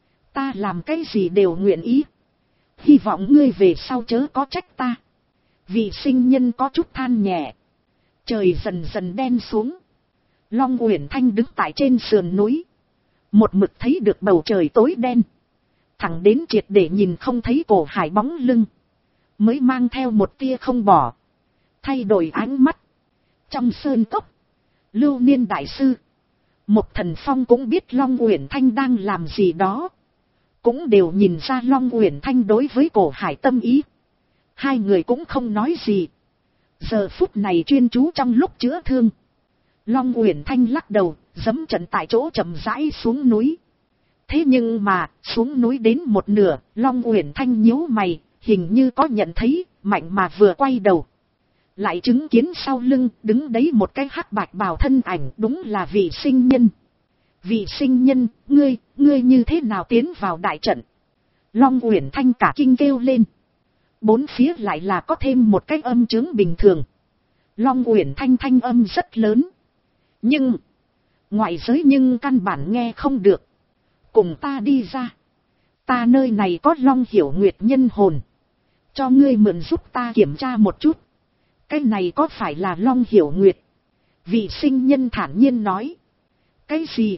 Ta làm cái gì đều nguyện ý. Hy vọng ngươi về sau chớ có trách ta. Vị Sinh Nhân có chút than nhẹ. Trời dần dần đen xuống. Long Uyển Thanh đứng tại trên sườn núi. Một mực thấy được bầu trời tối đen. Thẳng đến triệt để nhìn không thấy Cổ Hải bóng lưng. Mới mang theo một tia không bỏ. Thay đổi ánh mắt. Trong sơn cốc. Lưu Niên Đại Sư. Một Thần Phong cũng biết Long Uyển Thanh đang làm gì đó. Cũng đều nhìn ra Long Uyển Thanh đối với Cổ Hải tâm ý. Hai người cũng không nói gì. Giờ phút này chuyên chú trong lúc chữa thương. Long Uyển Thanh lắc đầu, giẫm trận tại chỗ chậm rãi xuống núi. Thế nhưng mà, xuống núi đến một nửa, Long Uyển Thanh nhíu mày, hình như có nhận thấy, mạnh mà vừa quay đầu. Lại chứng kiến sau lưng, đứng đấy một cái hắc bạch bào thân ảnh, đúng là Vị Sinh Nhân. Vị Sinh Nhân, ngươi như thế nào tiến vào đại trận? Long Uyển Thanh cả kinh kêu lên. Bốn phía lại là có thêm một cái âm chứng bình thường. Long Uyển Thanh thanh âm rất lớn. Nhưng, ngoại giới nhưng căn bản nghe không được. Cùng ta đi ra. Ta nơi này có Long Hiểu Nguyệt nhân hồn. Cho ngươi mượn giúp ta kiểm tra một chút. Cái này có phải là Long Hiểu Nguyệt? Vị Sinh Nhân thản nhiên nói. Cái gì,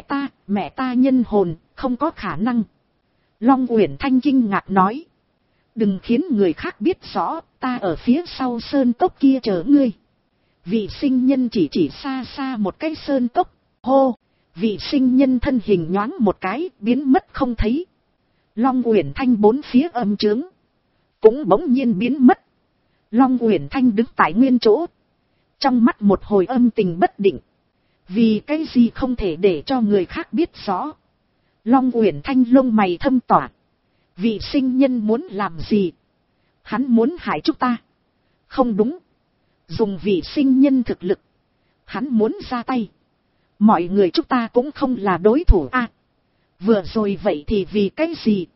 mẹ ta nhân hồn, không có khả năng. Long Uyển Thanh kinh ngạc nói. Đừng khiến người khác biết rõ, ta ở phía sau sơn cốc kia chờ ngươi. Vị Sinh Nhân chỉ xa xa một cái sơn cốc. Hô, Vị Sinh Nhân thân hình nhoáng một cái, biến mất không thấy. Long Uyển Thanh bốn phía âm trướng. Cũng bỗng nhiên biến mất. Long Uyển Thanh đứng tại nguyên chỗ. Trong mắt một hồi âm tình bất định. Vì cái gì không thể để cho người khác biết rõ. Long Uyển Thanh lông mày thâm tỏa. Vị Sinh Nhân muốn làm gì? Hắn muốn hại chúng ta. Không đúng. Dùng Vị Sinh Nhân thực lực. Hắn muốn ra tay. Mọi người chúng ta cũng không là đối thủ a. Vừa rồi vậy thì vì cái gì?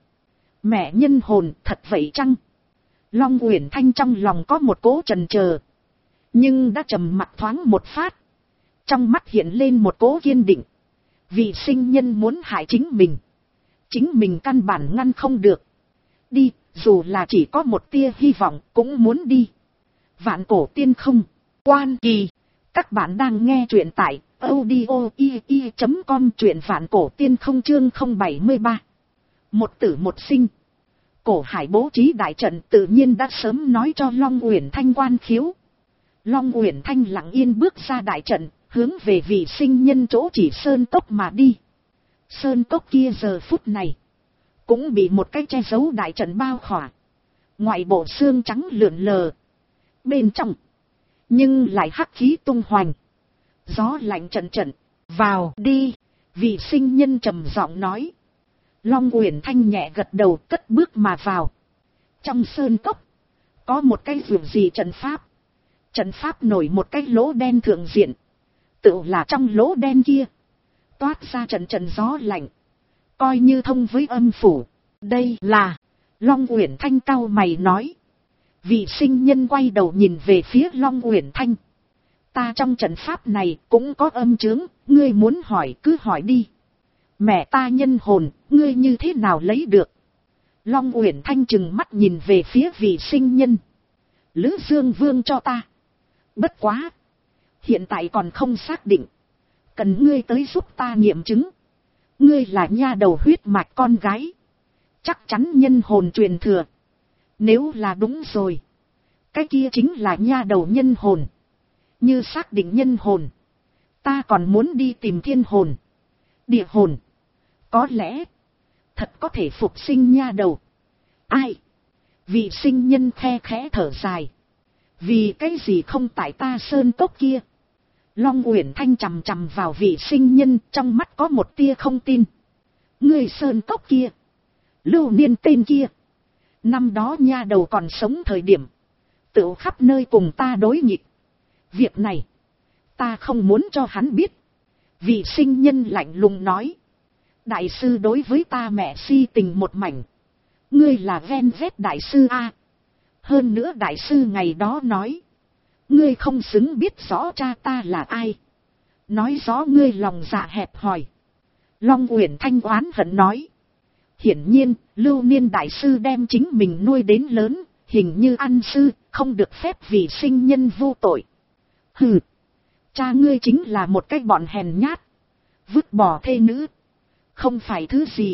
Mẹ nhân hồn thật vậy chăng? Long Uyển Thanh trong lòng có một cỗ chần chờ. Nhưng đã trầm mặc thoáng một phát. Trong mắt hiện lên một cỗ kiên định. Vị Sinh Nhân muốn hại chính mình. Chính mình căn bản ngăn không được. Đi, dù là chỉ có một tia hy vọng cũng muốn đi. Vạn Cổ Tiên Không, Quan Kỳ. Các bạn đang nghe truyện tại audio.com, truyện Vạn Cổ Tiên Không chương 073. Một tử một sinh. Cổ Hải bố trí đại trận tự nhiên đã sớm nói cho Long Uyển Thanh quan khiếu. Long Uyển Thanh lặng yên bước ra đại trận, hướng về vị sinh nhân chỗ chỉ sơn cốc mà đi. Sơn cốc kia giờ phút này, cũng bị một cái che giấu đại trận bao khỏa. Ngoại bộ xương trắng lượn lờ. Bên trong, nhưng lại hắc khí tung hoành. Gió lạnh trận trận, vào đi, vị sinh nhân trầm giọng nói. Long Uyển Thanh nhẹ gật đầu cất bước mà vào. Trong sơn cốc, có một cái vườn gì trận pháp. Trận pháp nổi một cái lỗ đen thượng diện. Tự là trong lỗ đen kia, toát ra trận trận gió lạnh. Coi như thông với âm phủ. Đây là, Long Uyển Thanh cau mày nói. Vị sinh nhân quay đầu nhìn về phía Long Uyển Thanh. Ta trong trận pháp này cũng có âm chướng, ngươi muốn hỏi cứ hỏi đi. Mẹ ta nhân hồn, ngươi như thế nào lấy được? Long Uyển Thanh trừng mắt nhìn về phía vị sinh nhân. Lữ Dương Vương cho ta. Bất quá, hiện tại còn không xác định. Cần ngươi tới giúp ta nghiệm chứng. Ngươi là nha đầu huyết mạch con gái. Chắc chắn nhân hồn truyền thừa. Nếu là đúng rồi, cái kia chính là nha đầu nhân hồn. Như xác định nhân hồn, ta còn muốn đi tìm thiên hồn, địa hồn. Có lẽ, thật có thể phục sinh nha đầu. Ai? Vị sinh nhân khe khẽ thở dài. Vì cái gì không tại ta sơn cốc kia? Long Uyển Thanh chằm chằm vào vị sinh nhân, trong mắt có một tia không tin. Người sơn cốc kia, Lưu Niên tên kia, năm đó nha đầu còn sống thời điểm, tự khắp nơi cùng ta đối nghịch. Việc này, ta không muốn cho hắn biết. Vị sinh nhân lạnh lùng nói. Đại sư đối với ta mẹ si tình một mảnh. Ngươi là ven vét đại sư a. Hơn nữa đại sư ngày đó nói. Ngươi không xứng biết rõ cha ta là ai. Nói rõ ngươi lòng dạ hẹp hòi. Long Uyển Thanh oán hận nói. Hiển nhiên, Lưu Niên đại sư đem chính mình nuôi đến lớn, hình như ăn sư, không được phép vì sinh nhân vô tội. Hừ, cha ngươi chính là một cái bọn hèn nhát, vứt bỏ thê nữ, không phải thứ gì.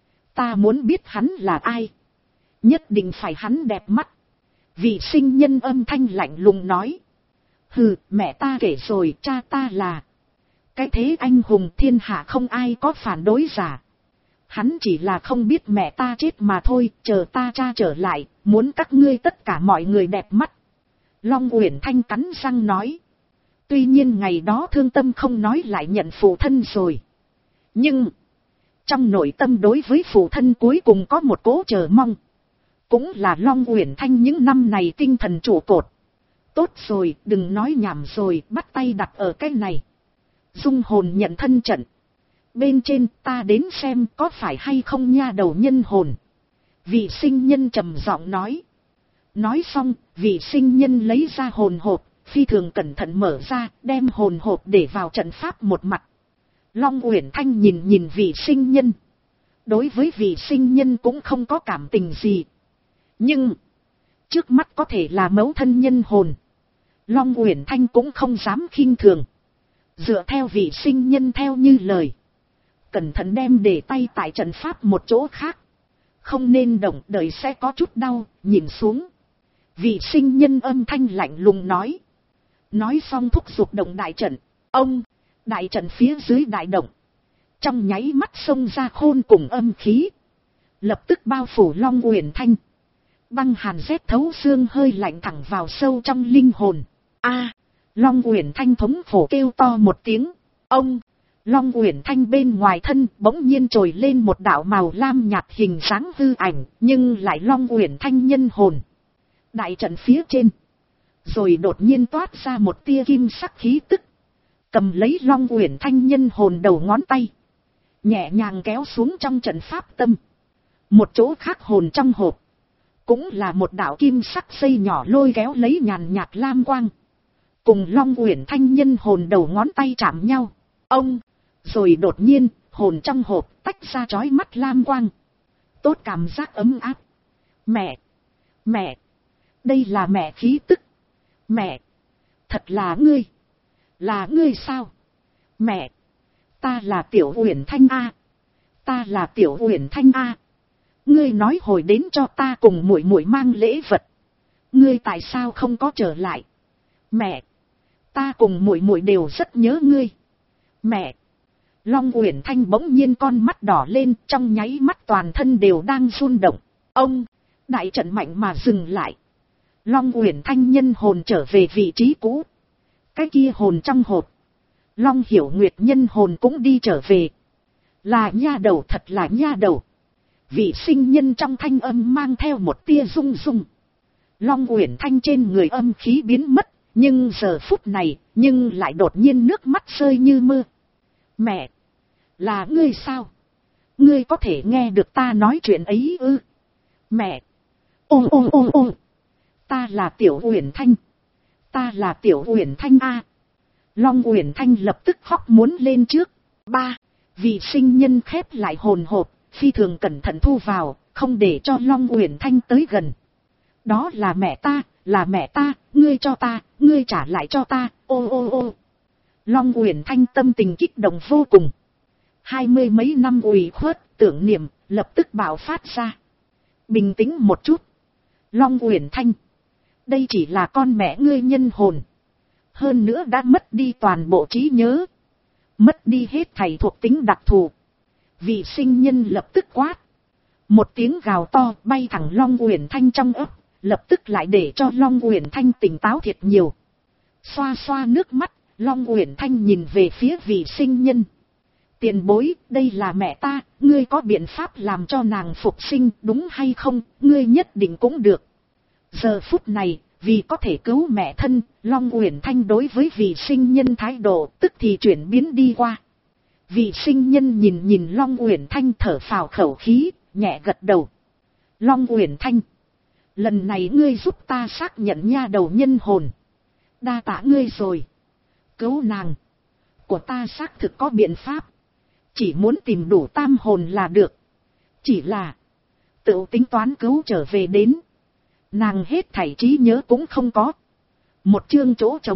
Ta muốn biết hắn là ai, nhất định phải hắn đẹp mắt. Vị sinh nhân âm thanh lạnh lùng nói. Hừ, mẹ ta kể rồi, cha ta là cái thế anh hùng thiên hạ không ai có phản đối giả. Hắn chỉ là không biết mẹ ta chết mà thôi, chờ ta cha trở lại, muốn các ngươi tất cả mọi người đẹp mắt. Long Uyển Thanh cắn răng nói. Tuy nhiên ngày đó thương tâm không nói lại nhận phụ thân rồi. Nhưng, trong nội tâm đối với phụ thân cuối cùng có một cố chờ mong. Cũng là Long Uyển Thanh những năm này tinh thần trụ cột. Tốt rồi, đừng nói nhảm rồi, bắt tay đặt ở cái này. Dung hồn nhận thân trận. Bên trên ta đến xem có phải hay không nha đầu nhân hồn. Vị sinh nhân trầm giọng nói. Nói xong, vị sinh nhân lấy ra hồn hộp, phi thường cẩn thận mở ra, đem hồn hộp để vào trận pháp một mặt. Long Uyển Thanh nhìn vị sinh nhân. Đối với vị sinh nhân cũng không có cảm tình gì. Nhưng, trước mắt có thể là mẫu thân nhân hồn. Long Uyển Thanh cũng không dám khinh thường. Dựa theo vị sinh nhân theo như lời. Cẩn thận đem để tay tại trận pháp một chỗ khác. Không nên động đợi sẽ có chút đau, nhìn xuống. Vị sinh nhân âm thanh lạnh lùng nói. Nói xong thúc giục động đại trận. Ông, đại trận phía dưới đại động. Trong nháy mắt xông ra khôn cùng âm khí. Lập tức bao phủ Long Uyển Thanh. Băng hàn rét thấu xương hơi lạnh thẳng vào sâu trong linh hồn. A, Long Uyển Thanh thống khổ kêu to một tiếng. Ông, Long Uyển Thanh bên ngoài thân bỗng nhiên trồi lên một đạo màu lam nhạt hình dáng hư ảnh, nhưng lại Long Uyển Thanh nhân hồn. Đại trận phía trên, rồi đột nhiên toát ra một tia kim sắc khí tức. Cầm lấy Long Uyển Thanh nhân hồn đầu ngón tay, nhẹ nhàng kéo xuống trong trận pháp tâm. Một chỗ khác hồn trong hộp, cũng là một đạo kim sắc dây nhỏ lôi kéo lấy nhàn nhạt lam quang. Cùng Long Uyển Thanh nhân hồn đầu ngón tay chạm nhau. Ông, rồi đột nhiên, hồn trong hộp tách ra chói mắt lam quang. Tốt cảm giác ấm áp. Mẹ, mẹ, đây là mẹ khí tức. Mẹ, thật là ngươi sao? Mẹ, ta là Tiểu Uyển Thanh a, ta là Tiểu Uyển Thanh a. Ngươi nói hồi đến cho ta cùng muội muội mang lễ vật. Ngươi tại sao không có trở lại? Mẹ, ta cùng muội muội đều rất nhớ ngươi. Mẹ. Long Uyển Thanh bỗng nhiên con mắt đỏ lên, trong nháy mắt toàn thân đều đang run động. Ông, đại trận mạnh mà dừng lại. Long Uyển Thanh nhân hồn trở về vị trí cũ. Cái kia hồn trong hộp. Long Hiểu Nguyệt nhân hồn cũng đi trở về. Là nha đầu, thật là nha đầu. Vị sinh nhân trong thanh âm mang theo một tia rung rung. Long Uyển Thanh trên người âm khí biến mất, nhưng giờ phút này, nhưng lại đột nhiên nước mắt rơi như mưa. Mẹ, là ngươi sao? Ngươi có thể nghe được ta nói chuyện ấy ư? Mẹ, ta là Tiểu Uyển Thanh. Ta là Tiểu Uyển Thanh a. Long Uyển Thanh lập tức khóc muốn lên trước. Ba, vị sinh nhân khép lại hồn hộp, phi thường cẩn thận thu vào, không để cho Long Uyển Thanh tới gần. Đó là mẹ ta, ngươi cho ta, ngươi trả lại cho ta, ô. Long Uyển Thanh tâm tình kích động vô cùng. 20 mấy năm ủy khuất, tưởng niệm, lập tức bạo phát ra. Bình tĩnh một chút. Long Uyển Thanh, đây chỉ là con mẹ ngươi nhân hồn. Hơn nữa đã mất đi toàn bộ trí nhớ. Mất đi hết thảy thuộc tính đặc thù. Vị sinh nhân lập tức quát. Một tiếng gào to bay thẳng Long Uyển Thanh trong ấp, lập tức lại để cho Long Uyển Thanh tỉnh táo thiệt nhiều. Xoa xoa nước mắt, Long Uyển Thanh nhìn về phía vị sinh nhân. Tiền bối, đây là mẹ ta, ngươi có biện pháp làm cho nàng phục sinh đúng hay không, ngươi nhất định cũng được. Giờ phút này, vì có thể cứu mẹ thân, Long Uyển Thanh đối với vị sinh nhân thái độ tức thì chuyển biến đi qua. Vị sinh nhân nhìn Long Uyển Thanh thở phào khẩu khí, nhẹ gật đầu. Long Uyển Thanh, lần này ngươi giúp ta xác nhận nha đầu nhân hồn. Đa tạ ngươi rồi. Cứu nàng. Của ta xác thực có biện pháp. Chỉ muốn tìm đủ tam hồn là được. Chỉ là tự tính toán cứu trở về đến. Nàng hết thảy trí nhớ cũng không có. Một chương chỗ trống.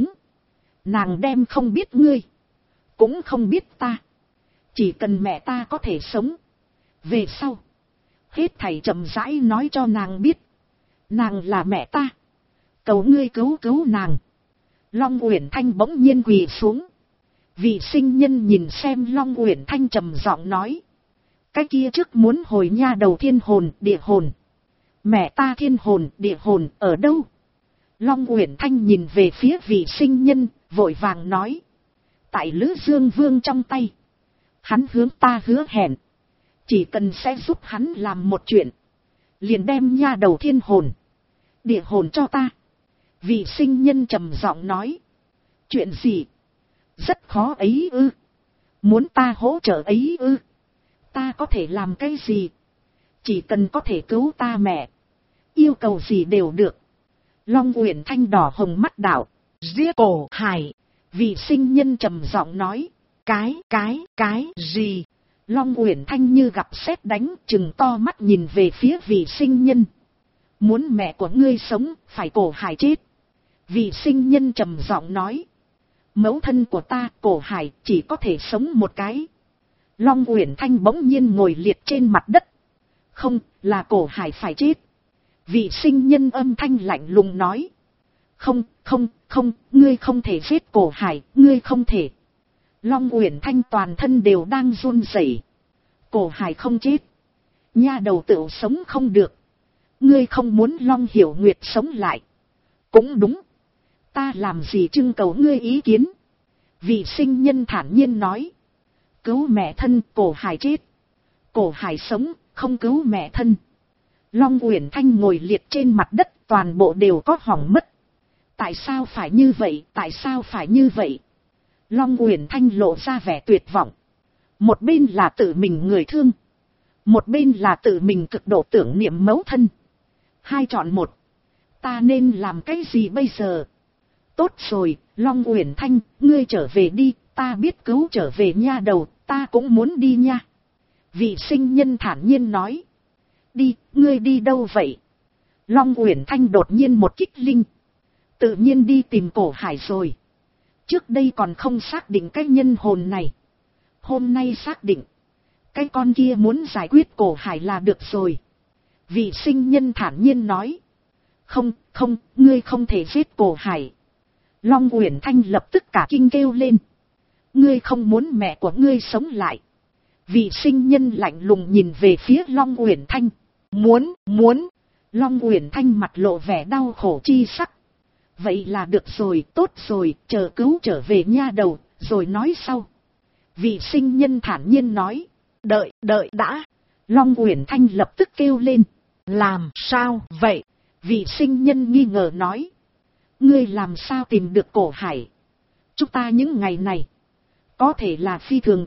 Nàng đem không biết ngươi. Cũng không biết ta. Chỉ cần mẹ ta có thể sống. Về sau. Hết thảy chậm rãi nói cho nàng biết. Nàng là mẹ ta. Cầu ngươi cứu nàng. Long Uyển Thanh bỗng nhiên quỳ xuống. Vị sinh nhân nhìn xem Long Uyển Thanh trầm giọng nói. Cái kia trước muốn hồi nha đầu thiên hồn, địa hồn. Mẹ ta thiên hồn, địa hồn ở đâu? Long Uyển Thanh nhìn về phía vị sinh nhân, vội vàng nói. Tại Lữ Dương Vương trong tay. Hắn hướng ta hứa hẹn. Chỉ cần sẽ giúp hắn làm một chuyện. Liền đem nha đầu thiên hồn, địa hồn cho ta. Vị sinh nhân trầm giọng nói. Chuyện gì? Rất khó ấy ư? Muốn ta hỗ trợ ấy ư? Ta có thể làm cái gì? Chỉ cần có thể cứu ta mẹ. Yêu cầu gì đều được. Long Uyển Thanh đỏ hồng mắt đảo. Giết Cổ Hải. Vị sinh nhân trầm giọng nói. Cái gì? Long Uyển Thanh như gặp sét đánh, trừng to mắt nhìn về phía vị sinh nhân. Muốn mẹ của ngươi sống, phải Cổ Hải chết. Vị sinh nhân trầm giọng nói. Mẫu thân của ta, Cổ Hải, chỉ có thể sống một cái. Long Uyển Thanh bỗng nhiên ngồi liệt trên mặt đất. Không, là Cổ Hải phải chết. Vị sinh nhân âm thanh lạnh lùng nói. Không, ngươi không thể giết Cổ Hải, ngươi không thể. Long Uyển Thanh toàn thân đều đang run rẩy. Cổ Hải không chết. Nha đầu tựu sống không được. Ngươi không muốn Long Hiểu Nguyệt sống lại. Cũng đúng. Ta làm gì trưng cầu ngươi ý kiến. Vị sinh nhân thản nhiên nói. Cứu mẹ thân, Cổ Hải chết. Cổ Hải sống, không cứu mẹ thân. Long Uyển Thanh ngồi liệt trên mặt đất, toàn bộ đều có hỏng mất. Tại sao phải như vậy, tại sao phải như vậy? Long Uyển Thanh lộ ra vẻ tuyệt vọng. Một bên là tự mình người thương. Một bên là tự mình cực độ tưởng niệm mẫu thân. Hai chọn một. Ta nên làm cái gì bây giờ? Tốt rồi, Long Uyển Thanh, ngươi trở về đi, ta biết cứu trở về nha đầu, ta cũng muốn đi nha. Vị sinh nhân thản nhiên nói. Đi, ngươi đi đâu vậy? Long Uyển Thanh đột nhiên một kích linh. Tự nhiên đi tìm Cổ Hải rồi. Trước đây còn không xác định cái nhân hồn này. Hôm nay xác định. Cái con kia muốn giải quyết Cổ Hải là được rồi. Vị sinh nhân thản nhiên nói. Không, ngươi không thể giết Cổ Hải. Long Uyển Thanh lập tức cả kinh kêu lên. Ngươi không muốn mẹ của ngươi sống lại? Vị sinh nhân lạnh lùng nhìn về phía Long Uyển Thanh. Muốn. Long Uyển Thanh mặt lộ vẻ đau khổ chi sắc. Vậy là được rồi, tốt rồi, chờ cứu trở về nha đầu, rồi nói sau. Vị sinh nhân thản nhiên nói. Đợi đã. Long Uyển Thanh lập tức kêu lên. Làm sao vậy? Vị sinh nhân nghi ngờ nói. Ngươi làm sao tìm được Cổ Hải? Chúng ta những ngày này có thể là phi thường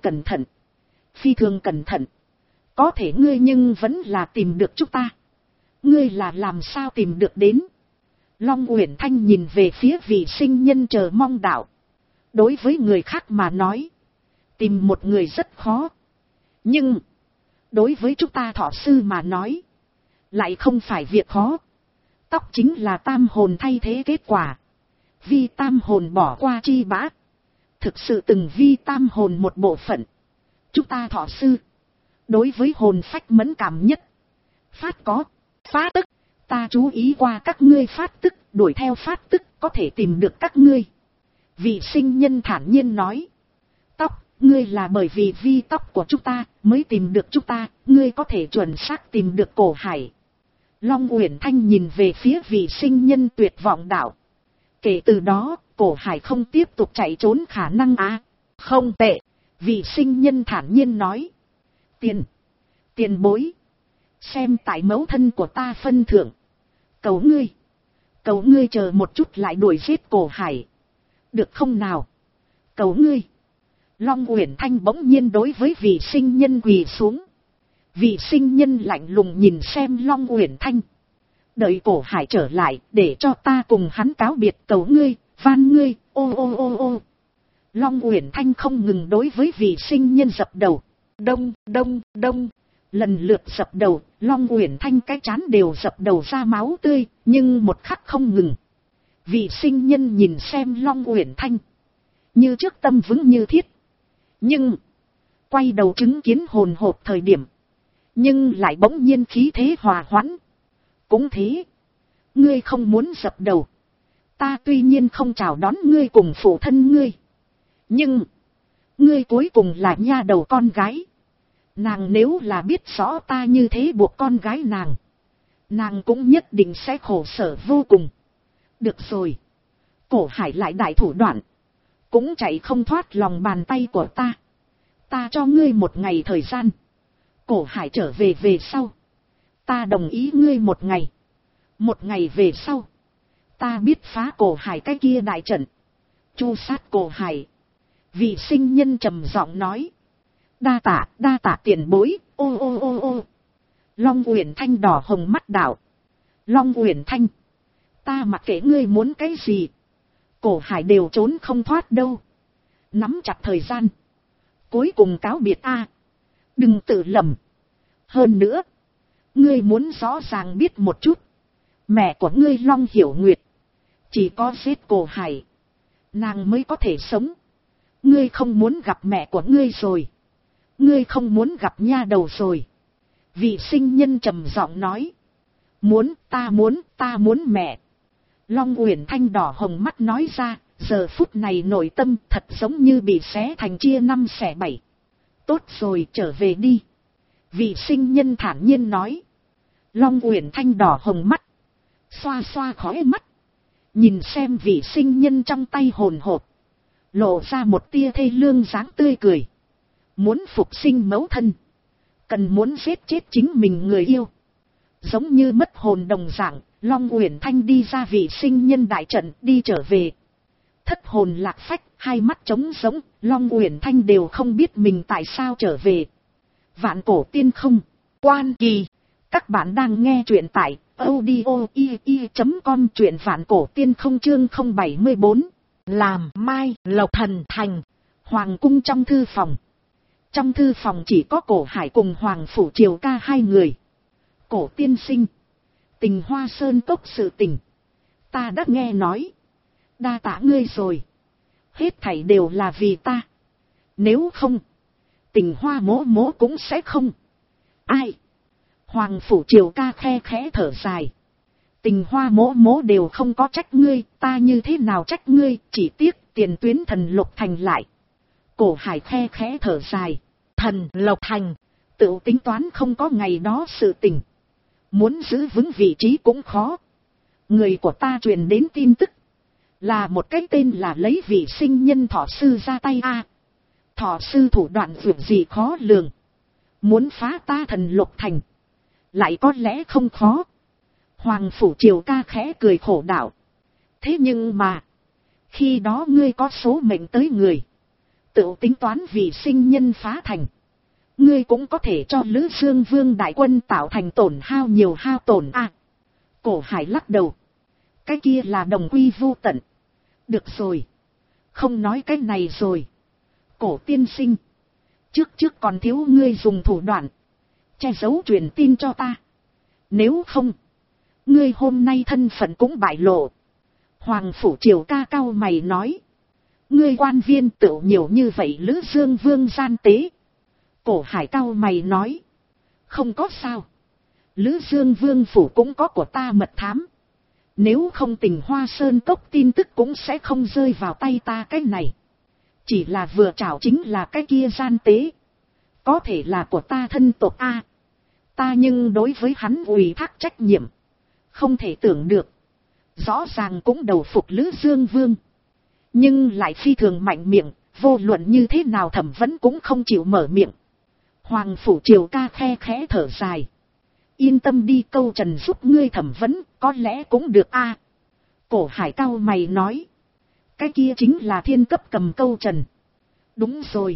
cẩn thận. Có thể ngươi nhưng vẫn là tìm được chúng ta. Ngươi là làm sao tìm được đến? Long Uyển Thanh nhìn về phía vị sinh nhân chờ mong đạo. Đối với người khác mà nói, tìm một người rất khó. Nhưng đối với chúng ta thọ sư mà nói, lại không phải việc khó. Tóc chính là tam hồn thay thế kết quả. Vi tam hồn bỏ qua chi bã. Thực sự từng vi tam hồn một bộ phận. Chúng ta thọ sư, đối với hồn phách mẫn cảm nhất. Phát tức. Ta chú ý qua các ngươi phát tức, đuổi theo phát tức có thể tìm được các ngươi. Vị sinh nhân thản nhiên nói. Tóc, ngươi là bởi vì vi tóc của chúng ta mới tìm được chúng ta, ngươi có thể chuẩn xác tìm được Cổ Hải. Long Uyển Thanh nhìn về phía vị sinh nhân tuyệt vọng đạo. Kể từ đó, Cổ Hải không tiếp tục chạy trốn khả năng á. Không tệ, vị sinh nhân thản nhiên nói. Tiền bối. Xem tại mẫu thân của ta phân thượng. Cầu ngươi chờ một chút lại đuổi giết Cổ Hải. Được không nào? Cầu ngươi. Long Uyển Thanh bỗng nhiên đối với vị sinh nhân quỳ xuống. Vị sinh nhân lạnh lùng nhìn xem Long Uyển Thanh. Đợi Cổ Hải trở lại để cho ta cùng hắn cáo biệt, cầu ngươi, van ngươi, ô. Long Uyển Thanh không ngừng đối với vị sinh nhân dập đầu. Đông. Lần lượt dập đầu, Long Uyển Thanh cái trán đều dập đầu ra máu tươi, nhưng một khắc không ngừng. Vị sinh nhân nhìn xem Long Uyển Thanh, như trước tâm vững như thiết. Nhưng quay đầu chứng kiến hồn hộp thời điểm, nhưng lại bỗng nhiên khí thế hòa hoãn. Cũng thế, ngươi không muốn dập đầu. Ta tuy nhiên không chào đón ngươi cùng phụ thân ngươi. Nhưng ngươi cuối cùng là nha đầu con gái. Nàng nếu là biết rõ ta như thế buộc con gái nàng cũng nhất định sẽ khổ sở vô cùng. Được rồi, Cổ Hải lại đại thủ đoạn, cũng chạy không thoát lòng bàn tay của ta. Ta cho ngươi 1 ngày thời gian. Cổ Hải trở về sau, ta đồng ý ngươi 1 ngày. 1 ngày về sau, ta biết phá Cổ Hải cái kia đại trận, chu sát Cổ Hải. Vị sinh nhân trầm giọng nói. Đa tạ tiền bối, ô. Long Uyển Thanh đỏ hồng mắt đạo. Long Uyển Thanh, ta mặc kệ ngươi muốn cái gì, Cổ Hải đều trốn không thoát đâu. Nắm chặt thời gian, cuối cùng cáo biệt a. Đừng tự lầm. Hơn nữa, ngươi muốn rõ ràng biết một chút, mẹ của ngươi Long Hiểu Nguyệt, chỉ có giết Cổ Hải, nàng mới có thể sống. Ngươi không muốn gặp mẹ của ngươi rồi. Ngươi không muốn gặp nha đầu rồi. Vị sinh nhân trầm giọng nói. Ta muốn mẹ. Long Uyển Thanh đỏ hồng mắt nói ra, giờ phút này nội tâm thật giống như bị xé thành chia 5 xẻ 7. Tốt rồi, trở về đi. Vị sinh nhân thản nhiên nói. Long Uyển Thanh đỏ hồng mắt, xoa xoa khóe mắt, nhìn xem vị sinh nhân trong tay hồn hộp, lộ ra một tia thê lương dáng tươi cười. Muốn phục sinh mẫu thân, cần muốn giết chết chính mình người yêu. Giống như mất hồn đồng dạng, Long Uyển Thanh đi ra vị sinh nhân đại trận đi trở về. Thất hồn lạc phách, hai mắt trống rỗng, Long Uyển Thanh đều không biết mình tại sao trở về. Vạn cổ tiên không, quan kỳ. Các bạn đang nghe truyện tại audio.com, truyện vạn cổ tiên không chương 074. Làm Mai Lộc Thần Thành, Hoàng cung trong thư phòng. Trong thư phòng chỉ có Cổ Hải cùng Hoàng Phủ Triều Ca 2 người. Cổ tiên sinh, Tình Hoa Sơn cốc sự tình, ta đã nghe nói. Đa tạ ngươi rồi. Hết thảy đều là vì ta. Nếu không, Tình Hoa mỗ mỗ cũng sẽ không. Ai? Hoàng Phủ Triều Ca khe khẽ thở dài. Tình Hoa mỗ mỗ đều không có trách ngươi, ta như thế nào trách ngươi, chỉ tiếc tiền tuyến thần Lộc Thành lại. Cổ Hải khe khẽ thở dài, thần Lộc Thành, tự tính toán không có ngày đó sự tình. Muốn giữ vững vị trí cũng khó. Người của ta truyền đến tin tức, là một cái tên là lấy vị sinh nhân Thọ sư ra tay a. Thọ sư thủ đoạn vượt gì khó lường. Muốn phá ta thần Lộc Thành, lại có lẽ không khó. Hoàng Phủ Triều Ca khẽ cười khổ đạo. Thế nhưng mà, khi đó ngươi có số mệnh tới người, tự tính toán vì sinh nhân phá thành, ngươi cũng có thể cho Lữ Dương Vương đại quân tạo thành tổn hao nhiều hao tổn a. Cổ Hải lắc đầu. Cái kia là đồng quy vô tận. Được rồi, không nói cái này rồi. Cổ tiên sinh, trước còn thiếu ngươi dùng thủ đoạn che giấu truyền tin cho ta. Nếu không, ngươi hôm nay thân phận cũng bại lộ. Hoàng Phủ Triều Ca cau mày nói. Ngươi quan viên tựu nhiều như vậy Lữ Dương Vương gian tế. Cổ Hải cau mày nói. Không có sao. Lữ Dương Vương phủ cũng có của ta mật thám. Nếu không Tình Hoa Sơn Cốc tin tức cũng sẽ không rơi vào tay ta cái này. Chỉ là vừa trảo chính là cái kia gian tế. Có thể là của ta thân tộc a. Ta nhưng đối với hắn ủy thác trách nhiệm. Không thể tưởng được. Rõ ràng cũng đầu phục Lữ Dương Vương. Nhưng lại phi thường mạnh miệng. Vô luận như thế nào thẩm vấn cũng không chịu mở miệng. Hoàng Phủ Triều Ca khe khẽ thở dài. Yên tâm đi, Câu Trần giúp ngươi thẩm vấn, có lẽ cũng được a. Cổ Hải cau mày nói. Cái kia chính là thiên cấp cầm Câu Trần. Đúng rồi.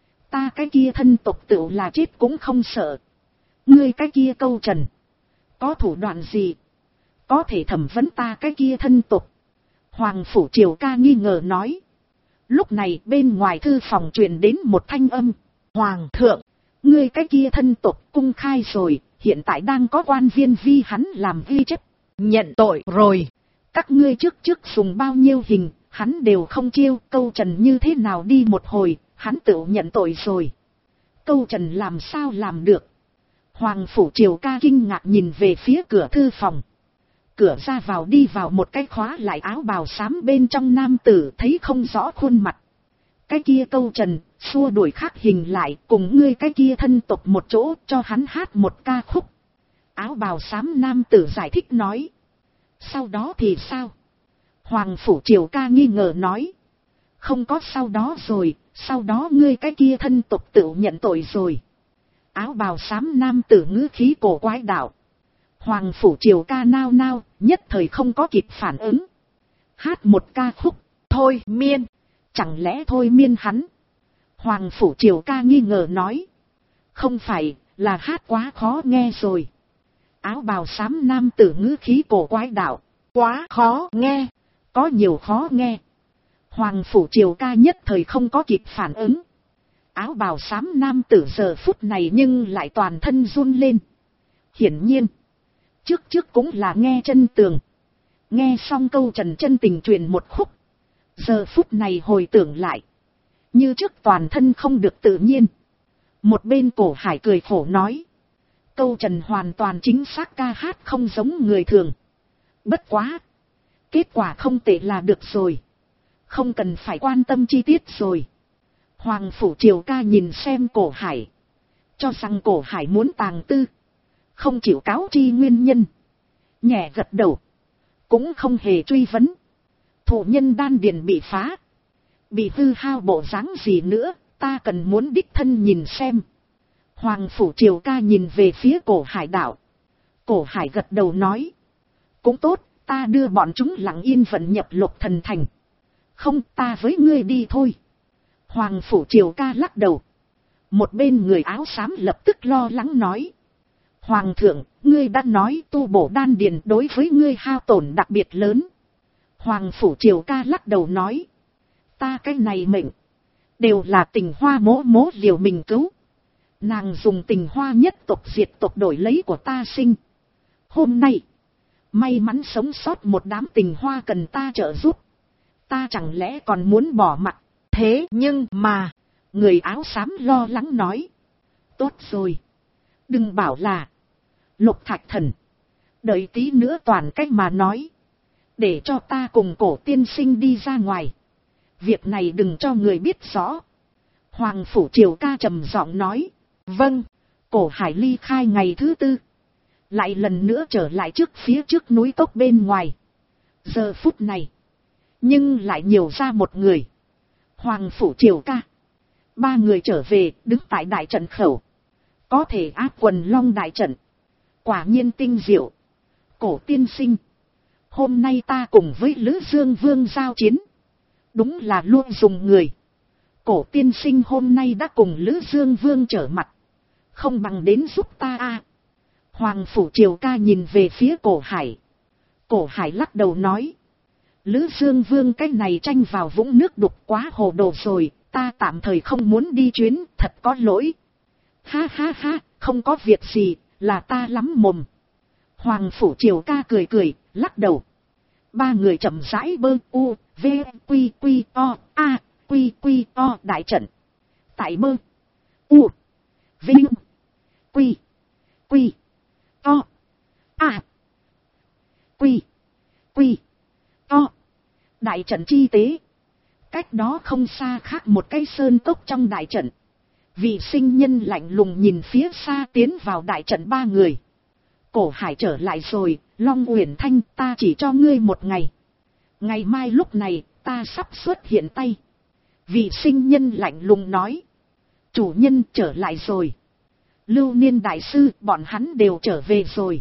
Ta cái kia thân tộc tựu là chết cũng không sợ. Ngươi cái kia Câu Trần, có thủ đoạn gì có thể thẩm vấn ta cái kia thân tộc? Hoàng Phủ Triều Ca nghi ngờ nói. Lúc này bên ngoài thư phòng truyền đến một thanh âm. Hoàng thượng, ngươi cái kia thân tộc cung khai rồi, hiện tại đang có quan viên vi hắn làm ghi chép, nhận tội rồi. Các ngươi trước dùng bao nhiêu hình, hắn đều không chiêu. Câu Trần như thế nào đi một hồi, hắn tự nhận tội rồi. Câu Trần làm sao làm được? Hoàng Phủ Triều Ca kinh ngạc nhìn về phía cửa thư phòng. Cửa ra vào đi vào một cái khóa lại áo bào xám bên trong nam tử, thấy không rõ khuôn mặt. Cái kia Câu Trần xua đuổi khắc hình lại, cùng ngươi cái kia thân tộc một chỗ, cho hắn hát một ca khúc. Áo bào xám nam tử giải thích nói. Sau đó thì sao? Hoàng Phủ Triều Ca nghi ngờ nói. Không có sau đó rồi, sau đó ngươi cái kia thân tộc tự nhận tội rồi. Áo bào xám nam tử ngữ khí cổ quái đạo. Hoàng Phủ Triều Ca nao nao, nhất thời không có kịp phản ứng. Hát một ca khúc, thôi miên. Chẳng lẽ thôi miên hắn? Hoàng Phủ Triều Ca nghi ngờ nói. Không phải, là hát quá khó nghe rồi. Áo bào xám nam tử ngữ khí cổ quái đạo. Quá khó nghe, có nhiều khó nghe. Hoàng Phủ Triều Ca nhất thời không có kịp phản ứng. Áo bào xám nam tử giờ phút này nhưng lại toàn thân run lên. Hiển nhiên, trước cũng là nghe chân tường. Nghe xong Câu Trần chân tình truyền một khúc. Giờ phút này hồi tưởng lại, như trước toàn thân không được tự nhiên. Một bên Cổ Hải cười khổ nói. Câu Trần hoàn toàn chính xác ca hát không giống người thường. Bất quá, kết quả không tệ là được rồi. Không cần phải quan tâm chi tiết rồi. Hoàng Phủ Triều Ca nhìn xem Cổ Hải, cho rằng Cổ Hải muốn tàng tư, không chịu cáo chi nguyên nhân. Nhẹ gật đầu, cũng không hề truy vấn. Thủ nhân đan điền bị phá, bị hư hao bộ dáng gì nữa, ta cần muốn đích thân nhìn xem. Hoàng Phủ Triều Ca nhìn về phía Cổ Hải đạo. Cổ Hải gật đầu nói. Cũng tốt, ta đưa bọn chúng lặng yên vận nhập Lục Thần Thành. Không, ta với ngươi đi thôi. Hoàng Phủ Triều Ca lắc đầu. Một bên người áo xám lập tức lo lắng nói. Hoàng thượng, ngươi đã nói tu bổ đan điền đối với ngươi hao tổn đặc biệt lớn. Hoàng Phủ Triều Ca lắc đầu nói. Ta cái này mệnh, đều là Tình Hoa mỗ mỗ liều mình cứu. Nàng dùng Tình Hoa nhất tộc diệt tộc đổi lấy của ta sinh. Hôm nay, may mắn sống sót một đám Tình Hoa cần ta trợ giúp. Ta chẳng lẽ còn muốn bỏ mặc? Thế nhưng mà, người áo xám lo lắng nói. Tốt rồi, đừng bảo là Lục Thạch Thần. Đợi tí nữa toàn cách mà nói. Để cho ta cùng Cổ tiên sinh đi ra ngoài. Việc này đừng cho người biết rõ. Hoàng Phủ Triều Ca trầm giọng nói. Vâng. Cổ Hải ly khai ngày thứ tư. Lại lần nữa trở lại phía trước núi cốc bên ngoài. Giờ phút này. Nhưng lại nhiều ra một người. Hoàng Phủ Triều Ca. Ba người trở về đứng tại đại trận khẩu. Có thể áp quần long đại trận. Quả nhiên tinh diệu. Cổ tiên sinh. Hôm nay ta cùng với Lữ Dương Vương giao chiến. Đúng là luôn dùng người. Cổ tiên sinh hôm nay đã cùng Lữ Dương Vương trở mặt. Không bằng đến giúp ta a. Hoàng Phủ Triều Ca nhìn về phía Cổ Hải. Cổ Hải lắc đầu nói. Lữ Dương Vương cái này tranh vào vũng nước đục quá hồ đồ rồi. Ta tạm thời không muốn đi chuyến, thật có lỗi. Ha ha ha, không có việc gì, là ta lắm mồm. Hoàng Phủ Triều Ca cười cười, lắc đầu. Ba người chậm rãi bơ u, v, quy quy o, a, quy quy o đại trận. Tại bơ u, vinh, quy, quy, o, a, quy, quy, o. Đại trận chi tế. Cách đó không xa khác một cái sơn cốc trong đại trận. Vị sinh nhân lạnh lùng nhìn phía xa tiến vào đại trận ba người. Cổ Hải trở lại rồi, Long Uyển Thanh ta chỉ cho ngươi một ngày. Ngày mai lúc này ta sắp xuất hiện tay. Vị sinh nhân lạnh lùng nói. Chủ nhân trở lại rồi. Lưu Niên đại sư bọn hắn đều trở về rồi.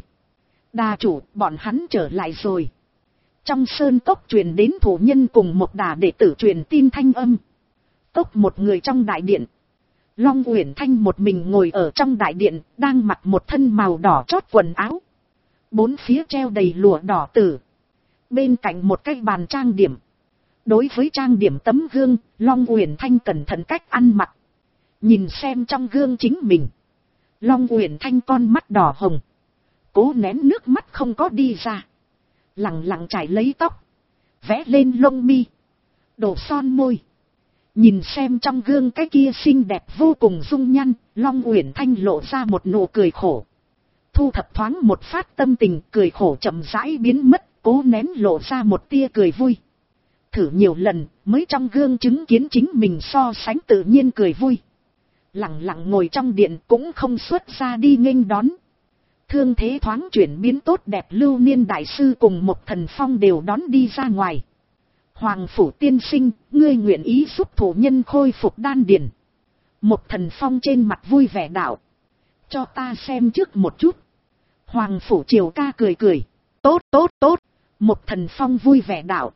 Đà chủ bọn hắn trở lại rồi. Trong sơn cốc truyền đến thủ nhân cùng một đà đệ tử truyền tin thanh âm. Cốc một người trong đại điện. Long Uyển Thanh một mình ngồi ở trong đại điện, đang mặc một thân màu đỏ chót quần áo. Bốn phía treo đầy lụa đỏ tử. Bên cạnh một cái bàn trang điểm. Đối với trang điểm tấm gương, Long Uyển Thanh cẩn thận cách ăn mặc. Nhìn xem trong gương chính mình. Long Uyển Thanh con mắt đỏ hồng. Cố nén nước mắt không có đi ra. Lặng lặng chải lấy tóc. Vẽ lên lông mi. Đổ son môi. Nhìn xem trong gương cái kia xinh đẹp vô cùng dung nhan, Long Uyển Thanh lộ ra một nụ cười khổ. Thu thập thoáng một phát tâm tình, cười khổ chậm rãi biến mất, cố nén lộ ra một tia cười vui. Thử nhiều lần, mới trong gương chứng kiến chính mình so sánh tự nhiên cười vui. Lặng lặng ngồi trong điện cũng không xuất ra đi nghênh đón. Thương thế thoáng chuyển biến tốt đẹp, Lưu Niên đại sư cùng một Thần Phong đều đón đi ra ngoài. Hoàng Phủ tiên sinh, ngươi nguyện ý giúp thủ nhân khôi phục đan điền. Một Thần Phong trên mặt vui vẻ đạo. Cho ta xem trước một chút. Hoàng Phủ Triều Ca cười cười. Tốt tốt tốt. Một Thần Phong vui vẻ đạo.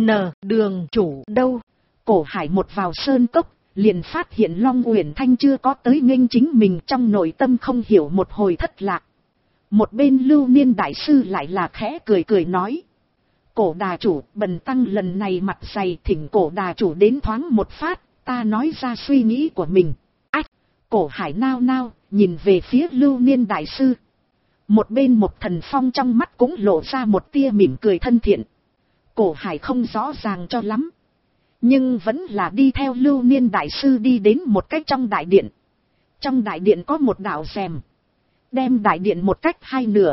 Đường chủ đâu? Cổ Hải một vào sơn cốc, liền phát hiện Long Uyển Thanh chưa có tới nghênh chính mình, trong nội tâm không hiểu một hồi thất lạc. Một bên Lưu Niên đại sư lại là khẽ cười cười nói. Cổ đà chủ, bần tăng lần này mặt dày, thỉnh cổ đà chủ đến thoáng một phát, ta nói ra suy nghĩ của mình. Ách! Cổ Hải nao nao, nhìn về phía Lưu Niên đại sư. Một bên một Thần Phong trong mắt cũng lộ ra một tia mỉm cười thân thiện. Cổ Hải không rõ ràng cho lắm. Nhưng vẫn là đi theo Lưu Niên đại sư đi đến một cách trong đại điện. Trong đại điện có một đạo rèm. Đem đại điện một cách hai nửa.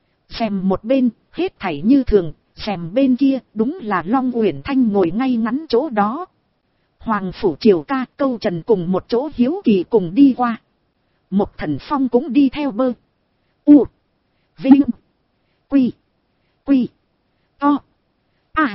Rèm một bên, hết thảy như thường. Rèm bên kia đúng là Long Uyển Thanh ngồi ngay ngắn chỗ đó. Hoàng Phủ Triều Ca, Câu Trần cùng một chỗ hiếu kỳ cùng đi qua. Một Thần Phong cũng đi theo bơ. U. Vinh. Quy. Quy. To. A.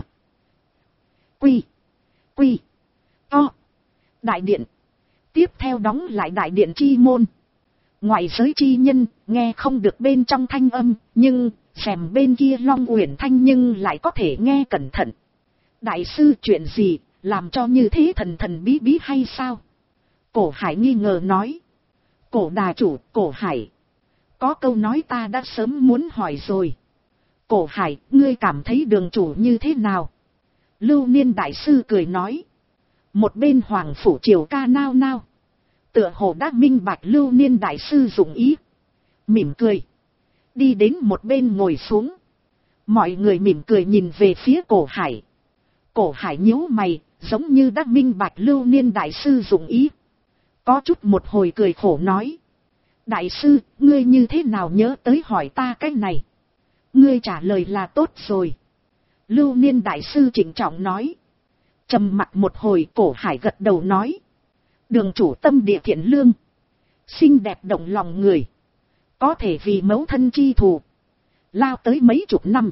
Quy. Quy. To. Đại điện. Tiếp theo đóng lại đại điện chi môn. Ngoại giới chi nhân, nghe không được bên trong thanh âm, nhưng rèm bên kia Long Uyển Thanh nhưng lại có thể nghe cẩn thận. Đại sư chuyện gì, làm cho như thế thần thần bí bí hay sao? Cổ Hải nghi ngờ nói. Cổ đà chủ, Cổ Hải. Có câu nói ta đã sớm muốn hỏi rồi. Cổ Hải, ngươi cảm thấy đường chủ như thế nào? Lưu Niên đại sư cười nói. Một bên Hoàng Phủ Triều Ca nao nao. Tựa hồ đã minh bạch Lưu Niên đại sư dụng ý. Mỉm cười. Đi đến một bên ngồi xuống. Mọi người mỉm cười nhìn về phía Cổ Hải. Cổ Hải nhíu mày, giống như đã minh bạch Lưu Niên đại sư dụng ý. Có chút một hồi cười khổ nói. Đại sư, ngươi như thế nào nhớ tới hỏi ta cái này? Ngươi trả lời là tốt rồi. Lưu Niên đại sư trịnh trọng nói. Trầm mặc một hồi, Cổ Hải gật đầu nói. Đường chủ tâm địa thiện lương, xinh đẹp động lòng người, có thể vì mẫu thân chi thù lao tới mấy chục năm,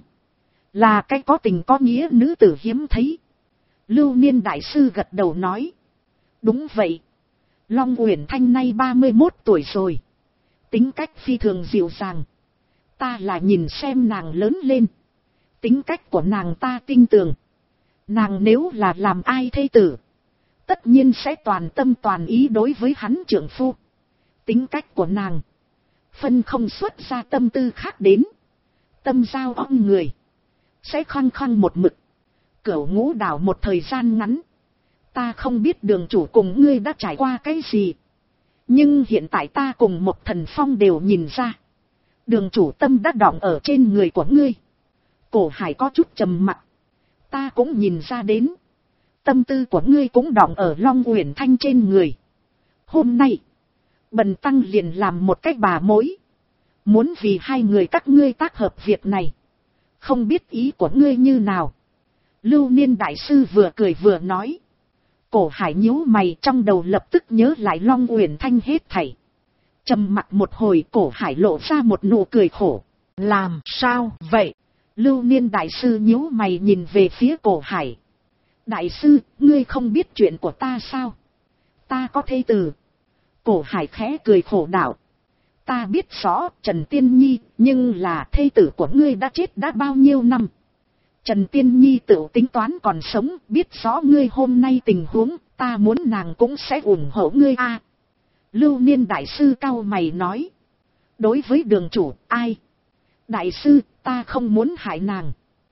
là cái có tình có nghĩa nữ tử hiếm thấy. Lưu Niên đại sư gật đầu nói. Đúng vậy. Long Uyển Thanh nay 31 tuổi rồi, tính cách phi thường dịu dàng. Ta là nhìn xem nàng lớn lên, tính cách của nàng ta tin tưởng. Nàng nếu là làm ai thê tử, tất nhiên sẽ toàn tâm toàn ý đối với hắn trượng phu. Tính cách của nàng, phân không xuất ra tâm tư khác đến. Tâm giao ong người, sẽ khăng khăng một mực. Cửu Ngũ Đảo một thời gian ngắn, ta không biết đường chủ cùng ngươi đã trải qua cái gì. Nhưng hiện tại ta cùng một Thần Phong đều nhìn ra, đường chủ tâm đã đọng ở trên người của ngươi. Cổ Hải có chút trầm mặc. Ta cũng nhìn ra đến, tâm tư của ngươi cũng đọng ở Long Uyển Thanh trên người. Hôm nay, bần tăng liền làm một cách bà mối, muốn vì hai người các ngươi tác hợp việc này. Không biết ý của ngươi như nào? Lưu Niên đại sư vừa cười vừa nói. Cổ Hải nhíu mày, trong đầu lập tức nhớ lại Long Uyển Thanh hết thảy. Trầm mặc một hồi, Cổ Hải lộ ra một nụ cười khổ. Làm sao vậy? Lưu Niên đại sư nhíu mày nhìn về phía Cổ Hải. Đại sư, ngươi không biết chuyện của ta sao? Ta có thê tử. Cổ Hải khẽ cười khổ đạo. Ta biết rõ, Trần Tiên Nhi, nhưng là thê tử của ngươi đã chết đã bao nhiêu năm. Trần Tiên Nhi tự tính toán còn sống, biết rõ ngươi hôm nay tình huống, ta muốn nàng cũng sẽ ủng hộ ngươi a. Lưu Niên đại sư cau mày nói. Đối với đường chủ, ai? Đại sư, ta không muốn hại nàng.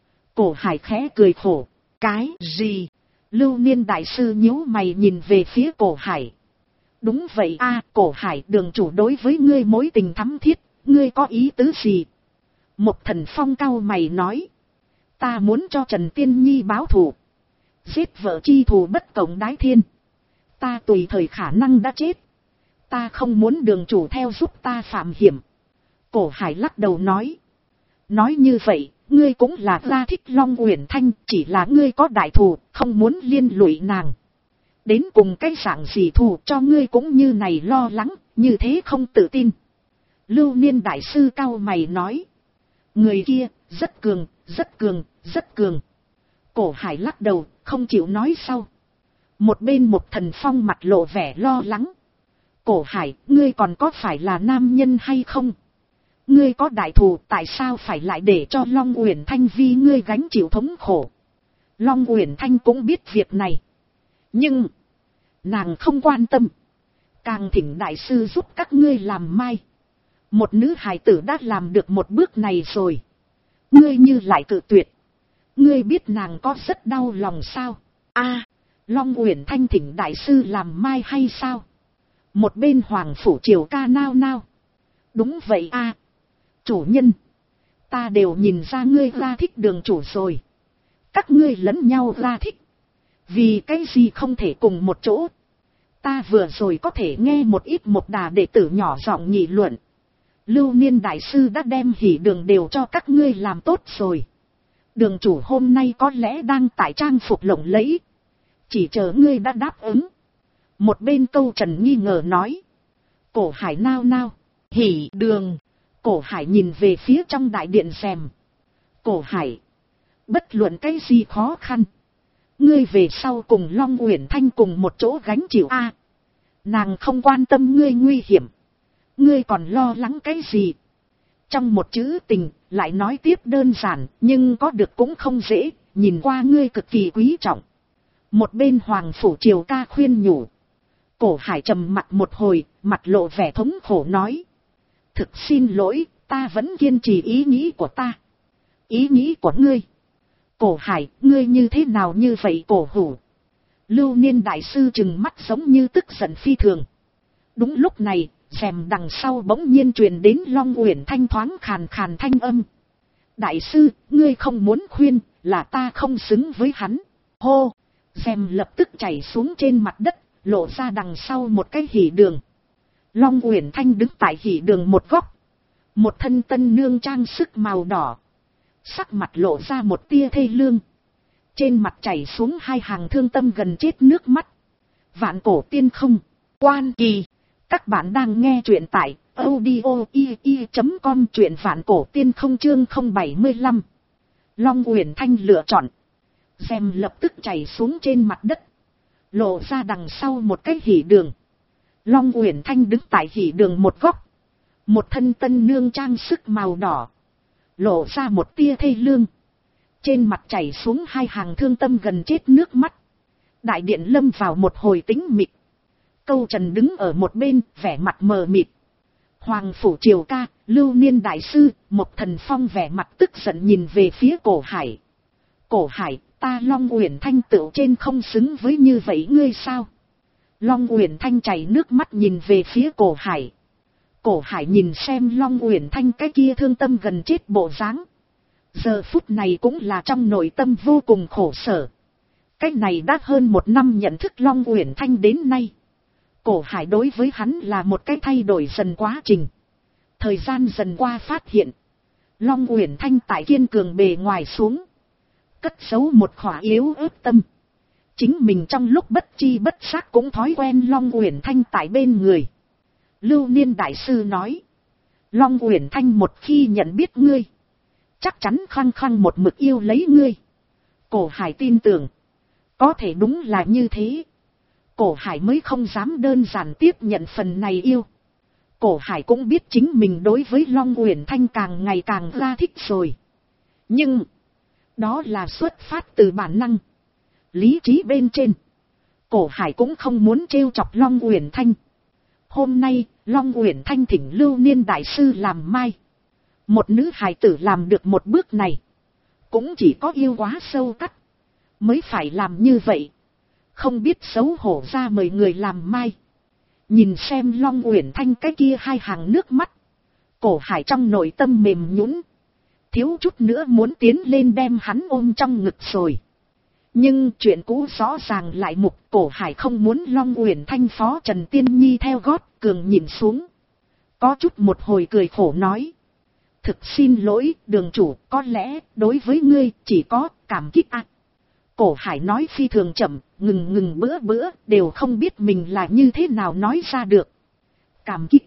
Cổ Hải khẽ cười khổ. Cái gì? Lưu Niên đại sư nhíu mày nhìn về phía Cổ Hải. Đúng vậy a, Cổ Hải, đường chủ đối với ngươi mối tình thắm thiết, ngươi có ý tứ gì? Một Thần Phong cau mày nói. Ta muốn cho Trần Tiên Nhi báo thù, giết vợ chi thù bất cộng đái thiên. Ta tùy thời khả năng đã chết, ta không muốn đường chủ theo giúp ta phạm hiểm. Cổ Hải lắc đầu nói. Nói như vậy, ngươi cũng là ra thích Long Uyển Thanh, chỉ là ngươi có đại thù, không muốn liên lụy nàng. Đến cùng cái dạng gì thù cho ngươi cũng như này lo lắng, như thế không tự tin. Lưu Niên đại sư cau mày nói. Người kia, rất cường, rất cường, rất cường. Cổ Hải lắc đầu, không chịu nói sau. Một bên Một Thần Phong mặt lộ vẻ lo lắng. Cổ Hải, ngươi còn có phải là nam nhân hay không? Ngươi có đại thù, tại sao phải lại để cho Long Uyển Thanh vì ngươi gánh chịu thống khổ? Long Uyển Thanh cũng biết việc này, nhưng nàng không quan tâm. Càng thỉnh đại sư giúp các ngươi làm mai. Một nữ hài tử đã làm được một bước này rồi, ngươi như lại cự tuyệt, ngươi biết nàng có rất đau lòng sao? A, Long Uyển Thanh thỉnh đại sư làm mai hay sao? Một bên Hoàng Phủ Triều ca nao nao. Đúng vậy a, chủ nhân, ta đều nhìn ra ngươi ra thích đường chủ rồi. Các ngươi lẫn nhau ra thích, vì cái gì không thể cùng một chỗ? Ta vừa rồi có thể nghe một ít Một Đà đệ tử nhỏ giọng nghị luận. Lưu Niên đại sư đã đem hỉ đường đều cho các ngươi làm tốt rồi. Đường chủ hôm nay có lẽ đang tại trang phục lộng lẫy, chỉ chờ ngươi đã đáp ứng. Một bên Câu Trần nghi ngờ nói. Cổ Hải nao nao. Hỉ đường. Cổ Hải nhìn về phía trong đại điện rèm. Cổ Hải, bất luận cái gì khó khăn, ngươi về sau cùng Long Uyển Thanh cùng một chỗ gánh chịu a. Nàng không quan tâm ngươi nguy hiểm, ngươi còn lo lắng cái gì? Trong một chữ tình, lại nói tiếp đơn giản, nhưng có được cũng không dễ, nhìn qua ngươi cực kỳ quý trọng. Một bên Hoàng Phủ Triều ca khuyên nhủ. Cổ Hải trầm mặt một hồi, mặt lộ vẻ thống khổ nói. Thực xin lỗi, ta vẫn kiên trì ý nghĩ của ta. Ý nghĩ của ngươi? Cổ Hải, ngươi như thế nào như vậy cổ hủ? Lưu Niên đại sư trừng mắt giống như tức giận phi thường. Đúng lúc này, rèm đằng sau bỗng nhiên truyền đến Long Uyển Thanh thoáng khàn khàn thanh âm. Đại sư, ngươi không muốn khuyên, là ta không xứng với hắn. Hô! Rèm lập tức chảy xuống trên mặt đất, lộ ra đằng sau một cái hỉ đường. Long Uyển Thanh đứng tại hỉ đường một góc. Một thân tân nương trang sức màu đỏ, sắc mặt lộ ra một tia thê lương, trên mặt chảy xuống hai hàng thương tâm gần chết nước mắt. Vạn cổ tiên không, Quan Kỳ. Các bạn đang nghe truyện tại audio.com, truyện Vạn Cổ Tiên Không chương 075. Long Uyển Thanh lựa chọn. Rèm lập tức chảy xuống trên mặt đất, lộ ra đằng sau một cái hỉ đường. Long Uyển Thanh đứng tại hỉ đường một góc, một thân tân nương trang sức màu đỏ, lộ ra một tia thê lương, trên mặt chảy xuống hai hàng thương tâm gần chết nước mắt. Đại điện lâm vào một hồi tĩnh mịch. Câu Trần đứng ở một bên, vẻ mặt mờ mịt. Hoàng Phủ Triều Ca, Lưu Niên Đại Sư, Mộc Thần Phong vẻ mặt tức giận nhìn về phía Cổ Hải. Cổ Hải, ta Long Uyển Thanh tựu trên không xứng với như vậy ngươi sao? Long Uyển Thanh chảy nước mắt nhìn về phía Cổ Hải. Cổ Hải nhìn xem Long Uyển Thanh cái kia thương tâm gần chết bộ dáng, giờ phút này cũng là trong nội tâm vô cùng khổ sở. Cái này đã hơn một năm nhận thức Long Uyển Thanh đến nay, Cổ Hải đối với hắn là một cái thay đổi dần quá trình. Thời gian dần qua phát hiện, Long Uyển Thanh tại kiên cường bề ngoài xuống, cất giấu một khỏa yếu ớt tâm. Chính mình trong lúc bất chi bất giác cũng thói quen Long Uyển Thanh tại bên người. Lưu Niên Đại Sư nói, Long Uyển Thanh một khi nhận biết ngươi, chắc chắn khăng khăng một mực yêu lấy ngươi. Cổ Hải tin tưởng, có thể đúng là như thế. Cổ Hải mới không dám đơn giản tiếp nhận phần này yêu. Cổ Hải cũng biết chính mình đối với Long Uyển Thanh càng ngày càng ra thích rồi. Nhưng, đó là xuất phát từ bản năng. Lý trí bên trên, Cổ Hải cũng không muốn trêu chọc Long Uyển Thanh. Hôm nay, Long Uyển Thanh thỉnh Lưu Niên Đại Sư làm mai. Một nữ hài tử làm được một bước này, cũng chỉ có yêu quá sâu cắt mới phải làm như vậy. Không biết xấu hổ ra mời người làm mai. Nhìn xem Long Uyển Thanh cái kia hai hàng nước mắt, Cổ Hải trong nội tâm mềm nhũn, thiếu chút nữa muốn tiến lên đem hắn ôm trong ngực rồi. Nhưng chuyện cũ rõ ràng lại mục. Cổ Hải không muốn Long Uyển Thanh phó Trần Tiên Nhi theo gót, cường nhìn xuống, có chút một hồi cười khổ nói, thực xin lỗi đường chủ, có lẽ đối với ngươi chỉ có cảm kích ạ. Cổ Hải nói phi thường chậm, ngừng bữa đều không biết mình là như thế nào nói ra được. Cảm kích.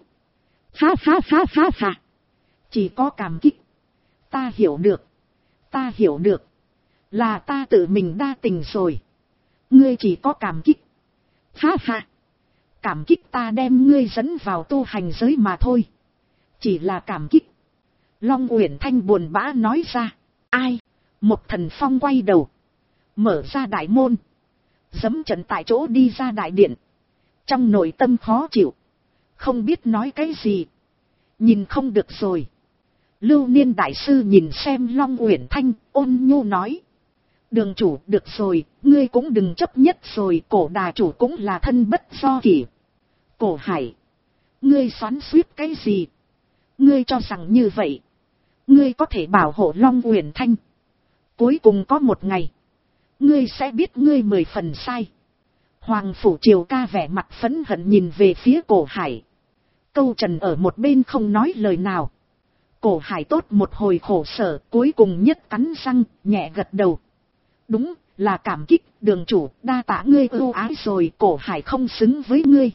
Ha. Chỉ có cảm kích. Ta hiểu được. Là ta tự mình đa tình rồi. Ngươi chỉ có cảm kích. Ha. Cảm kích ta đem ngươi dẫn vào tu hành giới mà thôi. Chỉ là cảm kích. Long Uyển Thanh buồn bã nói ra. Ai? Mộc Thần Phong quay đầu, mở ra đại môn, giẫm trận tại chỗ đi ra đại điện. Trong nội tâm khó chịu, không biết nói cái gì. Nhìn không được rồi. Lưu Niên Đại Sư nhìn xem Long Uyển Thanh, ôn nhu nói, đường chủ được rồi, ngươi cũng đừng chấp nhất rồi. Cổ đà chủ cũng là thân bất do kỷ. Cổ Hải, ngươi xoắn xuýt cái gì? Ngươi cho rằng như vậy ngươi có thể bảo hộ Long Uyển Thanh? Cuối cùng có một ngày, ngươi sẽ biết ngươi 10 phần sai. Hoàng Phủ Triều Ca vẻ mặt phẫn hận nhìn về phía Cổ Hải. Câu Trần ở một bên không nói lời nào. Cổ Hải tốt một hồi khổ sở, cuối cùng nhất cắn răng, nhẹ gật đầu. Đúng, là cảm kích, đường chủ, đa tạ ngươi ưu ái rồi. Cổ Hải không xứng với ngươi.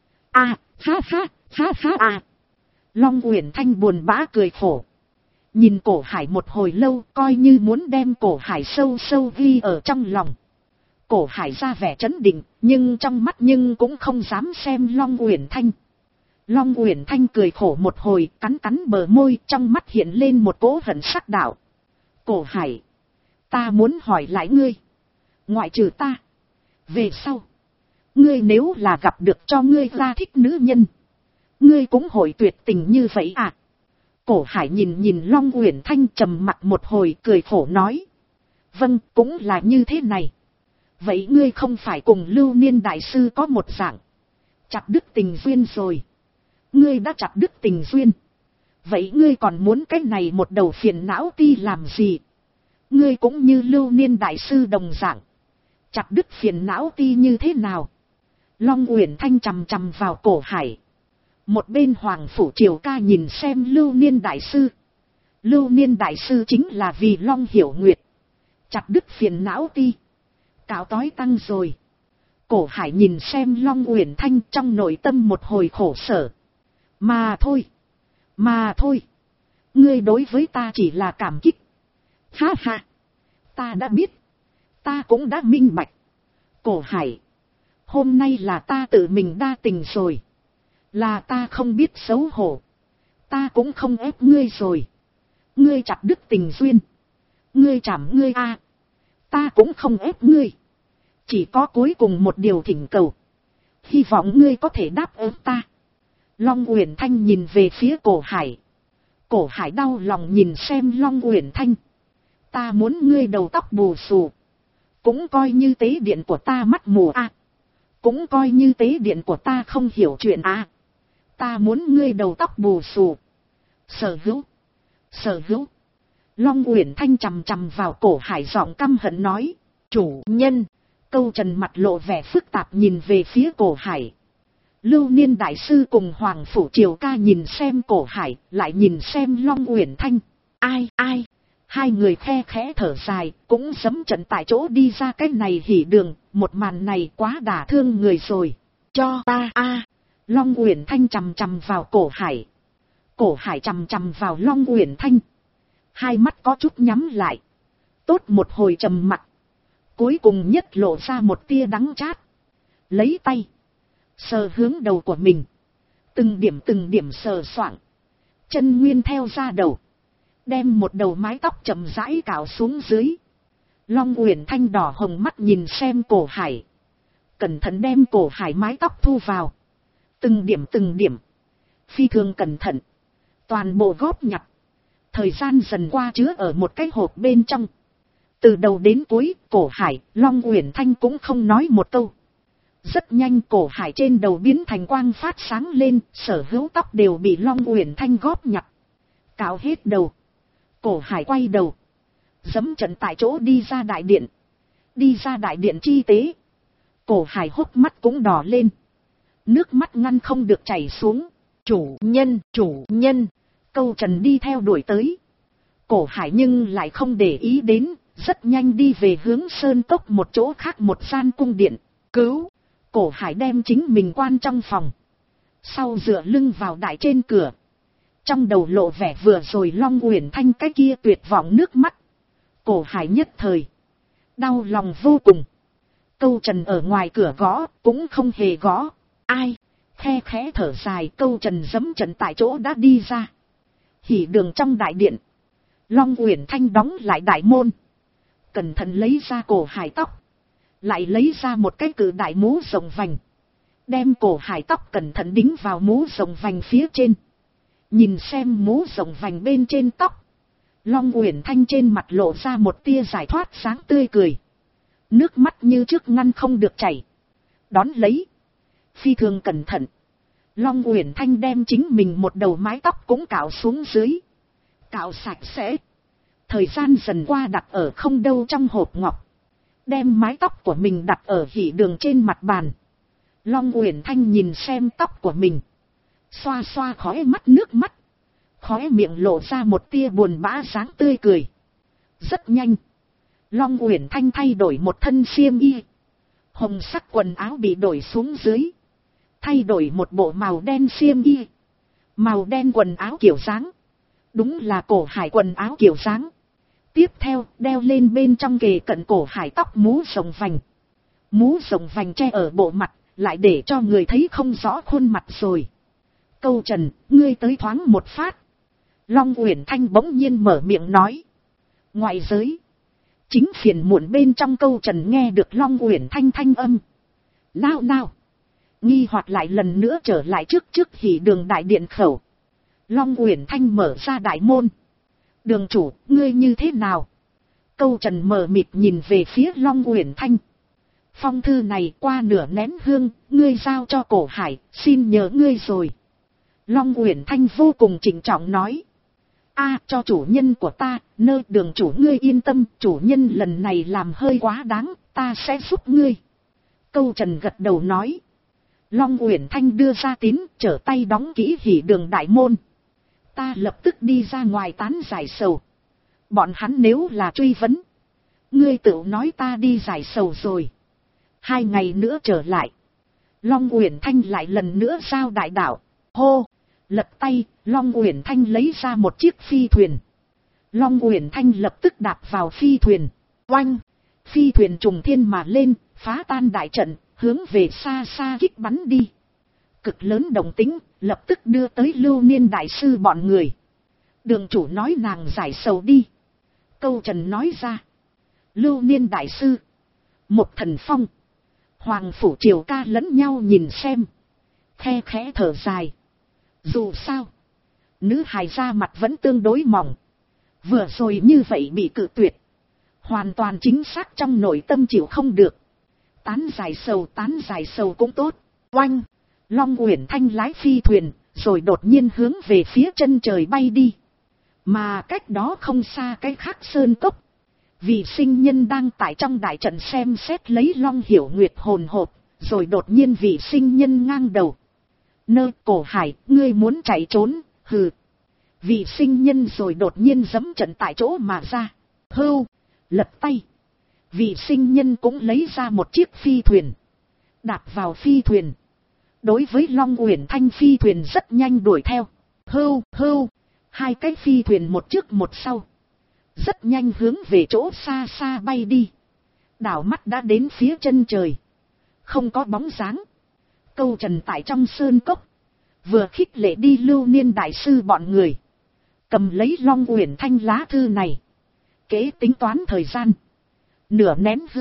Ha. Long Uyển Thanh buồn bã cười khổ. Nhìn Cổ Hải một hồi lâu, coi như muốn đem Cổ Hải sâu sâu ghi ở trong lòng. Cổ Hải ra vẻ trấn định, nhưng trong mắt nhưng cũng không dám xem Long Uyển Thanh. Long Uyển Thanh cười khổ một hồi, cắn bờ môi, trong mắt hiện lên một cỗ hận sắc đạo. Cổ Hải, ta muốn hỏi lại ngươi, ngoại trừ ta, về sau, ngươi nếu là gặp được cho ngươi ra thích nữ nhân, ngươi cũng hội tuyệt tình như vậy à? Cổ Hải nhìn Long Uyển Thanh trầm mặc một hồi, cười khổ nói. Vâng, cũng là như thế này. Vậy ngươi không phải cùng Lưu Niên Đại Sư có một dạng chặt đứt tình duyên rồi? Ngươi đã chặt đứt tình duyên, vậy ngươi còn muốn cái này một đầu phiền não ti làm gì? Ngươi cũng như Lưu Niên Đại Sư đồng dạng chặt đứt phiền não ti như thế nào? Long Uyển Thanh chằm chằm vào Cổ Hải. Một bên Hoàng Phủ Triều Ca nhìn xem Lưu Niên Đại Sư. Lưu Niên đại sư chính là vì Long Hiểu Nguyệt. Chặt đứt phiền não ti. Cạo tói tăng rồi. Cổ Hải nhìn xem Long Uyển Thanh trong nội tâm một hồi khổ sở. Mà thôi. Ngươi đối với ta chỉ là cảm kích. Ha ha. Ta đã biết. Ta cũng đã minh bạch. Cổ Hải. Hôm nay là ta tự mình đa tình rồi. Là ta không biết xấu hổ. Ta cũng không ép ngươi rồi. Ngươi chặt đứt tình duyên. Ngươi chảm ngươi a. Ta cũng không ép ngươi. Chỉ có cuối cùng một điều thỉnh cầu. Hy vọng ngươi có thể đáp ứng ta. Long Uyển Thanh nhìn về phía Cổ Hải. Cổ Hải đau lòng nhìn xem Long Uyển Thanh. Ta muốn ngươi đầu tóc bù xù. Cũng coi như tế điện của ta mắt mù a. Cũng coi như tế điện của ta không hiểu chuyện a. Ta muốn ngươi đầu tóc bù xù. Sở hữu. Long Uyển Thanh chằm chằm vào Cổ Hải giọng căm hận nói. Chủ nhân. Câu Trần mặt lộ vẻ phức tạp nhìn về phía Cổ Hải. Lưu Niên đại sư cùng Hoàng Phủ Triều Ca nhìn xem Cổ Hải, lại nhìn xem Long Uyển Thanh. Ai? Hai người khe khẽ thở dài, cũng giẫm trận tại chỗ đi ra cái này hỉ đường, một màn này quá đả thương người rồi. Cho ta a. Long Uyển Thanh chằm chằm vào Cổ Hải. Cổ Hải chằm chằm vào Long Uyển Thanh. Hai mắt có chút nhắm lại. Tốt một hồi trầm mặc. Cuối cùng nhất lộ ra một tia đắng chát. Lấy tay. Sờ hướng đầu của mình. Từng điểm sờ soạng. Chân nguyên theo ra đầu. Đem một đầu mái tóc chậm rãi cạo xuống dưới. Long Uyển Thanh đỏ hồng mắt nhìn xem Cổ Hải. Cẩn thận đem Cổ Hải mái tóc thu vào. Từng điểm. Phi thường cẩn thận. Toàn bộ góp nhặt. Thời gian dần qua chứa ở một cái hộp bên trong. Từ đầu đến cuối, Cổ Hải, Long Uyển Thanh cũng không nói một câu. Rất nhanh Cổ Hải trên đầu biến thành quang phát sáng lên, sở hữu tóc đều bị Long Uyển Thanh góp nhặt. Cạo hết đầu. Cổ Hải quay đầu. Giẫm trận tại chỗ đi ra đại điện. Đi ra đại điện chi tế. Cổ Hải hốc mắt cũng đỏ lên. Nước mắt ngăn không được chảy xuống. Chủ nhân. Câu Trần đi theo đuổi tới. Cổ Hải nhưng lại không để ý đến. Rất nhanh đi về hướng sơn cốc một chỗ khác một gian cung điện. Cứu. Cổ Hải đem chính mình quan trong phòng. Sau dựa lưng vào đại trên cửa. Trong đầu lộ vẻ vừa rồi Long Uyển Thanh cái kia tuyệt vọng nước mắt. Cổ Hải nhất thời. Đau lòng vô cùng. Câu Trần ở ngoài cửa gõ cũng không hề gõ. Ai. Khe khẽ thở dài Câu Trần giẫm trận tại chỗ đã đi ra. Hỉ đường trong đại điện. Long Uyển Thanh đóng lại đại môn. Cẩn thận lấy ra Cổ Hải tóc. Lại lấy ra một cái cự đại mũ rộng vành. Đem Cổ Hải tóc cẩn thận đính vào mũ rộng vành phía trên. Nhìn xem mũ rộng vành bên trên tóc. Long Uyển Thanh trên mặt lộ ra một tia giải thoát sáng tươi cười. Nước mắt như trước ngăn không được chảy. Đón lấy. Phi thường cẩn thận. Long Uyển Thanh đem chính mình một đầu mái tóc cũng cạo xuống dưới. Cạo sạch sẽ. Thời gian dần qua đặt ở không đâu trong hộp ngọc. Đem mái tóc của mình đặt ở hỉ đường trên mặt bàn. Long Uyển Thanh nhìn xem tóc của mình. Xoa xoa khóe mắt nước mắt. Khóe miệng lộ ra một tia buồn bã dáng tươi cười. Rất nhanh. Long Uyển Thanh thay đổi một thân xiêm y. Hồng sắc quần áo bị đổi xuống dưới. Thay đổi một bộ màu đen xiêm y. Màu đen quần áo kiểu dáng. Đúng là Cổ Hải quần áo kiểu dáng. Tiếp theo đeo lên bên trong kề cận Cổ Hải tóc mũ rộng vành. Mũ rộng vành che ở bộ mặt. Lại để cho người thấy không rõ khuôn mặt rồi. Câu Trần, ngươi tới thoáng một phát. Long Uyển Thanh bỗng nhiên mở miệng nói. Ngoại giới. Chính phiền muộn bên trong Câu Trần nghe được Long Uyển Thanh thanh âm. Nào. Nghi hoặc lại lần nữa trở lại trước hỉ đường đại điện khẩu. Long Uyển Thanh mở ra đại môn. Đường chủ, ngươi như thế nào? Câu Trần mờ mịt nhìn về phía Long Uyển Thanh. Phong thư này qua nửa nén hương, ngươi giao cho Cổ Hải, xin nhớ ngươi rồi. Long Uyển Thanh vô cùng trịnh trọng nói. Cho chủ nhân của ta, nơi đường chủ ngươi yên tâm, chủ nhân lần này làm hơi quá đáng, ta sẽ giúp ngươi. Câu Trần gật đầu nói. Long Uyển Thanh đưa ra tín, trở tay đóng kỹ hỉ đường đại môn. Ta lập tức đi ra ngoài tán giải sầu. Bọn hắn nếu là truy vấn. Ngươi tự nói ta đi giải sầu rồi. 2 ngày nữa trở lại. Long Uyển Thanh lại lần nữa giao đại đạo. Hô! Lật tay, Long Uyển Thanh lấy ra một chiếc phi thuyền. Long Uyển Thanh lập tức đạp vào phi thuyền. Oanh! Phi thuyền trùng thiên mà lên, phá tan đại trận, hướng về xa xa kích bắn đi. Cực lớn động tĩnh, lập tức đưa tới Lưu Niên đại sư bọn người. Đường chủ nói nàng giải sầu đi. Câu Trần nói ra. Lưu Niên đại sư. Một Thần Phong. Hoàng Phủ Triều Ca lẫn nhau nhìn xem. Khe khẽ thở dài. Dù sao. Nữ hài ra mặt vẫn tương đối mỏng. Vừa rồi như vậy bị cự tuyệt. Hoàn toàn chính xác trong nội tâm chịu không được. Tán giải sầu cũng tốt. Oanh. Long Uyển Thanh lái phi thuyền. Rồi đột nhiên hướng về phía chân trời bay đi. Mà cách đó không xa cái khác sơn cốc. Vị sinh nhân đang tại trong đại trận xem xét lấy Long Hiểu Nguyệt hồn hộp. Rồi đột nhiên vị sinh nhân ngang đầu. Nơ Cổ Hải, ngươi muốn chạy trốn, hừ. Vị sinh nhân rồi đột nhiên giẫm trận tại chỗ mà ra. Hưu, lật tay. Vị sinh nhân cũng lấy ra một chiếc phi thuyền. Đạp vào phi thuyền. Đối với Long Uyển Thanh phi thuyền rất nhanh đuổi theo. Hưu, 2 cái phi thuyền một trước một sau. Rất nhanh hướng về chỗ xa xa bay đi. Đảo mắt đã đến phía chân trời. Không có bóng dáng. Câu Trần tại trong sơn cốc. Vừa khích lệ đi Lưu Niên đại sư bọn người. Cầm lấy Long Uyển Thanh lá thư này. Kế tính toán thời gian. Nửa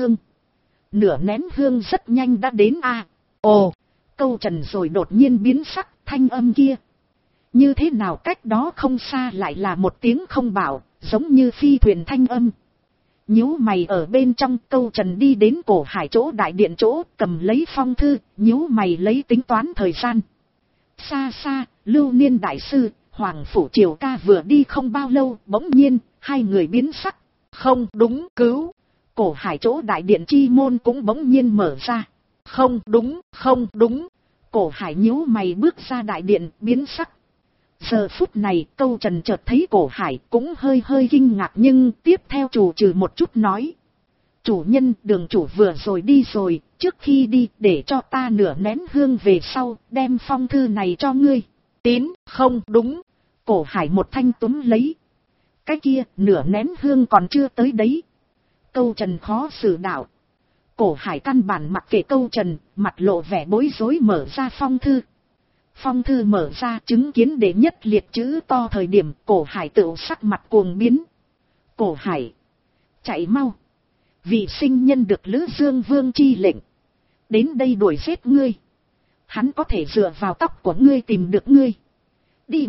nén hương rất nhanh đã đến a. Ồ, Câu Trần rồi đột nhiên biến sắc, thanh âm kia. Như thế nào cách đó không xa lại là một tiếng không bảo, giống như phi thuyền thanh âm. Nhíu mày ở bên trong. Câu Trần đi đến Cổ Hải chỗ đại điện chỗ, cầm lấy phong thư, nhíu mày lấy tính toán thời gian. Xa xa, Lưu Niên đại sư, Hoàng Phủ Triều Ca vừa đi không bao lâu, bỗng nhiên, 2 người biến sắc. Không đúng, cứu. Cổ Hải chỗ đại điện chi môn cũng bỗng nhiên mở ra. Không đúng. Cổ Hải nhíu mày bước ra đại điện, biến sắc. Giờ phút này, Câu Trần chợt thấy Cổ Hải cũng hơi kinh ngạc, nhưng tiếp theo chủ trừ một chút nói. Chủ nhân, đường chủ vừa rồi đi rồi, trước khi đi để cho ta nửa nén hương về sau, đem phong thư này cho ngươi. Tín, không đúng. Cổ Hải một thanh túm lấy. Cái kia, nửa nén hương còn chưa tới đấy. Câu Trần khó xử đạo. Cổ Hải căn bản mặc kệ Câu Trần, mặt lộ vẻ bối rối mở ra phong thư. Phong thư mở ra, chứng kiến đệ nhất liệt chữ to thời điểm, Cổ Hải tự sắc mặt cuồng biến. Cổ Hải, chạy mau. Vị sinh nhân được Lữ Dương Vương chi lệnh. Đến đây đuổi giết ngươi. Hắn có thể dựa vào tóc của ngươi tìm được ngươi. Đi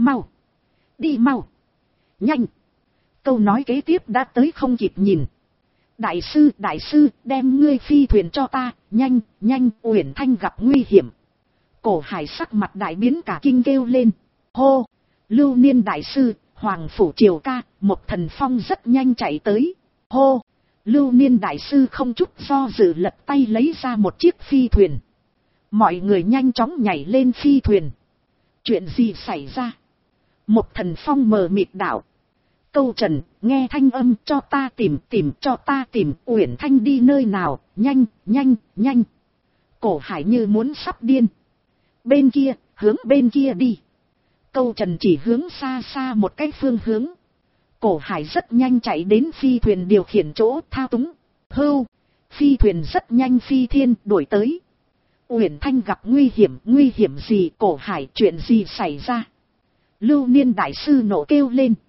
mau. Nhanh. Câu nói kế tiếp đã tới không kịp nhìn. Đại sư, đem ngươi phi thuyền cho ta, nhanh, Uyển Thanh gặp nguy hiểm. Cổ Hải sắc mặt đại biến cả kinh kêu lên. Hô, Lưu Niên đại sư, Hoàng Phủ Triều Ca, một Thần Phong rất nhanh chạy tới. Hô, Lưu Niên đại sư không chút do dự lật tay lấy ra một chiếc phi thuyền. Mọi người nhanh chóng nhảy lên phi thuyền. Chuyện gì xảy ra? Một Thần Phong mờ mịt đạo. Câu Trần, nghe thanh âm, cho ta tìm, Uyển Thanh đi nơi nào, nhanh. Cổ Hải như muốn sắp điên. Bên kia, hướng bên kia đi. Câu Trần chỉ hướng xa xa một cái phương hướng. Cổ Hải rất nhanh chạy đến phi thuyền điều khiển chỗ thao túng. Hưu, phi thuyền rất nhanh phi thiên đuổi tới. Uyển Thanh gặp nguy hiểm gì? Cổ Hải, chuyện gì xảy ra? Lưu Niên đại sư nổ kêu lên.